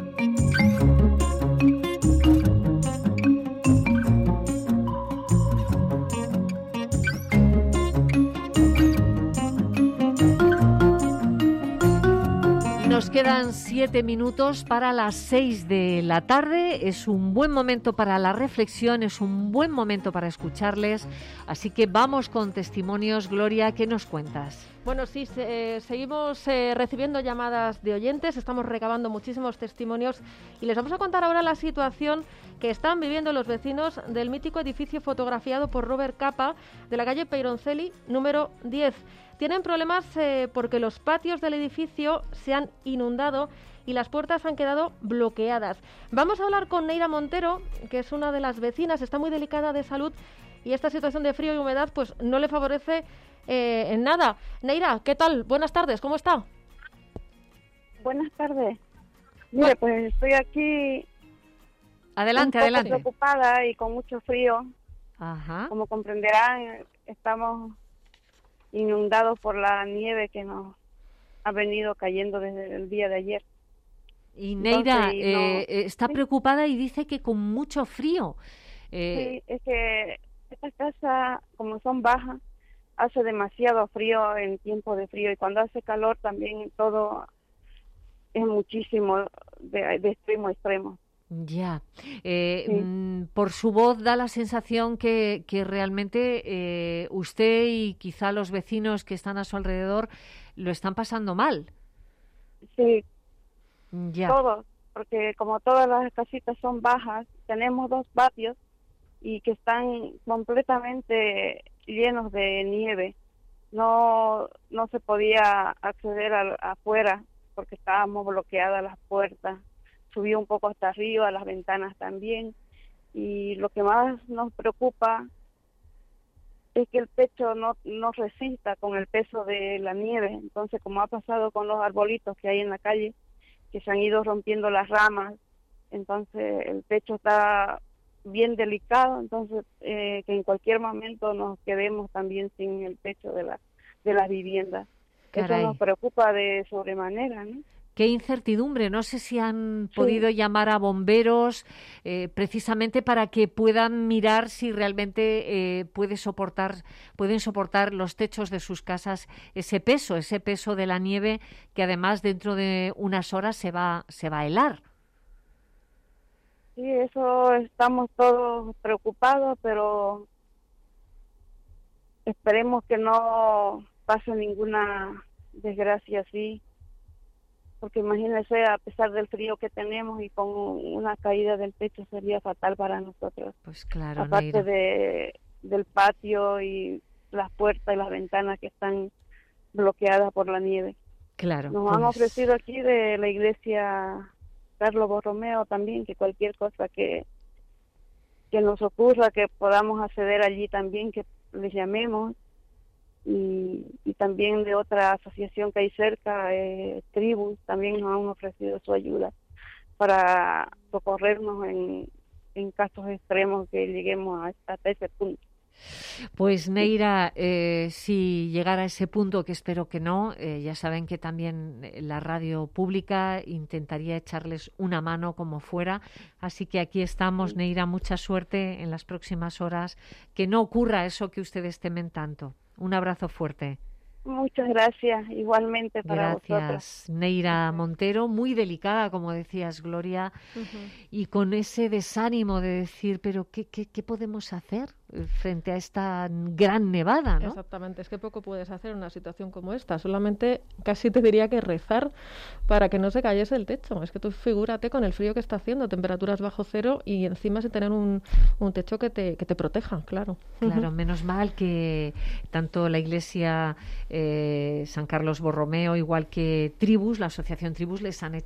Nos quedan 7 minutos para las 6 de la tarde. Es un buen momento para la reflexión, es un buen momento para escucharles. Así que vamos con testimonios. Gloria, ¿qué nos cuentas? Bueno, sí, seguimos recibiendo llamadas de oyentes, estamos recabando muchísimos testimonios y les vamos a contar ahora la situación que están viviendo los vecinos del mítico edificio fotografiado por Robert Capa de la calle Peyroncelli, número 10. Tienen problemas porque los patios del edificio se han inundado y las puertas han quedado bloqueadas. Vamos a hablar con Neira Montero, que es una de las vecinas, está muy delicada de salud y esta situación de frío y humedad pues no le favorece en nada. Neira, ¿qué tal? Buenas tardes, ¿cómo está? Buenas tardes. Mire, pues estoy aquí adelante, un poco preocupada y con mucho frío. Ajá. Como comprenderán, estamos inundados por la nieve que nos ha venido cayendo desde el día de ayer. Y Neira está ¿sí? preocupada y dice que con mucho frío. Sí, es que esta casa, como son bajas, hace demasiado frío en tiempo de frío y cuando hace calor también todo es muchísimo de extremo a extremo. Ya. Por su voz da la sensación que realmente usted y quizá los vecinos que están a su alrededor lo están pasando mal. Sí, ya. Todos, porque como todas las casitas son bajas, tenemos 2 patios y que están completamente llenos de nieve. No se podía acceder afuera porque estábamos bloqueadas las puertas. Subió un poco hasta arriba, las ventanas también. Y lo que más nos preocupa es que el techo no resista con el peso de la nieve. Entonces, como ha pasado con los arbolitos que hay en la calle, que se han ido rompiendo las ramas, entonces el techo está bien delicado, entonces que en cualquier momento nos quedemos también sin el techo de las viviendas. Caray. Eso nos preocupa de sobremanera, ¿no? Qué incertidumbre. No sé si han podido llamar a bomberos precisamente para que puedan mirar si realmente pueden soportar los techos de sus casas ese peso de la nieve que además dentro de unas horas se va a helar. Sí, eso estamos todos preocupados, pero esperemos que no pase ninguna desgracia así. Porque imagínense, a pesar del frío que tenemos y con una caída del techo sería fatal para nosotros. Pues claro, aparte del patio y las puertas y las ventanas que están bloqueadas por la nieve. Claro. Nos han ofrecido aquí de la iglesia Carlos Borromeo también que cualquier cosa que nos ocurra, que podamos acceder allí también, que les llamemos. Y también de otra asociación que hay cerca, Tribus, también nos han ofrecido su ayuda para socorrernos en casos extremos que lleguemos hasta ese punto. Pues Neira, si llegara a ese punto, que espero que no, ya saben que también la radio pública intentaría echarles una mano como fuera, así que aquí estamos, Neira, mucha suerte en las próximas horas, que no ocurra eso que ustedes temen tanto. Un abrazo fuerte. Muchas gracias, igualmente para vosotros. Gracias, Neira Montero, muy delicada, como decías, Gloria, y con ese desánimo de decir, pero ¿qué podemos hacer? frente a esta gran nevada, ¿no? Exactamente, es que poco puedes hacer en una situación como esta, solamente casi te diría que rezar para que no se cayese el techo. Es que tú figúrate con el frío que está haciendo, temperaturas bajo cero y encima sin tener un techo que te proteja, claro. Claro, menos mal que tanto la Iglesia San Carlos Borromeo, igual que Tribus, la asociación Tribus, les han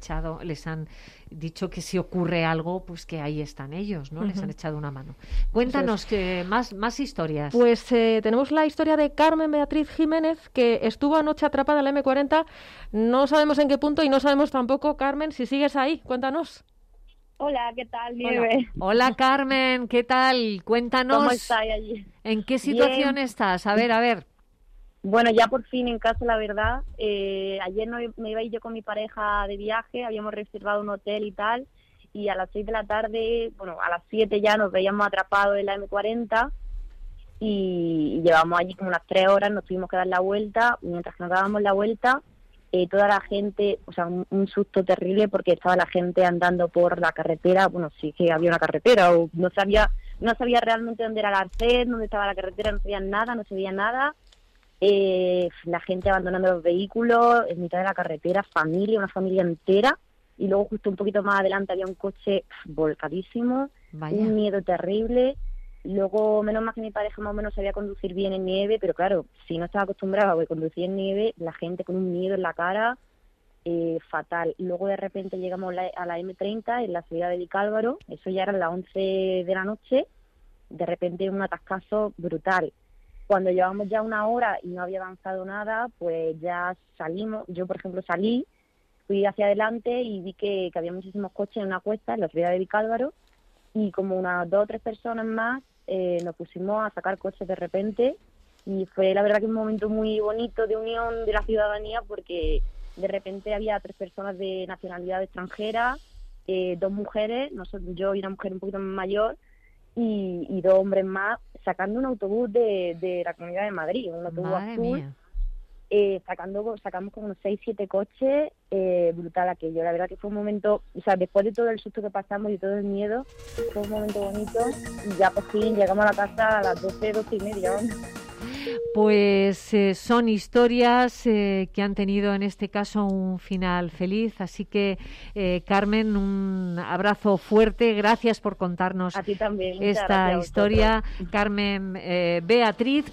dicho que si ocurre algo, pues que ahí están ellos, ¿no? Les han echado una mano. Cuéntanos que más historias. Pues tenemos la historia de Carmen Beatriz Jiménez, que estuvo anoche atrapada en la M40. No sabemos en qué punto y no sabemos tampoco, Carmen, si sigues ahí. Cuéntanos. Hola, ¿qué tal, Nieve? Hola, Carmen, ¿qué tal? Cuéntanos. ¿Cómo estáis allí? ¿En qué situación Bien. estás? A ver. Bueno, ya por fin en casa, la verdad. Ayer me iba a ir yo con mi pareja de viaje, habíamos reservado un hotel y tal, y a las 6 de la tarde, bueno, a las 7 ya nos veíamos atrapados en la M40 y llevamos allí como unas 3 horas, nos tuvimos que dar la vuelta. Mientras que nos dábamos la vuelta, toda la gente, o sea, un susto terrible porque estaba la gente andando por la carretera. Bueno, sí que había una carretera, o no sabía realmente dónde era el arcén, dónde estaba la carretera, no sabía nada, no se veía nada. La gente abandonando los vehículos en mitad de la carretera, una familia entera, y luego justo un poquito más adelante había un coche volcadísimo. Vaya. Un miedo terrible. Luego, menos mal que mi pareja más o menos sabía conducir bien en nieve, pero claro, si no estaba acostumbrado a conducir en nieve, la gente con un miedo en la cara, fatal. Luego de repente llegamos a la M30 en la ciudad de Vicálvaro, eso ya eran las 11 de la noche, de repente un atascazo brutal. Cuando llevamos ya una hora y no había avanzado nada, pues ya salimos. Yo, por ejemplo, fui hacia adelante y vi que había muchísimos coches en una cuesta en la ciudad de Vicálvaro, y como unas 2 o 3 personas más nos pusimos a sacar coches de repente, y fue la verdad que un momento muy bonito de unión de la ciudadanía, porque de repente había 3 personas de nacionalidad extranjera, 2 mujeres, yo y una mujer un poquito más mayor, y 2 hombres más, sacando un autobús de la Comunidad de Madrid, un autobús azul. Sacamos como unos 6-7 coches, brutal aquello. La verdad que fue un momento, o sea, después de todo el susto que pasamos y todo el miedo, fue un momento bonito, y ya por fin llegamos a la casa a las 12:30. Pues son historias que han tenido en este caso un final feliz, así que Carmen, un abrazo fuerte, gracias por contarnos a ti también, esta historia. Carmen Beatriz.